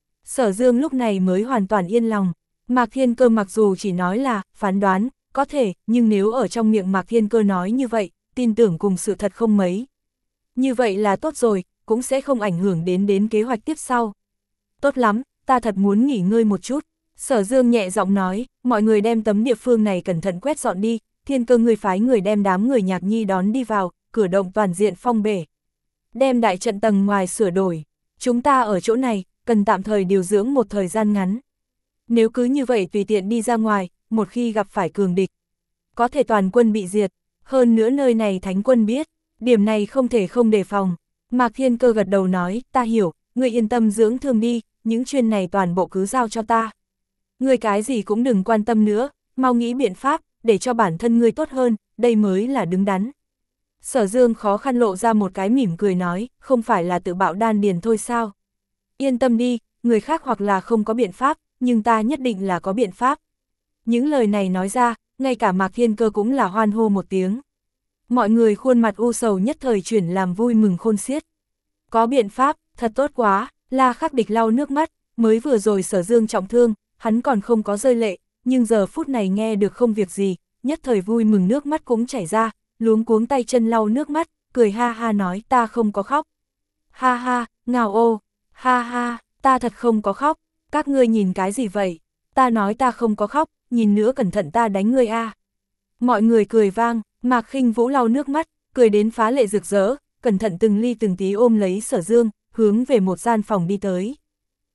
Sở Dương lúc này mới hoàn toàn yên lòng. Mạc Thiên Cơ mặc dù chỉ nói là phán đoán, có thể, nhưng nếu ở trong miệng Mạc Thiên Cơ nói như vậy, tin tưởng cùng sự thật không mấy. Như vậy là tốt rồi, cũng sẽ không ảnh hưởng đến đến kế hoạch tiếp sau. Tốt lắm, ta thật muốn nghỉ ngơi một chút. Sở Dương nhẹ giọng nói, mọi người đem tấm địa phương này cẩn thận quét dọn đi, Thiên Cơ người phái người đem đám người Nhạc Nhi đón đi vào, cửa động toàn diện phong bể. Đem đại trận tầng ngoài sửa đổi, chúng ta ở chỗ này, cần tạm thời điều dưỡng một thời gian ngắn. Nếu cứ như vậy tùy tiện đi ra ngoài, một khi gặp phải cường địch, có thể toàn quân bị diệt, hơn nữa nơi này Thánh Quân biết, điểm này không thể không đề phòng. Mạc Thiên Cơ gật đầu nói, ta hiểu, ngươi yên tâm dưỡng thương đi, những chuyện này toàn bộ cứ giao cho ta. Ngươi cái gì cũng đừng quan tâm nữa, mau nghĩ biện pháp, để cho bản thân ngươi tốt hơn, đây mới là đứng đắn. Sở Dương khó khăn lộ ra một cái mỉm cười nói, không phải là tự bạo đan điền thôi sao? Yên tâm đi, người khác hoặc là không có biện pháp, nhưng ta nhất định là có biện pháp. Những lời này nói ra, ngay cả Mạc Thiên Cơ cũng là hoan hô một tiếng. Mọi người khuôn mặt u sầu nhất thời chuyển làm vui mừng khôn xiết. Có biện pháp, thật tốt quá, La Khắc Địch lau nước mắt, mới vừa rồi Sở Dương trọng thương, hắn còn không có rơi lệ, nhưng giờ phút này nghe được không việc gì, nhất thời vui mừng nước mắt cũng chảy ra, luống cuống tay chân lau nước mắt, cười ha ha nói ta không có khóc. Ha ha, ngào ô, ha ha, ta thật không có khóc, các ngươi nhìn cái gì vậy? Ta nói ta không có khóc, nhìn nữa cẩn thận ta đánh ngươi a. Mọi người cười vang, Mạc Khinh Vũ lau nước mắt, cười đến phá lệ rực rỡ, cẩn thận từng ly từng tí ôm lấy Sở Dương, hướng về một gian phòng đi tới.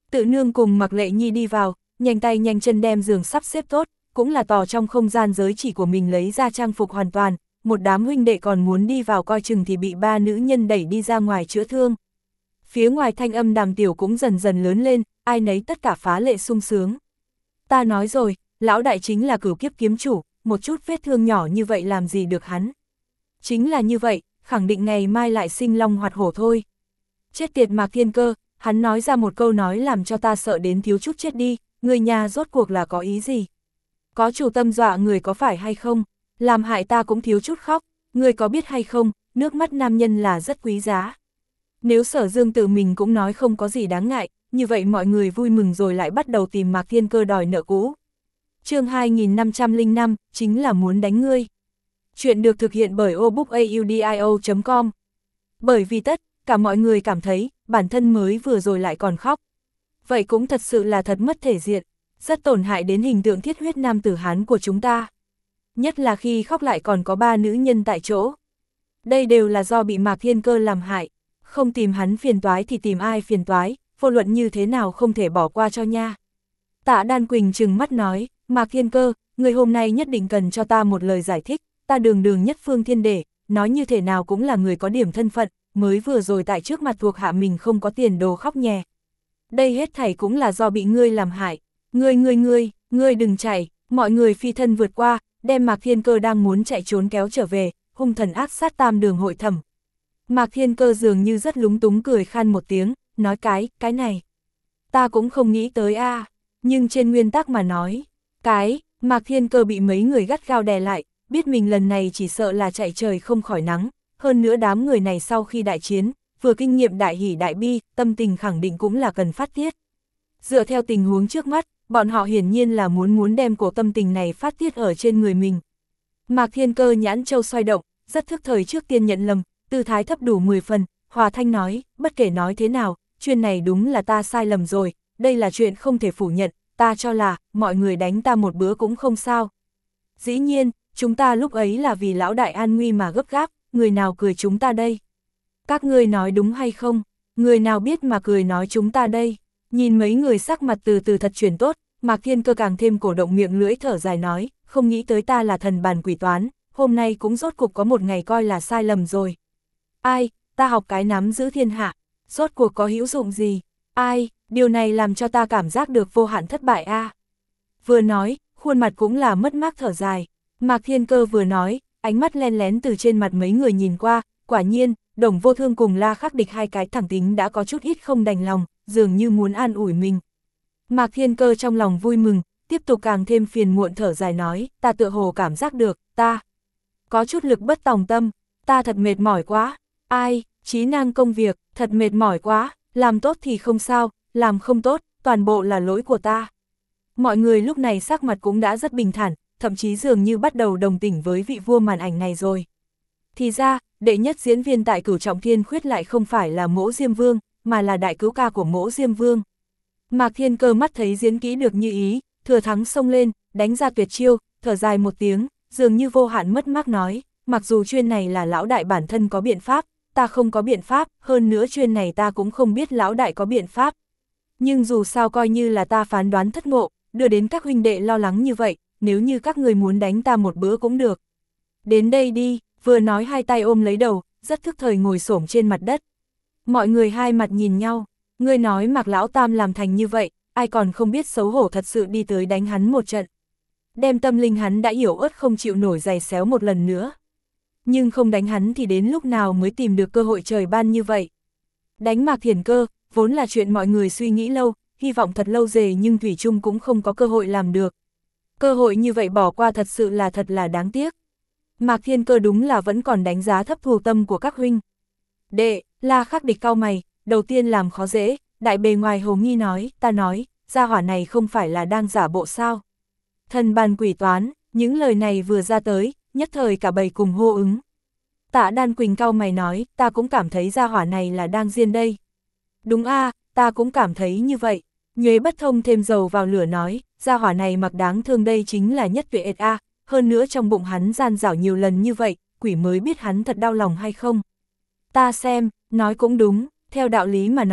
Tự nương cùng Mạc Lệ Nhi đi vào, nhanh tay nhanh chân đem giường sắp xếp tốt, cũng là tỏ trong không gian giới chỉ của mình lấy ra trang phục hoàn toàn, một đám huynh đệ còn muốn đi vào coi chừng thì bị ba nữ nhân đẩy đi ra ngoài chữa thương. Phía ngoài thanh âm Đàm Tiểu cũng dần dần lớn lên, ai nấy tất cả phá lệ sung sướng. Ta nói rồi, lão đại chính là Cửu Kiếp kiếm chủ, một chút vết thương nhỏ như vậy làm gì được hắn. Chính là như vậy, khẳng định ngày mai lại sinh long hoạt hổ thôi. Chết tiệt Mạc Thiên Cơ, hắn nói ra một câu nói làm cho ta sợ đến thiếu chút chết đi, người nhà rốt cuộc là có ý gì? Có chủ tâm dọa người có phải hay không? Làm hại ta cũng thiếu chút khóc, người có biết hay không, nước mắt nam nhân là rất quý giá. Nếu Sở Dương tự mình cũng nói không có gì đáng ngại, như vậy mọi người vui mừng rồi lại bắt đầu tìm Mạc Thiên Cơ đòi nợ cũ. Chương hai nghìn năm trăm lẻ năm, chính là muốn đánh ngươi. Chuyện được thực hiện bởi obookaudio chấm com. Bởi vì tất cả mọi người cảm thấy, bản thân mới vừa rồi lại còn khóc. Vậy cũng thật sự là thật mất thể diện, rất tổn hại đến hình tượng thiết huyết nam tử Hán của chúng ta. Nhất là khi khóc lại còn có ba nữ nhân tại chỗ. Đây đều là do bị Mạc Thiên Cơ làm hại, không tìm hắn phiền toái thì tìm ai phiền toái, vô luận như thế nào không thể bỏ qua cho nha. Tạ Đan Quỳnh trừng mắt nói, Mạc Thiên Cơ, người hôm nay nhất định cần cho ta một lời giải thích, ta đường đường nhất phương thiên đệ, nói như thế nào cũng là người có điểm thân phận, mới vừa rồi tại trước mặt thuộc hạ mình không có tiền đồ khóc nhè. Đây hết thảy cũng là do bị ngươi làm hại, ngươi ngươi ngươi, ngươi đừng chạy, mọi người phi thân vượt qua, đem Mạc Thiên Cơ đang muốn chạy trốn kéo trở về, hung thần ác sát tam đường hội thẩm. Mạc Thiên Cơ dường như rất lúng túng cười khan một tiếng, nói cái, cái này. Ta cũng không nghĩ tới a à. Nhưng trên nguyên tắc mà nói, cái, Mạc Thiên Cơ bị mấy người gắt gao đè lại, biết mình lần này chỉ sợ là chạy trời không khỏi nắng, hơn nữa đám người này sau khi đại chiến, vừa kinh nghiệm đại hỷ đại bi, tâm tình khẳng định cũng là cần phát tiết. Dựa theo tình huống trước mắt, bọn họ hiển nhiên là muốn muốn đem cổ tâm tình này phát tiết ở trên người mình. Mạc Thiên Cơ nhãn châu xoay động, rất thức thời trước tiên nhận lầm, tư thái thấp đủ mười phần, hòa thanh nói, bất kể nói thế nào, chuyện này đúng là ta sai lầm rồi, đây là chuyện không thể phủ nhận, ta cho là, mọi người đánh ta một bữa cũng không sao. Dĩ nhiên, chúng ta lúc ấy là vì lão đại an nguy mà gấp gáp, người nào cười chúng ta đây? Các ngươi nói đúng hay không? Người nào biết mà cười nói chúng ta đây? Nhìn mấy người sắc mặt từ từ thật chuyển tốt, Mạc Thiên Cơ càng thêm cổ động miệng lưỡi thở dài nói, không nghĩ tới ta là thần bàn quỷ toán, hôm nay cũng rốt cục có một ngày coi là sai lầm rồi. Ai, ta học cái nắm giữ thiên hạ, rốt cuộc có hữu dụng gì? Ai, điều này làm cho ta cảm giác được vô hạn thất bại a. À. Vừa nói, khuôn mặt cũng là mất mát thở dài. Mạc Thiên Cơ vừa nói, ánh mắt len lén từ trên mặt mấy người nhìn qua, quả nhiên, Đồng Vô Thương cùng La Khắc Địch hai cái thẳng tính đã có chút ít không đành lòng, dường như muốn an ủi mình. Mạc Thiên Cơ trong lòng vui mừng, tiếp tục càng thêm phiền muộn thở dài nói, ta tựa hồ cảm giác được, ta có chút lực bất tòng tâm, ta thật mệt mỏi quá, ai, trí năng công việc, thật mệt mỏi quá, làm tốt thì không sao, làm không tốt, toàn bộ là lỗi của ta. Mọi người lúc này sắc mặt cũng đã rất bình thản, thậm chí dường như bắt đầu đồng tình với vị vua màn ảnh này rồi. Thì ra, đệ nhất diễn viên tại Cửu Trọng Thiên Khuyết lại không phải là Mỗ Diêm Vương, mà là đại cứu ca của Mỗ Diêm Vương. Mạc Thiên Cơ mắt thấy diễn kỹ được như ý, thừa thắng xông lên, đánh ra tuyệt chiêu, thở dài một tiếng, dường như vô hạn mất mát nói, mặc dù chuyên này là lão đại bản thân có biện pháp, ta không có biện pháp, hơn nữa chuyên này ta cũng không biết lão đại có biện pháp. Nhưng dù sao coi như là ta phán đoán thất ngộ, đưa đến các huynh đệ lo lắng như vậy, nếu như các người muốn đánh ta một bữa cũng được. Đến đây đi, vừa nói hai tay ôm lấy đầu, rất thức thời ngồi xổm trên mặt đất. Mọi người hai mặt nhìn nhau, ngươi nói Mạc Lão Tam làm thành như vậy, ai còn không biết xấu hổ thật sự đi tới đánh hắn một trận. Đem tâm linh hắn đã hiểu ớt không chịu nổi giày xéo một lần nữa. Nhưng không đánh hắn thì đến lúc nào mới tìm được cơ hội trời ban như vậy. Đánh Mạc Thiền Cơ, vốn là chuyện mọi người suy nghĩ lâu, hy vọng thật lâu dề nhưng Thủy Chung cũng không có cơ hội làm được. Cơ hội như vậy bỏ qua thật sự là thật là đáng tiếc. Mạc Thiên Cơ đúng là vẫn còn đánh giá thấp thù tâm của các huynh. Đệ, La Khắc Địch cau mày, đầu tiên làm khó dễ, đại bề ngoài hồ nghi nói, ta nói, gia hỏa này không phải là đang giả bộ sao. Thần bàn quỷ toán, những lời này vừa ra tới, nhất thời cả bầy cùng hô ứng. Tạ Đan Quỳnh cau mày nói, ta cũng cảm thấy gia hỏa này là đang diên đây. Đúng a, ta cũng cảm thấy như vậy. Nhuế Bất Thông thêm dầu vào lửa nói, gia hỏa này mặc đáng thương đây chính là nhất tuệ ệt a, hơn nữa trong bụng hắn gian dảo nhiều lần như vậy, quỷ mới biết hắn thật đau lòng hay không. Ta xem, nói cũng đúng, theo đạo lý mà nói,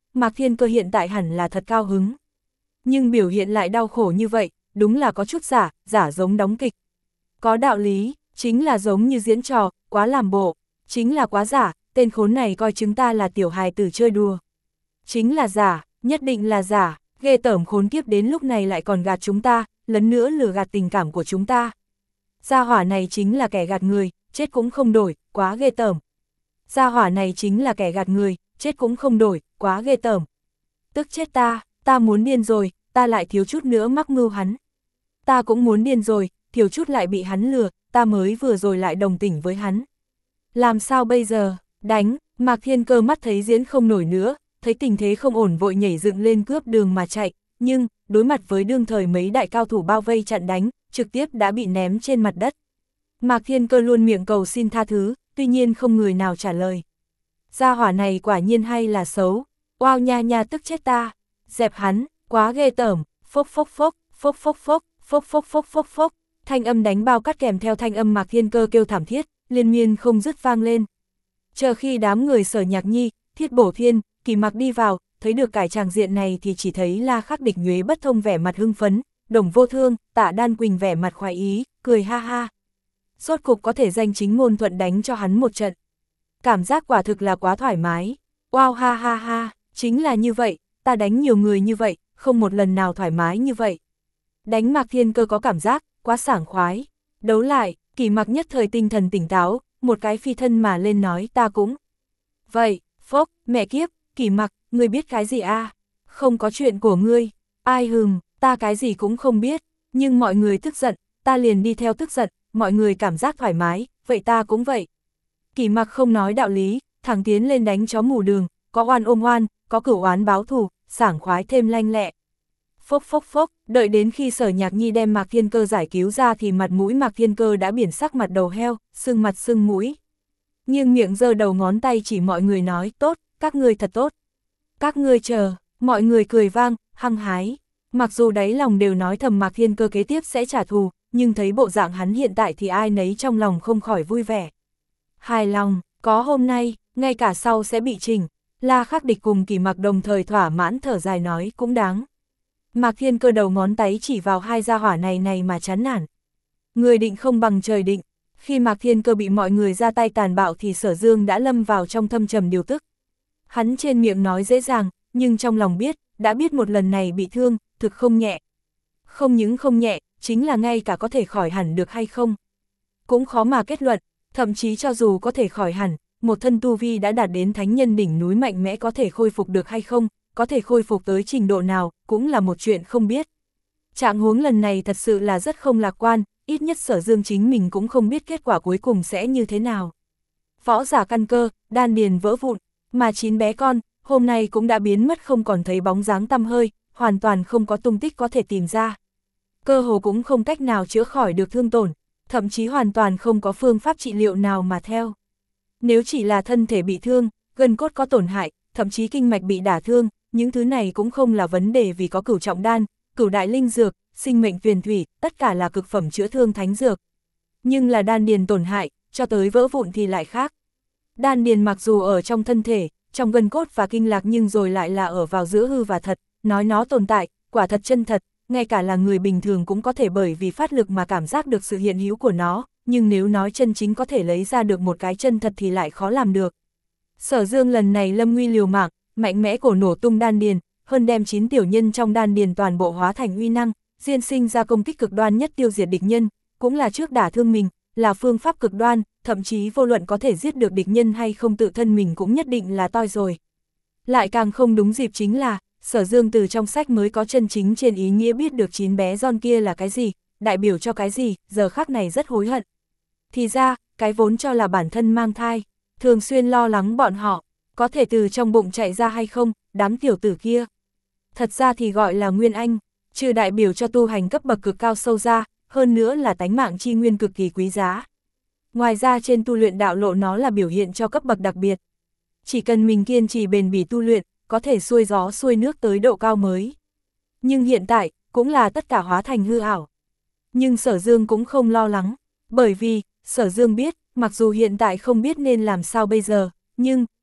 Mạc Thiên Cơ hiện tại hẳn là thật cao hứng. Nhưng biểu hiện lại đau khổ như vậy, đúng là có chút giả, giả giống đóng kịch. Có đạo lý, chính là giống như diễn trò, quá làm bộ, chính là quá giả, tên khốn này coi chúng ta là tiểu hài tử chơi đùa. Chính là giả, nhất định là giả, ghê tởm khốn kiếp đến lúc này lại còn gạt chúng ta, lần nữa lừa gạt tình cảm của chúng ta. Gia hỏa này chính là kẻ gạt người, chết cũng không đổi, quá ghê tởm. Gia hỏa này chính là kẻ gạt người, chết cũng không đổi, quá ghê tởm. Tức chết ta, ta muốn điên rồi, ta lại thiếu chút nữa mắc mưu hắn. Ta cũng muốn điên rồi, thiếu chút lại bị hắn lừa, ta mới vừa rồi lại đồng tình với hắn. Làm sao bây giờ, đánh, Mạc Thiên Cơ mắt thấy diễn không nổi nữa, thấy tình thế không ổn vội nhảy dựng lên cướp đường mà chạy, nhưng, đối mặt với đương thời mấy đại cao thủ bao vây chặn đánh, trực tiếp đã bị ném trên mặt đất. Mạc Thiên Cơ luôn miệng cầu xin tha thứ, tuy nhiên không người nào trả lời. Gia hỏa này quả nhiên hay là xấu, oao nha nha tức chết ta, dẹp hắn, quá ghê tởm, phốc phốc phốc, phốc phốc phốc, phốc phốc phốc phốc phốc, thanh âm đánh bao cắt kèm theo thanh âm Mạc Thiên Cơ kêu thảm thiết, liên miên không dứt vang lên. Chờ khi đám người Sở Nhạc Nhi, Thiết Bổ Thiên, Kỳ Mặc đi vào, thấy được cải tràng diện này thì chỉ thấy La Khắc Địch Nhuế Bất Thông vẻ mặt hưng phấn, Đồng Vô Thương, Tạ Đan Quỳnh vẻ mặt khoái ý, cười ha ha. Rốt cục có thể danh chính ngôn thuận đánh cho hắn một trận. Cảm giác quả thực là quá thoải mái. Wow ha ha ha, chính là như vậy, ta đánh nhiều người như vậy, không một lần nào thoải mái như vậy. Đánh Mạc Thiên Cơ có cảm giác, quá sảng khoái. Đấu lại, Kỳ Mặc nhất thời tinh thần tỉnh táo, một cái phi thân mà lên nói ta cũng. Vậy, phốc, mẹ kiếp, Kỳ Mặc, ngươi biết cái gì a? À? Không có chuyện của ngươi. Ai hừm, ta cái gì cũng không biết, nhưng mọi người tức giận, ta liền đi theo tức giận, mọi người cảm giác thoải mái, vậy ta cũng vậy. Kỳ Mặc không nói đạo lý, thẳng tiến lên đánh chó mù đường, có oan ôm oan, có cửu oán báo thù, sảng khoái thêm lanh lẹ. Phốc phốc phốc, đợi đến khi Sở Nhạc Nhi đem Mạc Thiên Cơ giải cứu ra thì mặt mũi Mạc Thiên Cơ đã biển sắc mặt đầu heo, sưng mặt sưng mũi. Nhưng miệng giơ đầu ngón tay chỉ mọi người nói, tốt, các ngươi thật tốt. Các ngươi chờ, mọi người cười vang, hăng hái. Mặc dù đáy lòng đều nói thầm Mạc Thiên Cơ kế tiếp sẽ trả thù, nhưng thấy bộ dạng hắn hiện tại thì ai nấy trong lòng không khỏi vui vẻ. Hài lòng, có hôm nay, ngay cả sau sẽ bị chỉnh. La Khắc Địch cùng Kỳ Mặc đồng thời thỏa mãn thở dài nói cũng đáng. Mạc Thiên Cơ đầu ngón tay chỉ vào hai gia hỏa này này mà chán nản. Người định không bằng trời định. Khi Mạc Thiên Cơ bị mọi người ra tay tàn bạo thì Sở Dương đã lâm vào trong thâm trầm điều tức. Hắn trên miệng nói dễ dàng, nhưng trong lòng biết, đã biết một lần này bị thương, thực không nhẹ. Không những không nhẹ, chính là ngay cả có thể khỏi hẳn được hay không. Cũng khó mà kết luận, thậm chí cho dù có thể khỏi hẳn, một thân tu vi đã đạt đến thánh nhân đỉnh núi mạnh mẽ có thể khôi phục được hay không, có thể khôi phục tới trình độ nào, cũng là một chuyện không biết. Trạng huống lần này thật sự là rất không lạc quan, ít nhất Sở Dương chính mình cũng không biết kết quả cuối cùng sẽ như thế nào. Võ giả căn cơ, đan điền vỡ vụn, mà chín bé con, hôm nay cũng đã biến mất không còn thấy bóng dáng tăm hơi, hoàn toàn không có tung tích có thể tìm ra. Cơ hồ cũng không cách nào chữa khỏi được thương tổn, thậm chí hoàn toàn không có phương pháp trị liệu nào mà theo. Nếu chỉ là thân thể bị thương, gân cốt có tổn hại, thậm chí kinh mạch bị đả thương, những thứ này cũng không là vấn đề vì có cửu trọng đan, cửu đại linh dược, sinh mệnh tuyền thủy, tất cả là cực phẩm chữa thương thánh dược. Nhưng là đan điền tổn hại, cho tới vỡ vụn thì lại khác. Đan điền mặc dù ở trong thân thể, trong gân cốt và kinh lạc nhưng rồi lại là ở vào giữa hư và thật, nói nó tồn tại, quả thật chân thật, ngay cả là người bình thường cũng có thể bởi vì phát lực mà cảm giác được sự hiện hữu của nó, nhưng nếu nói chân chính có thể lấy ra được một cái chân thật thì lại khó làm được. Sở Dương lần này lâm nguy liều mạng, mạnh mẽ cổ nổ tung đan điền, hơn đem chín tiểu nhân trong đan điền toàn bộ hóa thành uy năng, diên sinh ra công kích cực đoan nhất tiêu diệt địch nhân, cũng là trước đả thương mình, là phương pháp cực đoan, thậm chí vô luận có thể giết được địch nhân hay không tự thân mình cũng nhất định là toi rồi. Lại càng không đúng dịp chính là, Sở Dương từ trong sách mới có chân chính trên ý nghĩa biết được chín bé John kia là cái gì, đại biểu cho cái gì, giờ khắc này rất hối hận. Thì ra, cái vốn cho là bản thân mang thai, thường xuyên lo lắng bọn họ, có thể từ trong bụng chạy ra hay không, đám tiểu tử kia. Thật ra thì gọi là Nguyên Anh, trừ đại biểu cho tu hành cấp bậc cực cao sâu ra, hơn nữa là tánh mạng chi nguyên cực kỳ quý giá. Ngoài ra trên tu luyện đạo lộ nó là biểu hiện cho cấp bậc đặc biệt. Chỉ cần mình kiên trì bền bỉ tu luyện, có thể xuôi gió xuôi nước tới độ cao mới. Nhưng hiện tại, cũng là tất cả hóa thành hư ảo. Nhưng Sở Dương cũng không lo lắng, bởi vì, Sở Dương biết, mặc dù hiện tại không biết nên làm sao bây giờ, nhưng,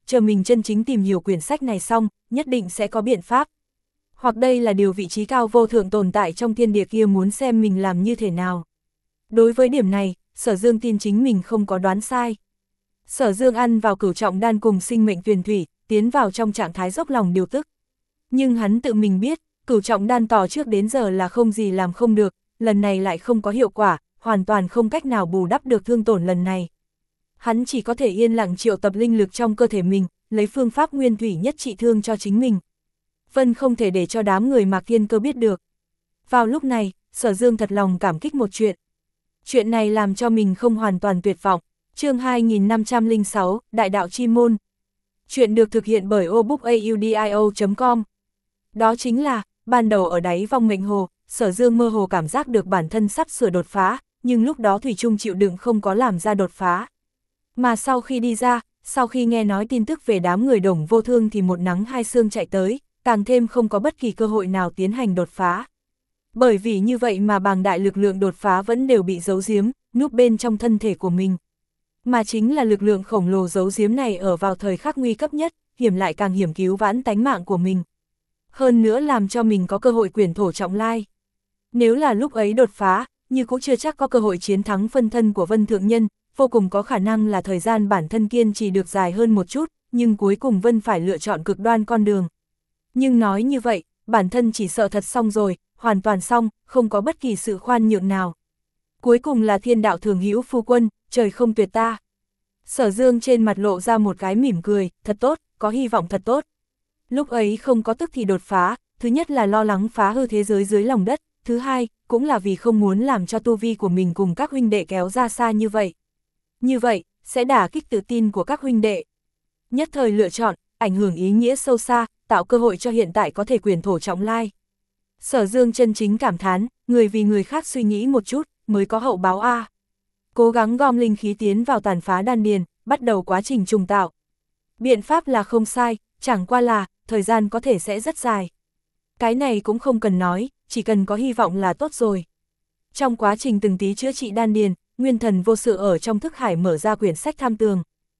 chờ mình chân chính tìm hiểu quyển sách này xong, nhất định sẽ có biện pháp. Hoặc đây là điều vị trí cao vô thượng tồn tại trong thiên địa kia muốn xem mình làm như thế nào. Đối với điểm này, Sở Dương tin chính mình không có đoán sai. Sở Dương ăn vào cửu trọng đan cùng sinh mệnh tuyền thủy, tiến vào trong trạng thái dốc lòng điều tức. Nhưng hắn tự mình biết, cửu trọng đan tỏ trước đến giờ là không gì làm không được, lần này lại không có hiệu quả, hoàn toàn không cách nào bù đắp được thương tổn lần này. Hắn chỉ có thể yên lặng triệu tập linh lực trong cơ thể mình, lấy phương pháp nguyên thủy nhất trị thương cho chính mình. Vân không thể để cho đám người Mạc Thiên Cơ biết được. Vào lúc này, Sở Dương thật lòng cảm kích một chuyện. Chuyện này làm cho mình không hoàn toàn tuyệt vọng. Chương hai nghìn năm trăm lẻ sáu, Đại đạo chi môn. Chuyện được thực hiện bởi obookaudio chấm com. Đó chính là, ban đầu ở đáy vong mệnh hồ, Sở Dương mơ hồ cảm giác được bản thân sắp sửa đột phá, nhưng lúc đó Thủy Trung chịu đựng không có làm ra đột phá. Mà sau khi đi ra, sau khi nghe nói tin tức về đám người Đồng Vô Thương thì một nắng hai sương chạy tới, càng thêm không có bất kỳ cơ hội nào tiến hành đột phá. Bởi vì như vậy mà bàng đại lực lượng đột phá vẫn đều bị giấu giếm, núp bên trong thân thể của mình. Mà chính là lực lượng khổng lồ giấu giếm này ở vào thời khắc nguy cấp nhất, hiểm lại càng hiểm cứu vãn tánh mạng của mình. Hơn nữa làm cho mình có cơ hội quyển thổ trọng lai. Nếu là lúc ấy đột phá, như cũng chưa chắc có cơ hội chiến thắng phân thân của Vân Thượng Nhân, vô cùng có khả năng là thời gian bản thân kiên trì được dài hơn một chút, nhưng cuối cùng Vân phải lựa chọn cực đoan con đường. Nhưng nói như vậy, bản thân chỉ sợ thật xong rồi, hoàn toàn xong, không có bất kỳ sự khoan nhượng nào. Cuối cùng là thiên đạo thường hữu phu quân, trời không tuyệt ta. Sở Dương trên mặt lộ ra một cái mỉm cười, thật tốt, có hy vọng thật tốt. Lúc ấy không có tức thì đột phá, thứ nhất là lo lắng phá hư thế giới dưới lòng đất, thứ hai, cũng là vì không muốn làm cho tu vi của mình cùng các huynh đệ kéo ra xa như vậy. Như vậy, sẽ đả kích tự tin của các huynh đệ. Nhất thời lựa chọn, ảnh hưởng ý nghĩa sâu xa, tạo cơ hội cho hiện tại có thể quyền thổ trọng lai. Sở Dương chân chính cảm thán, người vì người khác suy nghĩ một chút, mới có hậu báo a. Cố gắng gom linh khí tiến vào tàn phá đan điền, bắt đầu quá trình trùng tạo. Biện pháp là không sai, chẳng qua là, thời gian có thể sẽ rất dài. Cái này cũng không cần nói, chỉ cần có hy vọng là tốt rồi. Trong quá trình từng tí chữa trị đan điền, Nguyên Thần vô sự ở trong thức hải mở ra quyển sách tham tường.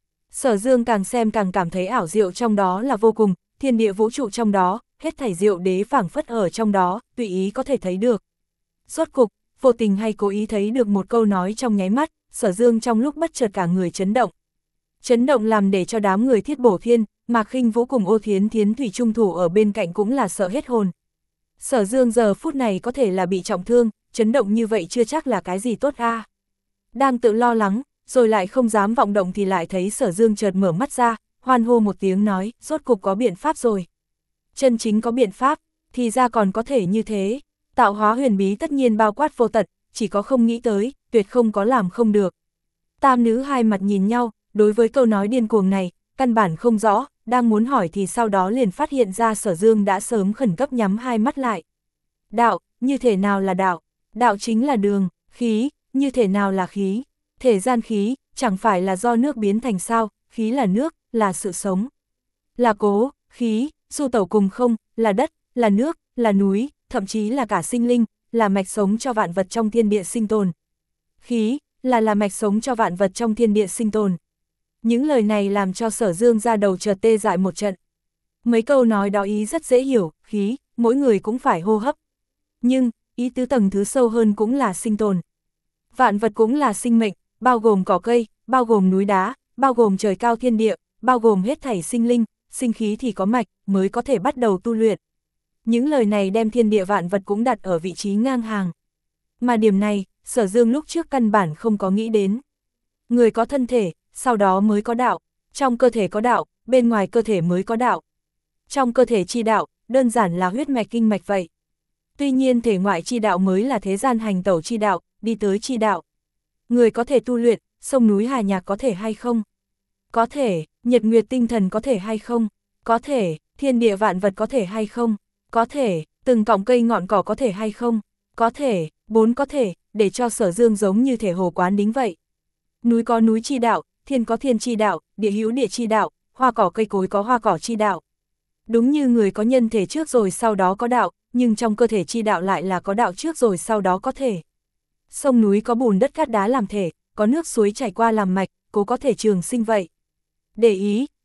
Sở Dương càng xem càng cảm thấy ảo diệu trong đó là vô cùng, thiên địa vũ trụ trong đó, hết thảy diệu đế phảng phất ở trong đó, tùy ý có thể thấy được. Rốt cục, vô tình hay cố ý thấy được một câu nói trong nháy mắt, Sở Dương trong lúc bất chợt cả người chấn động. Chấn động làm để cho đám người Thiết Bổ Thiên, Mạc Khinh Vũ cùng Ô Thiến Thiến Thủy Trung thủ ở bên cạnh cũng là sợ hết hồn. Sở Dương giờ phút này có thể là bị trọng thương, chấn động như vậy chưa chắc là cái gì tốt a. Đang tự lo lắng, rồi lại không dám vọng động thì lại thấy Sở Dương chợt mở mắt ra, hoan hô một tiếng nói, rốt cục có biện pháp rồi. Chân chính có biện pháp, thì ra còn có thể như thế. Tạo hóa huyền bí tất nhiên bao quát vô tận, chỉ có không nghĩ tới, tuyệt không có làm không được. Tam nữ hai mặt nhìn nhau, đối với câu nói điên cuồng này, căn bản không rõ, đang muốn hỏi thì sau đó liền phát hiện ra Sở Dương đã sớm khẩn cấp nhắm hai mắt lại. Đạo, như thế nào là đạo? Đạo chính là đường, khí, như thế nào là khí? Thể gian khí, chẳng phải là do nước biến thành sao, khí là nước, là sự sống. Là cố, khí, du tẩu cùng không, là đất, là nước, là núi, thậm chí là cả sinh linh, là mạch sống cho vạn vật trong thiên địa sinh tồn. Khí, là là mạch sống cho vạn vật trong thiên địa sinh tồn. Những lời này làm cho Sở Dương ra đầu chợt tê dại một trận. Mấy câu nói đó ý rất dễ hiểu, khí, mỗi người cũng phải hô hấp. Nhưng, ý tứ tầng thứ sâu hơn cũng là sinh tồn. Vạn vật cũng là sinh mệnh, bao gồm cỏ cây, bao gồm núi đá, bao gồm trời cao thiên địa, bao gồm hết thảy sinh linh, sinh khí thì có mạch, mới có thể bắt đầu tu luyện. Những lời này đem thiên địa vạn vật cũng đặt ở vị trí ngang hàng. Mà điểm này, Sở Dương lúc trước căn bản không có nghĩ đến. Người có thân thể, sau đó mới có đạo, trong cơ thể có đạo, bên ngoài cơ thể mới có đạo. Trong cơ thể chi đạo, đơn giản là huyết mạch kinh mạch vậy. Tuy nhiên thể ngoại chi đạo mới là thế gian hành tẩu chi đạo, đi tới chi đạo. Người có thể tu luyện, sông núi hà nhạc có thể hay không? Có thể, nhật nguyệt tinh thần có thể hay không? Có thể, thiên địa vạn vật có thể hay không? Có thể, từng cọng cây ngọn cỏ có thể hay không? Có thể, bốn có thể, để cho Sở Dương giống như thể hồ quán đính vậy. Núi có núi chi đạo, thiên có thiên chi đạo, địa hữu địa chi đạo, hoa cỏ cây cối có hoa cỏ chi đạo. Đúng như người có nhân thể trước rồi sau đó có đạo, nhưng trong cơ thể chi đạo lại là có đạo trước rồi sau đó có thể. Sông núi có bùn đất cát đá làm thể, có nước suối chảy qua làm mạch, cố có thể trường sinh vậy. Để ý,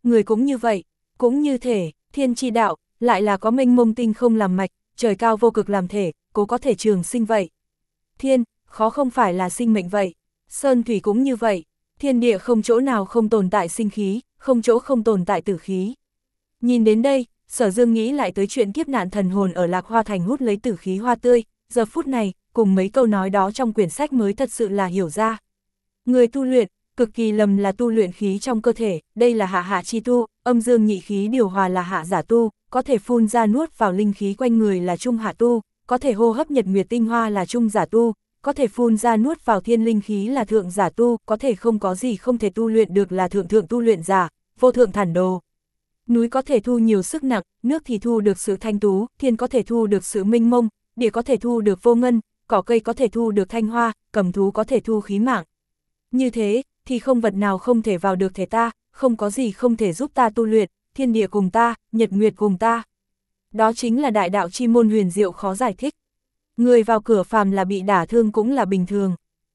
người cũng như vậy, cũng như thể, thiên chi đạo, lại là có mênh mông tinh không làm mạch, trời cao vô cực làm thể, cố có thể trường sinh vậy. Thiên, khó không phải là sinh mệnh vậy, sơn thủy cũng như vậy, thiên địa không chỗ nào không tồn tại sinh khí, không chỗ không tồn tại tử khí. Nhìn đến đây, Sở Dương nghĩ lại tới chuyện kiếp nạn thần hồn ở Lạc Hoa Thành hút lấy tử khí hoa tươi, giờ phút này, cùng mấy câu nói đó trong quyển sách mới thật sự là hiểu ra. Người tu luyện, cực kỳ lầm là tu luyện khí trong cơ thể, đây là hạ hạ chi tu, âm dương nhị khí điều hòa là hạ giả tu, có thể phun ra nuốt vào linh khí quanh người là trung hạ tu, có thể hô hấp nhật nguyệt tinh hoa là trung giả tu, có thể phun ra nuốt vào thiên linh khí là thượng giả tu, có thể không có gì không thể tu luyện được là thượng thượng tu luyện giả, vô thượng thản đồ. Núi có thể thu nhiều sức nặng, nước thì thu được sự thanh tú, thiên có thể thu được sự minh mông, địa có thể thu được vô ngân, cỏ cây có thể thu được thanh hoa, cầm thú có thể thu khí mạng. Như thế, thì không vật nào không thể vào được thể ta, không có gì không thể giúp ta tu luyện, thiên địa cùng ta, nhật nguyệt cùng ta. Đó chính là đại đạo chi môn huyền diệu khó giải thích. Người vào cửa phàm là bị đả thương cũng là bình thường.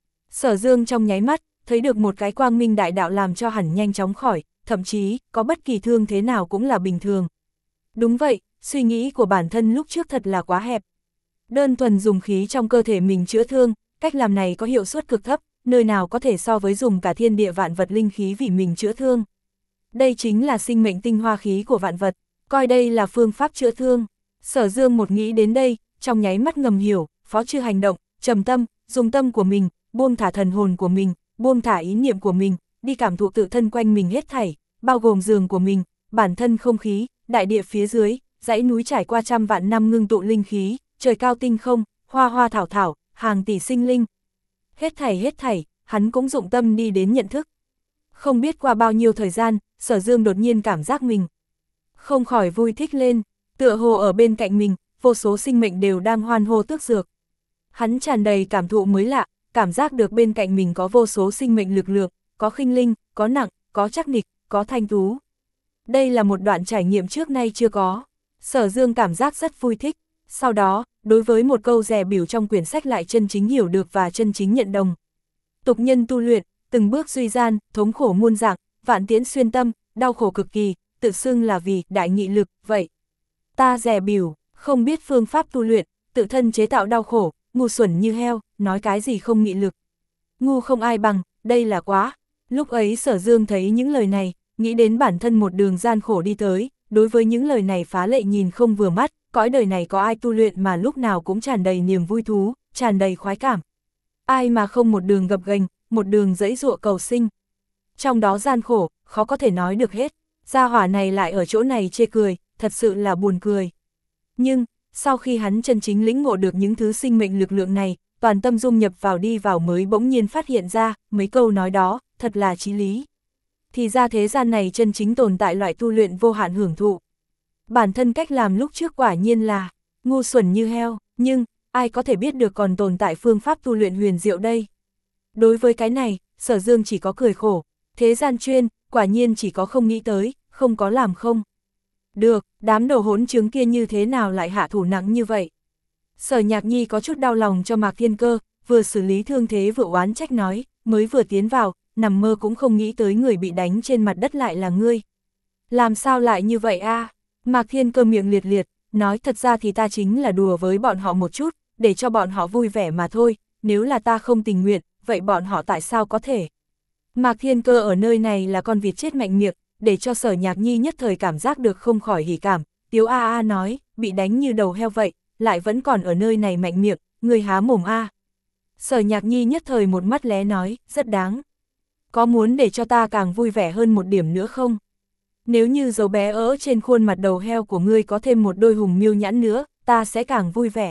Sở Dương trong nháy mắt, thấy được một cái quang minh đại đạo làm cho hẳn nhanh chóng khỏi, thậm chí, có bất kỳ thương thế nào cũng là bình thường. Đúng vậy, suy nghĩ của bản thân lúc trước thật là quá hẹp. Đơn thuần dùng khí trong cơ thể mình chữa thương, cách làm này có hiệu suất cực thấp, nơi nào có thể so với dùng cả thiên địa vạn vật linh khí vì mình chữa thương. Đây chính là sinh mệnh tinh hoa khí của vạn vật, coi đây là phương pháp chữa thương. Sở Dương một nghĩ đến đây, trong nháy mắt ngầm hiểu, phó chư hành động, trầm tâm, dùng tâm của mình, buông thả thần hồn của mình, buông thả ý niệm của mình, đi cảm thụ tự thân quanh mình hết thảy, bao gồm giường của mình, bản thân không khí, đại địa phía dưới, dãy núi trải qua trăm vạn năm ngưng tụ linh khí, trời cao tinh không, hoa hoa thảo thảo, hàng tỷ sinh linh. Hết thảy hết thảy, hắn cũng dụng tâm đi đến nhận thức. Không biết qua bao nhiêu thời gian, Sở Dương đột nhiên cảm giác mình không khỏi vui thích lên, tựa hồ ở bên cạnh mình, vô số sinh mệnh đều đang hoan hô tước dược. Hắn tràn đầy cảm thụ mới lạ, cảm giác được bên cạnh mình có vô số sinh mệnh lực lượng, có khinh linh, có nặng, có chắc nịch, có thanh tú. Đây là một đoạn trải nghiệm trước nay chưa có. Sở Dương cảm giác rất vui thích. Sau đó, đối với một câu dè bỉu trong quyển sách lại chân chính hiểu được và chân chính nhận đồng. Tục nhân tu luyện, từng bước duy gian, thống khổ muôn dạng, vạn tiễn xuyên tâm, đau khổ cực kỳ, tự xưng là vì đại nghị lực, vậy. Ta dè bỉu, không biết phương pháp tu luyện, tự thân chế tạo đau khổ, ngu xuẩn như heo, nói cái gì không nghị lực. Ngu không ai bằng, đây là quá. Lúc ấy Sở Dương thấy những lời này, nghĩ đến bản thân một đường gian khổ đi tới, đối với những lời này phá lệ nhìn không vừa mắt, cõi đời này có ai tu luyện mà lúc nào cũng tràn đầy niềm vui thú, tràn đầy khoái cảm. Ai mà không một đường gập ghềnh, một đường dẫy dụa cầu sinh. Trong đó gian khổ, khó có thể nói được hết, gia hỏa này lại ở chỗ này chê cười, thật sự là buồn cười. Nhưng, sau khi hắn chân chính lĩnh ngộ được những thứ sinh mệnh lực lượng này, toàn tâm dung nhập vào đi vào mới bỗng nhiên phát hiện ra, mấy câu nói đó, thật là chí lý. Thì ra thế gian này chân chính tồn tại loại tu luyện vô hạn hưởng thụ. Bản thân cách làm lúc trước quả nhiên là ngu xuẩn như heo, nhưng ai có thể biết được còn tồn tại phương pháp tu luyện huyền diệu đây. Đối với cái này, Sở Dương chỉ có cười khổ, thế gian chuyên, quả nhiên chỉ có không nghĩ tới, không có làm không. Được, đám đồ hỗn trứng kia như thế nào lại hạ thủ nặng như vậy. Sở Nhạc Nhi có chút đau lòng cho Mạc Thiên Cơ, vừa xử lý thương thế vừa oán trách nói, mới vừa tiến vào, nằm mơ cũng không nghĩ tới người bị đánh trên mặt đất lại là ngươi. Làm sao lại như vậy a? À? Mạc Thiên Cơ miệng liệt liệt, nói thật ra thì ta chính là đùa với bọn họ một chút, để cho bọn họ vui vẻ mà thôi, nếu là ta không tình nguyện, vậy bọn họ tại sao có thể? Mạc Thiên Cơ ở nơi này là con vịt chết mạnh miệng, để cho Sở Nhạc Nhi nhất thời cảm giác được không khỏi hỉ cảm, Tiếu a a nói, bị đánh như đầu heo vậy, lại vẫn còn ở nơi này mạnh miệng, người há mồm a. À. Sở Nhạc Nhi nhất thời một mắt lé nói, rất đáng. Có muốn để cho ta càng vui vẻ hơn một điểm nữa không? Nếu như dấu bé ở trên khuôn mặt đầu heo của ngươi có thêm một đôi hùng miêu nhãn nữa, ta sẽ càng vui vẻ.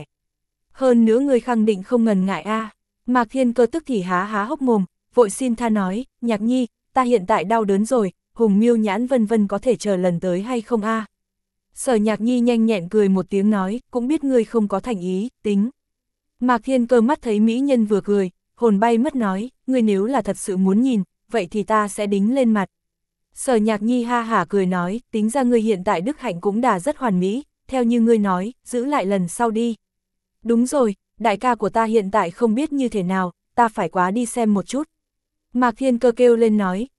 Hơn nữa ngươi khẳng định không ngần ngại a. À. Mạc Thiên Cơ tức thì há há hốc mồm, vội xin tha nói, Nhạc Nhi, ta hiện tại đau đớn rồi, hùng miêu nhãn vân vân có thể chờ lần tới hay không a? À? Sở Nhạc Nhi nhanh nhẹn cười một tiếng nói, cũng biết ngươi không có thành ý, tính. Mạc Thiên Cơ mắt thấy mỹ nhân vừa cười, hồn bay mất nói, ngươi nếu là thật sự muốn nhìn, vậy thì ta sẽ đính lên mặt. Sở Nhạc Nhi ha hả cười nói, tính ra ngươi hiện tại đức hạnh cũng đã rất hoàn mỹ, theo như ngươi nói, giữ lại lần sau đi. Đúng rồi, đại ca của ta hiện tại không biết như thế nào, ta phải quá đi xem một chút. Mạc Thiên Cơ kêu lên nói,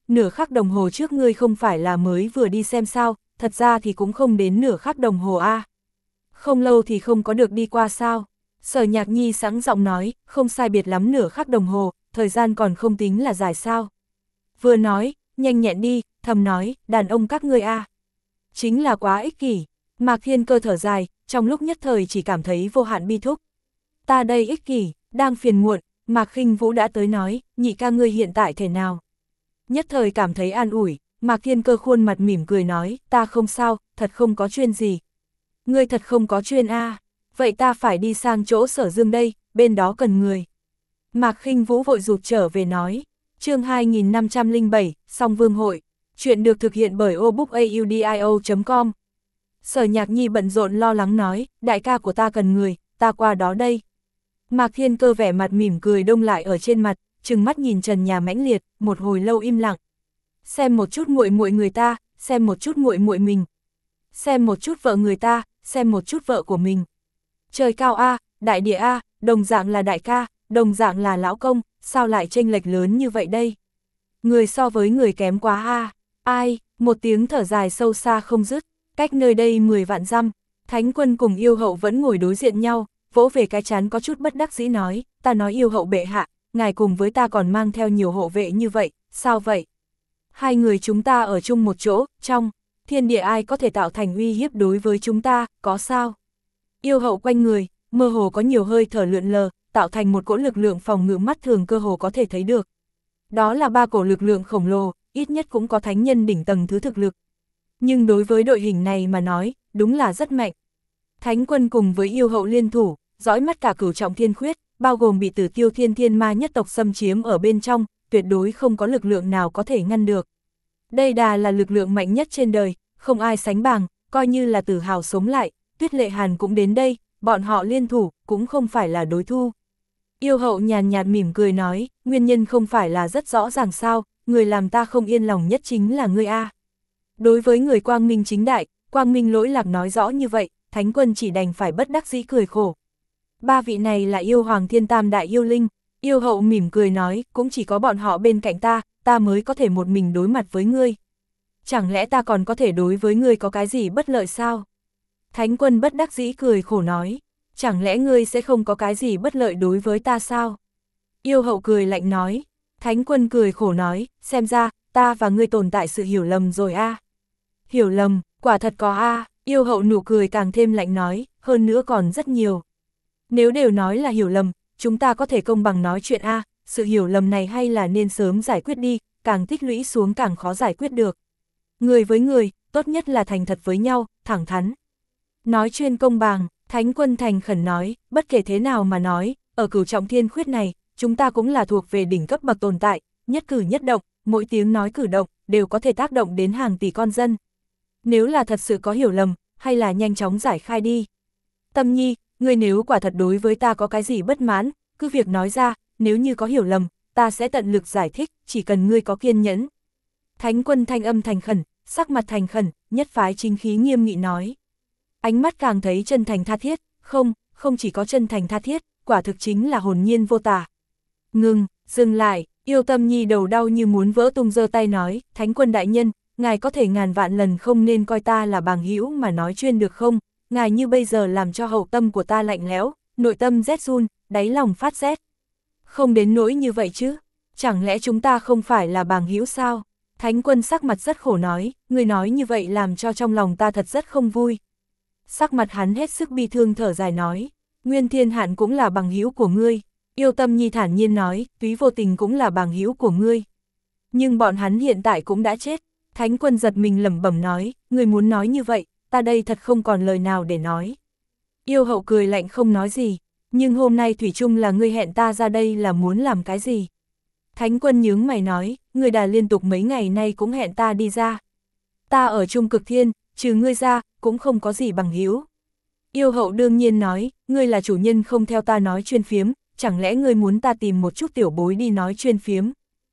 nửa khắc đồng hồ trước ngươi không phải là mới vừa đi xem sao, thật ra thì cũng không đến nửa khắc đồng hồ a. À. Không lâu thì không có được đi qua sao. Sở Nhạc Nhi sẵn giọng nói, không sai biệt lắm nửa khắc đồng hồ, thời gian còn không tính là dài sao. Vừa nói, nhanh nhẹn đi, thầm nói, đàn ông các ngươi a, à. Chính là quá ích kỷ. Mạc Thiên Cơ thở dài, trong lúc nhất thời chỉ cảm thấy vô hạn bi thúc. Ta đây ích kỷ, đang phiền muộn, Mạc Khinh Vũ đã tới nói, nhị ca ngươi hiện tại thế nào. Nhất thời cảm thấy an ủi, Mạc Thiên Cơ khuôn mặt mỉm cười nói, ta không sao, thật không có chuyên gì. Ngươi thật không có chuyên a, à. Vậy ta phải đi sang chỗ Sở Dương đây, bên đó cần người. Mạc Khinh Vũ vội rụt trở về nói, chương hai nghìn năm trăm lẻ bảy, Song Vương Hội, chuyện được thực hiện bởi obookaudio chấm com. Sở Nhạc Nhi bận rộn lo lắng nói, đại ca của ta cần người, ta qua đó đây. Mạc Thiên Cơ vẻ mặt mỉm cười đông lại ở trên mặt, trừng mắt nhìn trần nhà mãnh liệt, một hồi lâu im lặng. Xem một chút muội muội người ta, xem một chút muội muội mình. Xem một chút vợ người ta, xem một chút vợ của mình. Trời cao a, đại địa a, đồng dạng là đại ca, đồng dạng là lão công, sao lại chênh lệch lớn như vậy đây? Người so với người kém quá a. Ai, một tiếng thở dài sâu xa không dứt, cách nơi đây mười vạn dặm, Thánh Quân cùng Yêu Hậu vẫn ngồi đối diện nhau, vỗ về cái chán có chút bất đắc dĩ nói, ta nói Yêu Hậu bệ hạ, ngài cùng với ta còn mang theo nhiều hộ vệ như vậy, sao vậy? Hai người chúng ta ở chung một chỗ, trong thiên địa ai có thể tạo thành uy hiếp đối với chúng ta, có sao? Yêu Hậu quanh người, mơ hồ có nhiều hơi thở lượn lờ, tạo thành một cỗ lực lượng phòng ngự mắt thường cơ hồ có thể thấy được. Đó là ba cổ lực lượng khổng lồ, ít nhất cũng có thánh nhân đỉnh tầng thứ thực lực. Nhưng đối với đội hình này mà nói, đúng là rất mạnh. Thánh Quân cùng với Yêu Hậu liên thủ, dõi mắt cả cửu trọng thiên khuyết, bao gồm bị Tử Tiêu Thiên Thiên Ma nhất tộc xâm chiếm ở bên trong, tuyệt đối không có lực lượng nào có thể ngăn được. Đây đà là lực lượng mạnh nhất trên đời, không ai sánh bằng, coi như là Tử Hào sống lại, Tuyết Lệ Hàn cũng đến đây, bọn họ liên thủ, cũng không phải là đối thủ. Yêu Hậu nhàn nhạt mỉm cười nói, nguyên nhân không phải là rất rõ ràng sao, người làm ta không yên lòng nhất chính là ngươi a. Đối với người quang minh chính đại, quang minh lỗi lạc nói rõ như vậy, Thánh Quân chỉ đành phải bất đắc dĩ cười khổ. Ba vị này là yêu hoàng thiên tam đại yêu linh, Yêu Hậu mỉm cười nói, cũng chỉ có bọn họ bên cạnh ta, ta mới có thể một mình đối mặt với ngươi. Chẳng lẽ ta còn có thể đối với ngươi có cái gì bất lợi sao? Thánh Quân bất đắc dĩ cười khổ nói, chẳng lẽ ngươi sẽ không có cái gì bất lợi đối với ta sao? Yêu Hậu cười lạnh nói, Thánh Quân cười khổ nói, xem ra, ta và ngươi tồn tại sự hiểu lầm rồi a. À. Hiểu lầm, quả thật có a. À. Yêu Hậu nụ cười càng thêm lạnh nói, hơn nữa còn rất nhiều. Nếu đều nói là hiểu lầm, chúng ta có thể công bằng nói chuyện a, à, sự hiểu lầm này hay là nên sớm giải quyết đi, càng tích lũy xuống càng khó giải quyết được. Người với người, tốt nhất là thành thật với nhau, thẳng thắn. Nói chuyên công bằng, Thánh Quân thành khẩn nói, bất kể thế nào mà nói, ở cửu trọng thiên khuyết này, chúng ta cũng là thuộc về đỉnh cấp bậc tồn tại, nhất cử nhất động, mỗi tiếng nói cử động, đều có thể tác động đến hàng tỷ con dân. Nếu là thật sự có hiểu lầm, hay là nhanh chóng giải khai đi. Tâm Nhi, ngươi nếu quả thật đối với ta có cái gì bất mãn, cứ việc nói ra, nếu như có hiểu lầm, ta sẽ tận lực giải thích, chỉ cần ngươi có kiên nhẫn. Thánh Quân thanh âm thành khẩn, sắc mặt thành khẩn, nhất phái chính khí nghiêm nghị nói. Ánh mắt càng thấy chân thành tha thiết, không, không chỉ có chân thành tha thiết, quả thực chính là hồn nhiên vô tả. Ngừng, dừng lại, Yêu Tâm Nhi đầu đau như muốn vỡ tung giơ tay nói, Thánh Quân đại nhân, ngài có thể ngàn vạn lần không nên coi ta là bàng hữu mà nói chuyên được không, ngài như bây giờ làm cho hậu tâm của ta lạnh lẽo, nội tâm rét run, đáy lòng phát rét. Không đến nỗi như vậy chứ, chẳng lẽ chúng ta không phải là bàng hữu sao? Thánh Quân sắc mặt rất khổ nói, người nói như vậy làm cho trong lòng ta thật rất không vui. Sắc mặt hắn hết sức bi thương thở dài nói, Nguyên Thiên Hạn cũng là bằng hữu của ngươi. Yêu Tâm Nhi thản nhiên nói, Túy Vô Tình cũng là bằng hữu của ngươi. Nhưng bọn hắn hiện tại cũng đã chết. Thánh Quân giật mình lẩm bẩm nói, ngươi muốn nói như vậy, ta đây thật không còn lời nào để nói. Yêu Hậu cười lạnh không nói gì, nhưng hôm nay thủy chung là ngươi hẹn ta ra đây là muốn làm cái gì? Thánh Quân nhướng mày nói, ngươi đã liên tục mấy ngày nay cũng hẹn ta đi ra. Ta ở Trung Cực Thiên, trừ ngươi ra, cũng không có gì bằng hữu. Yêu Hậu đương nhiên nói, ngươi là chủ nhân không theo ta nói chuyên phiếm, chẳng lẽ ngươi muốn ta tìm một chút tiểu bối đi nói chuyên phiếm?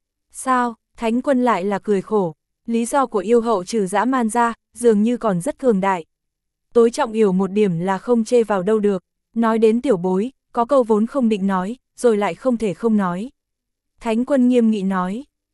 Sao? Thánh Quân lại là cười khổ, lý do của Yêu Hậu trừ dã man ra, dường như còn rất cường đại. Tối trọng yếu một điểm là không chê vào đâu được, nói đến tiểu bối, có câu vốn không định nói, rồi lại không thể không nói. Thánh Quân nghiêm nghị nói,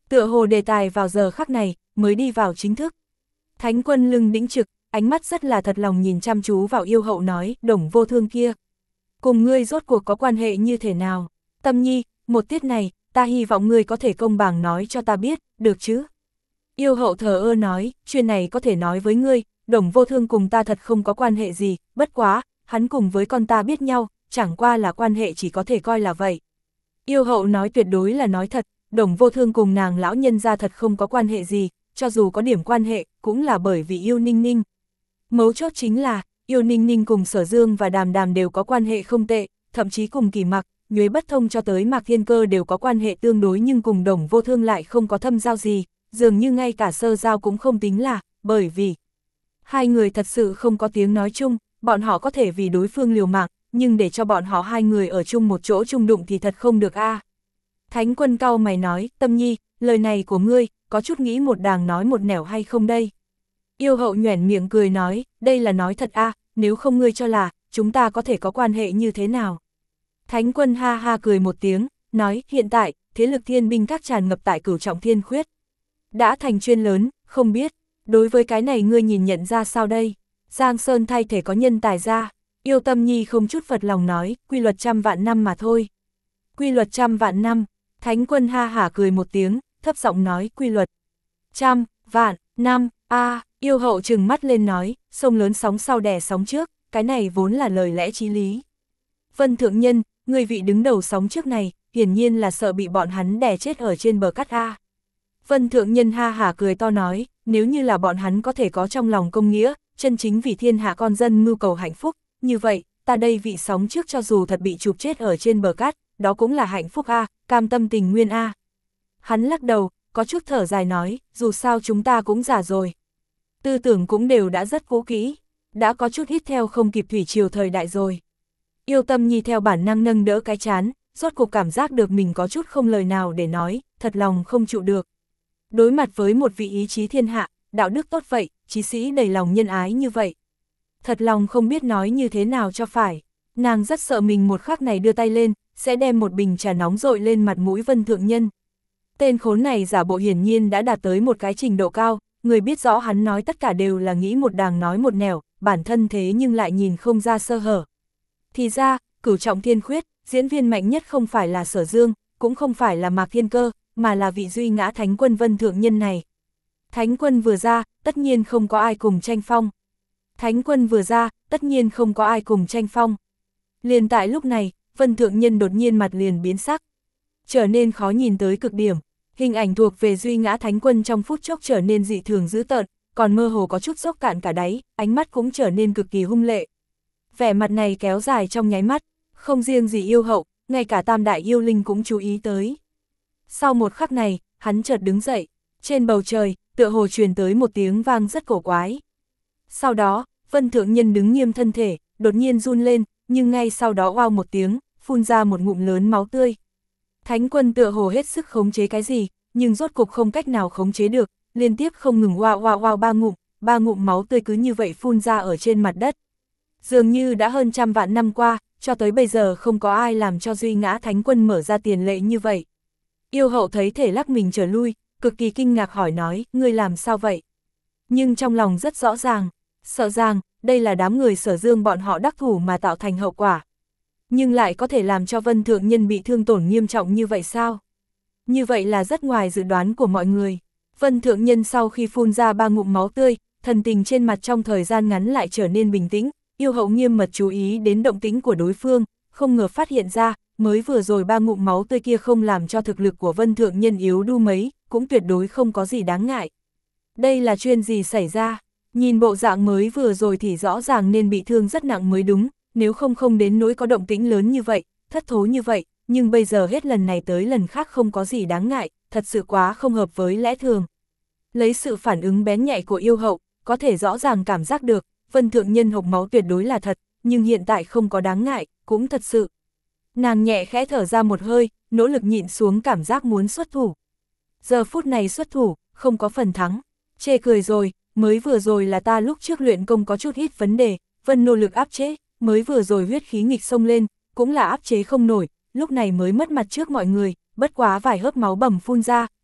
Tựa hồ đề tài vào giờ khắc này, mới đi vào chính thức. Thánh Quân lưng đĩnh trực, ánh mắt rất là thật lòng nhìn chăm chú vào Yêu Hậu nói, Đồng Vô Thương kia. Cùng ngươi rốt cuộc có quan hệ như thế nào? Tâm Nhi, một tiết này, ta hy vọng ngươi có thể công bằng nói cho ta biết, được chứ? Yêu Hậu thờ ơ nói, chuyện này có thể nói với ngươi, Đồng Vô Thương cùng ta thật không có quan hệ gì, bất quá, hắn cùng với con ta biết nhau, chẳng qua là quan hệ chỉ có thể coi là vậy. Yêu Hậu nói tuyệt đối là nói thật, Đồng Vô Thương cùng nàng lão nhân gia thật không có quan hệ gì, cho dù có điểm quan hệ, cũng là bởi vì yêu Ninh Ninh. Mấu chốt chính là, yêu Ninh Ninh cùng Sở Dương và Đàm Đàm đều có quan hệ không tệ, thậm chí cùng Kỳ Mặc, Nhuế Bất Thông cho tới Mạc Thiên Cơ đều có quan hệ tương đối, nhưng cùng Đồng Vô Thương lại không có thâm giao gì, dường như ngay cả sơ giao cũng không tính là, bởi vì hai người thật sự không có tiếng nói chung, bọn họ có thể vì đối phương liều mạng, nhưng để cho bọn họ hai người ở chung một chỗ chung đụng thì thật không được a. À. Thánh Quân cau mày nói, Tâm Nhi, lời này của ngươi, có chút nghĩ một đàng nói một nẻo hay không đây? Yêu Hậu nhoẻn miệng cười nói, đây là nói thật a, à, nếu không ngươi cho là, chúng ta có thể có quan hệ như thế nào? Thánh Quân ha ha cười một tiếng, nói, hiện tại, thế lực thiên binh các tràn ngập tại Cửu Trọng Thiên Khuyết. Đã thành chuyên lớn, không biết, đối với cái này ngươi nhìn nhận ra sao đây? Giang Sơn thay thể có nhân tài ra, Yêu Tâm Nhi không chút phật lòng nói, quy luật trăm vạn năm mà thôi. Quy luật trăm vạn năm, Thánh Quân ha hả cười một tiếng, thấp giọng nói, quy luật trăm vạn năm, a à, Yêu Hậu trừng mắt lên nói, sông lớn sóng sau đè sóng trước, cái này vốn là lời lẽ chí lý. Vân Thượng Nhân, người vị đứng đầu sóng trước này, hiển nhiên là sợ bị bọn hắn đè chết ở trên bờ cát a. Vân Thượng Nhân ha hả cười to nói, nếu như là bọn hắn có thể có trong lòng công nghĩa, chân chính vì thiên hạ con dân mưu cầu hạnh phúc, như vậy, ta đây vị sóng trước cho dù thật bị chụp chết ở trên bờ cát, đó cũng là hạnh phúc a, cam tâm tình nguyên a. Hắn lắc đầu, có chút thở dài nói, dù sao chúng ta cũng già rồi. Tư tưởng cũng đều đã rất cũ kỹ, đã có chút ít theo không kịp thủy triều thời đại rồi. Yêu Tâm Nhi theo bản năng nâng đỡ cái chán, rốt cuộc cảm giác được mình có chút không lời nào để nói, thật lòng không trụ được. Đối mặt với một vị ý chí thiên hạ, đạo đức tốt vậy, chí sĩ đầy lòng nhân ái như vậy. Thật lòng không biết nói như thế nào cho phải, nàng rất sợ mình một khắc này đưa tay lên, sẽ đem một bình trà nóng dội lên mặt mũi Vân Thượng Nhân. Tên khốn này giả bộ hiển nhiên đã đạt tới một cái trình độ cao, người biết rõ hắn nói tất cả đều là nghĩ một đàng nói một nẻo, bản thân thế nhưng lại nhìn không ra sơ hở. Thì ra, Cửu Trọng Thiên Khuyết, diễn viên mạnh nhất không phải là Sở Dương, cũng không phải là Mạc Thiên Cơ, mà là vị duy ngã Thánh Quân Vân Thượng Nhân này. Thánh Quân vừa ra, tất nhiên không có ai cùng tranh phong. Thánh Quân vừa ra, tất nhiên không có ai cùng tranh phong. Liền tại lúc này, Vân Thượng Nhân đột nhiên mặt liền biến sắc, trở nên khó nhìn tới cực điểm. Hình ảnh thuộc về duy ngã Thánh Quân trong phút chốc trở nên dị thường dữ tợn, còn mơ hồ có chút dốc cạn cả đáy, ánh mắt cũng trở nên cực kỳ hung lệ. Vẻ mặt này kéo dài trong nháy mắt, không riêng gì Yêu Hậu, ngay cả tam đại yêu linh cũng chú ý tới. Sau một khắc này, hắn chợt đứng dậy, trên bầu trời, tựa hồ truyền tới một tiếng vang rất cổ quái. Sau đó, Vân Thượng Nhân đứng nghiêm thân thể, đột nhiên run lên, nhưng ngay sau đó oao một tiếng, phun ra một ngụm lớn máu tươi. Thánh Quân tựa hồ hết sức khống chế cái gì, nhưng rốt cục không cách nào khống chế được, liên tiếp không ngừng oao oao oao ba ngụm, ba ngụm máu tươi cứ như vậy phun ra ở trên mặt đất. Dường như đã hơn trăm vạn năm qua, cho tới bây giờ không có ai làm cho duy ngã Thánh Quân mở ra tiền lệ như vậy. Yêu Hậu thấy thể lắc mình trở lui, cực kỳ kinh ngạc hỏi nói, ngươi làm sao vậy? Nhưng trong lòng rất rõ ràng, sợ rằng, đây là đám người Sở Dương bọn họ đắc thủ mà tạo thành hậu quả. Nhưng lại có thể làm cho Vân Thượng Nhân bị thương tổn nghiêm trọng như vậy sao? Như vậy là rất ngoài dự đoán của mọi người. Vân Thượng Nhân sau khi phun ra ba ngụm máu tươi, thần tình trên mặt trong thời gian ngắn lại trở nên bình tĩnh, Yêu Hậu nghiêm mật chú ý đến động tĩnh của đối phương, không ngờ phát hiện ra, mới vừa rồi ba ngụm máu tươi kia không làm cho thực lực của Vân Thượng Nhân yếu đu mấy, cũng tuyệt đối không có gì đáng ngại. Đây là chuyện gì xảy ra? Nhìn bộ dạng mới vừa rồi thì rõ ràng nên bị thương rất nặng mới đúng, nếu không không đến nỗi có động tĩnh lớn như vậy, thất thố như vậy, nhưng bây giờ hết lần này tới lần khác không có gì đáng ngại, thật sự quá không hợp với lẽ thường. Lấy sự phản ứng bén nhạy của Yêu Hậu, có thể rõ ràng cảm giác được, Vân Thượng Nhân hộc máu tuyệt đối là thật, nhưng hiện tại không có đáng ngại, cũng thật sự. Nàng nhẹ khẽ thở ra một hơi, nỗ lực nhịn xuống cảm giác muốn xuất thủ. Giờ phút này xuất thủ, không có phần thắng. Chê cười rồi, mới vừa rồi là ta lúc trước luyện công có chút ít vấn đề, Vân nỗ lực áp chế, mới vừa rồi huyết khí nghịch xông lên, cũng là áp chế không nổi, lúc này mới mất mặt trước mọi người, bất quá vài hớp máu bầm phun ra,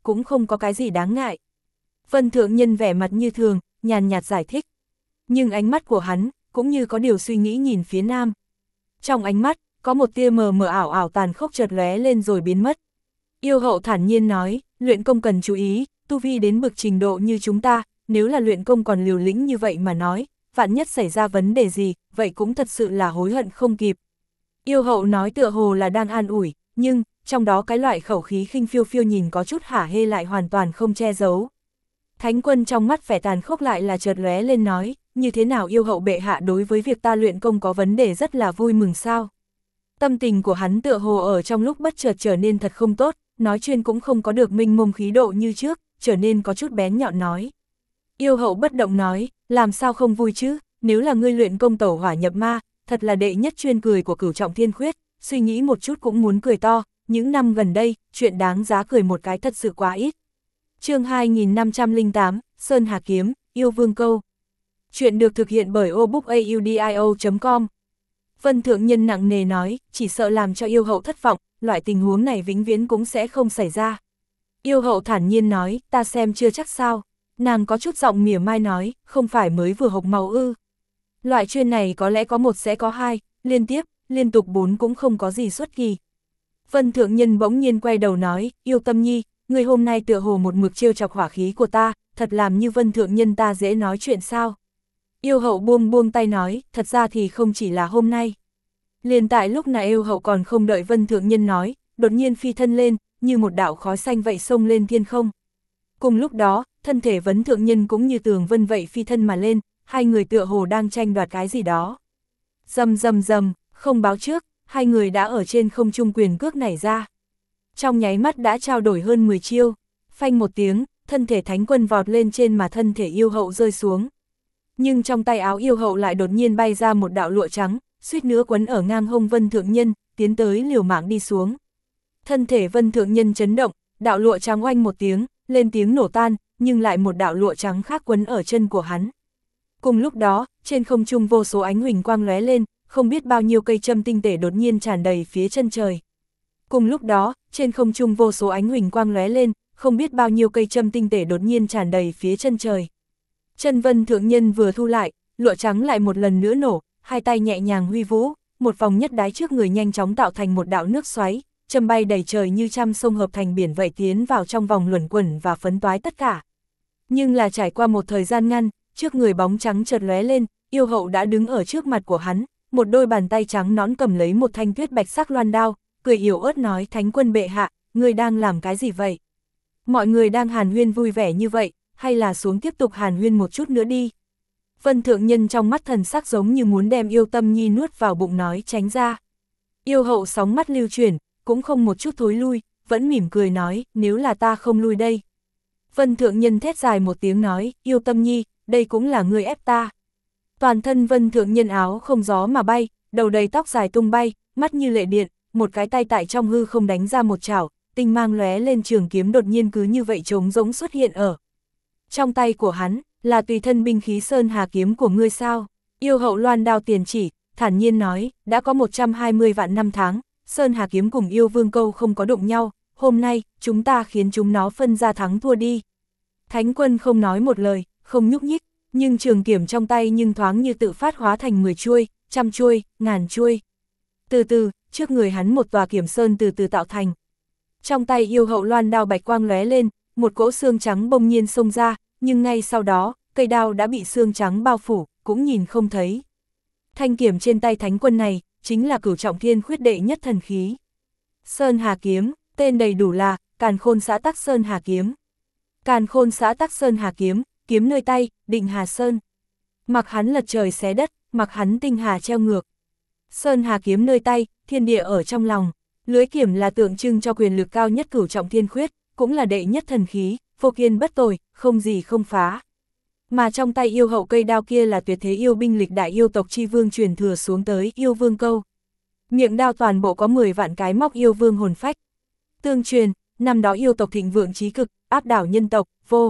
cũng không có cái gì đáng ngại. Vân Thượng Nhân vẻ mặt như thường, nhàn nhạt giải thích. Nhưng ánh mắt của hắn, cũng như có điều suy nghĩ nhìn phía nam. Trong ánh mắt, có một tia mờ mờ ảo ảo tàn khốc chợt lóe lên rồi biến mất. Yêu hậu thản nhiên nói, luyện công cần chú ý, tu vi đến bậc trình độ như chúng ta, nếu là luyện công còn liều lĩnh như vậy mà nói, vạn nhất xảy ra vấn đề gì, vậy cũng thật sự là hối hận không kịp. Yêu hậu nói tựa hồ là đang an ủi, nhưng, trong đó cái loại khẩu khí khinh phiêu phiêu nhìn có chút hả hê lại hoàn toàn không che giấu. Thánh Quân trong mắt vẻ tàn khốc lại là chợt lóe lên nói, như thế nào yêu hậu bệ hạ đối với việc ta luyện công có vấn đề rất là vui mừng sao. Tâm tình của hắn tựa hồ ở trong lúc bất chợt trở nên thật không tốt, nói chuyện cũng không có được minh mông khí độ như trước, trở nên có chút bén nhọn nói. Yêu hậu bất động nói, làm sao không vui chứ, nếu là ngươi luyện công tẩu hỏa nhập ma, thật là đệ nhất chuyên cười của Cửu Trọng Thiên Khuyết, suy nghĩ một chút cũng muốn cười to, những năm gần đây, chuyện đáng giá cười một cái thật sự quá ít. Chương hai nghìn năm trăm lẻ tám, Sơn Hà Kiếm, Yêu Vương Câu. Chuyện được thực hiện bởi obookaudio chấm com. Vân Thượng Nhân nặng nề nói, chỉ sợ làm cho yêu hậu thất vọng, loại tình huống này vĩnh viễn cũng sẽ không xảy ra. Yêu hậu thản nhiên nói, ta xem chưa chắc sao. Nàng có chút giọng mỉa mai nói, không phải mới vừa hộc máu ư. Loại chuyện này có lẽ có một sẽ có hai, liên tiếp, liên tục bốn cũng không có gì xuất kỳ. Vân Thượng Nhân bỗng nhiên quay đầu nói, Yêu Tâm Nhi, người hôm nay tựa hồ một mực trêu chọc hỏa khí của ta, thật làm như Vân Thượng Nhân ta dễ nói chuyện sao. Yêu hậu buông buông tay nói, thật ra thì không chỉ là hôm nay. Liền tại lúc này yêu hậu còn không đợi Vân Thượng Nhân nói, đột nhiên phi thân lên, như một đạo khói xanh vậy xông lên thiên không. Cùng lúc đó, thân thể Vân Thượng Nhân cũng như tường vân vậy phi thân mà lên, hai người tựa hồ đang tranh đoạt cái gì đó. Rầm rầm rầm, không báo trước, hai người đã ở trên không trung quyền cước nảy ra. Trong nháy mắt đã trao đổi hơn mười chiêu, phanh một tiếng, thân thể Thánh Quân vọt lên trên mà thân thể yêu hậu rơi xuống. Nhưng trong tay áo yêu hậu lại đột nhiên bay ra một đạo lụa trắng, suýt nữa quấn ở ngang hông Vân Thượng Nhân, tiến tới liều mạng đi xuống. Thân thể Vân Thượng Nhân chấn động, đạo lụa trắng oanh một tiếng, lên tiếng nổ tan, nhưng lại một đạo lụa trắng khác quấn ở chân của hắn. Cùng lúc đó, trên không trung vô số ánh huỳnh quang lóe lên, không biết bao nhiêu cây châm tinh tế đột nhiên tràn đầy phía chân trời. Cùng lúc đó, trên không trung vô số ánh huỳnh quang lóe lên, không biết bao nhiêu cây châm tinh tế đột nhiên tràn đầy phía chân trời. Chân Vân Thượng Nhân vừa thu lại, lụa trắng lại một lần nữa nổ, hai tay nhẹ nhàng huy vũ, một vòng nhất đái trước người nhanh chóng tạo thành một đạo nước xoáy, châm bay đầy trời như trăm sông hợp thành biển vậy tiến vào trong vòng luẩn quẩn và phấn toái tất cả. Nhưng là trải qua một thời gian ngăn, trước người bóng trắng chợt lóe lên, yêu hậu đã đứng ở trước mặt của hắn, một đôi bàn tay trắng nõn cầm lấy một thanh tuyết bạch sắc loan đao, cười yếu ớt nói, Thánh Quân bệ hạ, người đang làm cái gì vậy? Mọi người đang hàn huyên vui vẻ như vậy, hay là xuống tiếp tục hàn huyên một chút nữa đi. Vân Thượng Nhân trong mắt thần sắc giống như muốn đem Yêu Tâm Nhi nuốt vào bụng nói tránh ra. Yêu hậu sóng mắt lưu chuyển, cũng không một chút thối lui, vẫn mỉm cười nói, nếu là ta không lui đây. Vân Thượng Nhân thét dài một tiếng nói, Yêu Tâm Nhi, đây cũng là người ép ta. Toàn thân Vân Thượng Nhân áo không gió mà bay, đầu đầy tóc dài tung bay, mắt như lệ điện, một cái tay tại trong hư không đánh ra một chảo, tinh mang lóe lên trường kiếm đột nhiên cứ như vậy trống rỗng xuất hiện ở. Trong tay của hắn, là tùy thân binh khí Sơn Hà Kiếm của ngươi sao? Yêu hậu loan đao tiền chỉ, thản nhiên nói, đã có một trăm hai mươi vạn năm tháng, Sơn Hà Kiếm cùng Yêu Vương Câu không có đụng nhau, hôm nay, chúng ta khiến chúng nó phân ra thắng thua đi. Thánh Quân không nói một lời, không nhúc nhích, nhưng trường kiếm trong tay nhưng thoáng như tự phát hóa thành mười chuôi, trăm chuôi, ngàn chuôi. Từ từ, trước người hắn một tòa kiếm sơn từ từ tạo thành. Trong tay yêu hậu loan đao bạch quang lóe lên, một cỗ xương trắng bỗng nhiên xông ra, nhưng ngay sau đó, cây đao đã bị xương trắng bao phủ, cũng nhìn không thấy. Thanh kiếm trên tay Thánh Quân này, chính là Cửu Trọng Thiên Khuyết đệ nhất thần khí. Sơn Hà Kiếm, tên đầy đủ là Càn Khôn Xã Tắc Sơn Hà Kiếm. Càn Khôn Xã Tắc Sơn Hà Kiếm, kiếm nơi tay, định Hà Sơn. Mặc hắn lật trời xé đất, mặc hắn tinh hà treo ngược. Sơn Hà Kiếm nơi tay, thiên địa ở trong lòng. Lưới kiếm là tượng trưng cho quyền lực cao nhất Cửu Trọng Thiên Khuyết, cũng là đệ nhất thần khí, vô kiên bất tồi, không gì không phá. Mà trong tay yêu hậu cây đao kia là tuyệt thế yêu binh lịch đại yêu tộc chi vương truyền thừa xuống tới Yêu Vương Câu. Miệng đao toàn bộ có mười vạn cái móc yêu vương hồn phách. Tương truyền, năm đó yêu tộc thịnh vượng chí cực, áp đảo nhân tộc, vô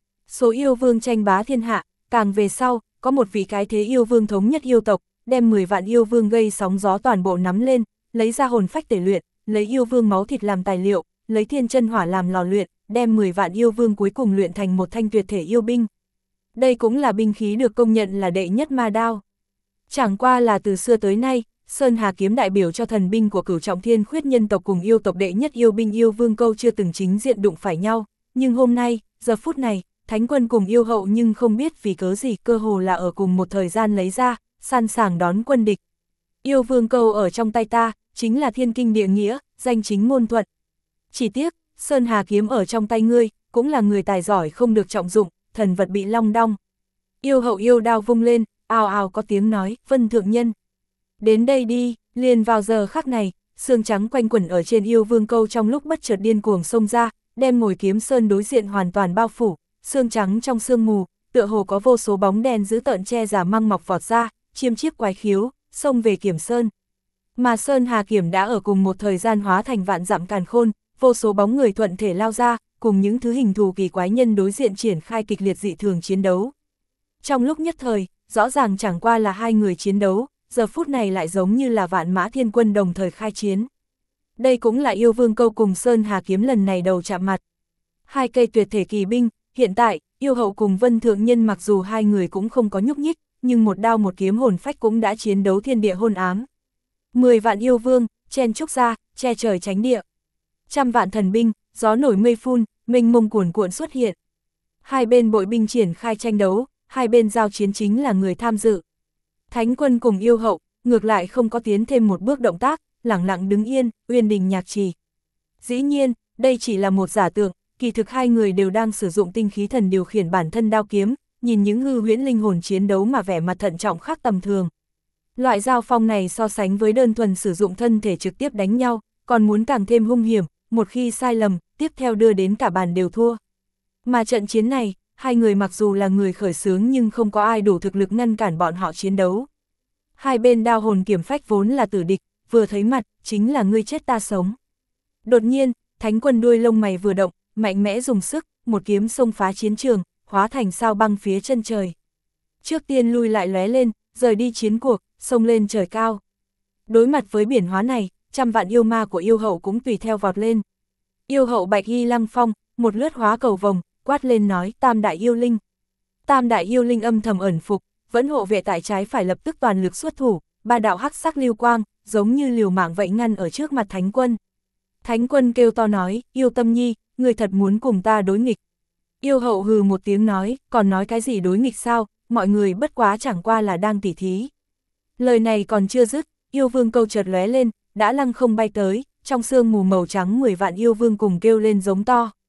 số yêu vương tranh bá thiên hạ, càng về sau, có một vị cái thế yêu vương thống nhất yêu tộc, đem mười vạn yêu vương gây sóng gió toàn bộ nắm lên, lấy ra hồn phách tẩy luyện, lấy yêu vương máu thịt làm tài liệu, lấy thiên chân hỏa làm lò luyện, đem mười vạn yêu vương cuối cùng luyện thành một thanh tuyệt thể yêu binh. Đây cũng là binh khí được công nhận là đệ nhất ma đao. Chẳng qua là từ xưa tới nay, Sơn Hà kiếm đại biểu cho thần binh của Cửu Trọng Thiên Khuyết nhân tộc cùng yêu tộc đệ nhất yêu binh yêu vương câu chưa từng chính diện đụng phải nhau, nhưng hôm nay, giờ phút này, Thánh Quân cùng yêu hậu nhưng không biết vì cớ gì cơ hồ là ở cùng một thời gian lấy ra, sẵn sàng đón quân địch. Yêu vương câu ở trong tay ta, chính là thiên kinh địa nghĩa, danh chính ngôn thuận. Chỉ tiếc, Sơn Hà kiếm ở trong tay ngươi, cũng là người tài giỏi không được trọng dụng, thần vật bị long đong. Yêu hậu yêu đao vung lên, ào ào có tiếng nói, Vân thượng nhân. Đến đây đi, liền vào giờ khắc này, xương trắng quanh quẩn ở trên yêu vương câu trong lúc bất chợt điên cuồng xông ra, đem ngồi kiếm sơn đối diện hoàn toàn bao phủ, xương trắng trong sương mù, tựa hồ có vô số bóng đen giữ tợn che giả măng mọc vọt ra, chiêm chiếp quái khiếu, xông về kiểm sơn. Mà Sơn Hà kiểm đã ở cùng một thời gian hóa thành vạn dặm càn khôn, vô số bóng người thuận thể lao ra, cùng những thứ hình thù kỳ quái nhân đối diện triển khai kịch liệt dị thường chiến đấu. Trong lúc nhất thời, rõ ràng chẳng qua là hai người chiến đấu, giờ phút này lại giống như là vạn mã thiên quân đồng thời khai chiến. Đây cũng là yêu vương câu cùng Sơn Hà kiếm lần này đầu chạm mặt. Hai cây tuyệt thể kỳ binh, hiện tại, yêu hậu cùng Vân thượng nhân mặc dù hai người cũng không có nhúc nhích, nhưng một đao một kiếm hồn phách cũng đã chiến đấu thiên địa hôn ám. Mười vạn yêu vương, chen trúc ra, che trời tránh địa. Trăm vạn thần binh, gió nổi mây phun, mênh mông cuồn cuộn xuất hiện. Hai bên bội binh triển khai tranh đấu, hai bên giao chiến chính là người tham dự. Thánh Quân cùng yêu hậu, ngược lại không có tiến thêm một bước động tác, lẳng lặng đứng yên, uyên đình nhạc trì. Dĩ nhiên, đây chỉ là một giả tượng, kỳ thực hai người đều đang sử dụng tinh khí thần điều khiển bản thân đao kiếm, nhìn những hư huyễn linh hồn chiến đấu mà vẻ mặt thận trọng khác tầm thường. Loại giao phong này so sánh với đơn thuần sử dụng thân thể trực tiếp đánh nhau, còn muốn càng thêm hung hiểm, một khi sai lầm, tiếp theo đưa đến cả bàn đều thua. Mà trận chiến này, hai người mặc dù là người khởi xướng nhưng không có ai đủ thực lực ngăn cản bọn họ chiến đấu. Hai bên đao hồn kiểm phách vốn là tử địch, vừa thấy mặt, chính là ngươi chết ta sống. Đột nhiên, Thánh Quân đuôi lông mày vừa động, mạnh mẽ dùng sức, một kiếm xông phá chiến trường, hóa thành sao băng phía chân trời. Trước tiên lui lại lóe lên, rời đi chiến cuộc, xông lên trời cao. Đối mặt với biển hóa này, trăm vạn yêu ma của yêu hậu cũng tùy theo vọt lên. Yêu hậu bạch y lăng phong, một lướt hóa cầu vồng, quát lên nói tam đại yêu linh. Tam đại yêu linh âm thầm ẩn phục, vẫn hộ vệ tại trái phải lập tức toàn lực xuất thủ, ba đạo hắc sắc lưu quang, giống như liều mạng vậy ngăn ở trước mặt Thánh Quân. Thánh Quân kêu to nói, yêu tâm nhi, người thật muốn cùng ta đối nghịch. Yêu hậu hừ một tiếng nói, còn nói cái gì đối nghịch sao, mọi người bất quá chẳng qua là đang tỉ thí. Lời này còn chưa dứt, yêu vương câu chợt lóe lên, đã lăng không bay tới, trong sương mù màu trắng mười vạn yêu vương cùng kêu lên giống to.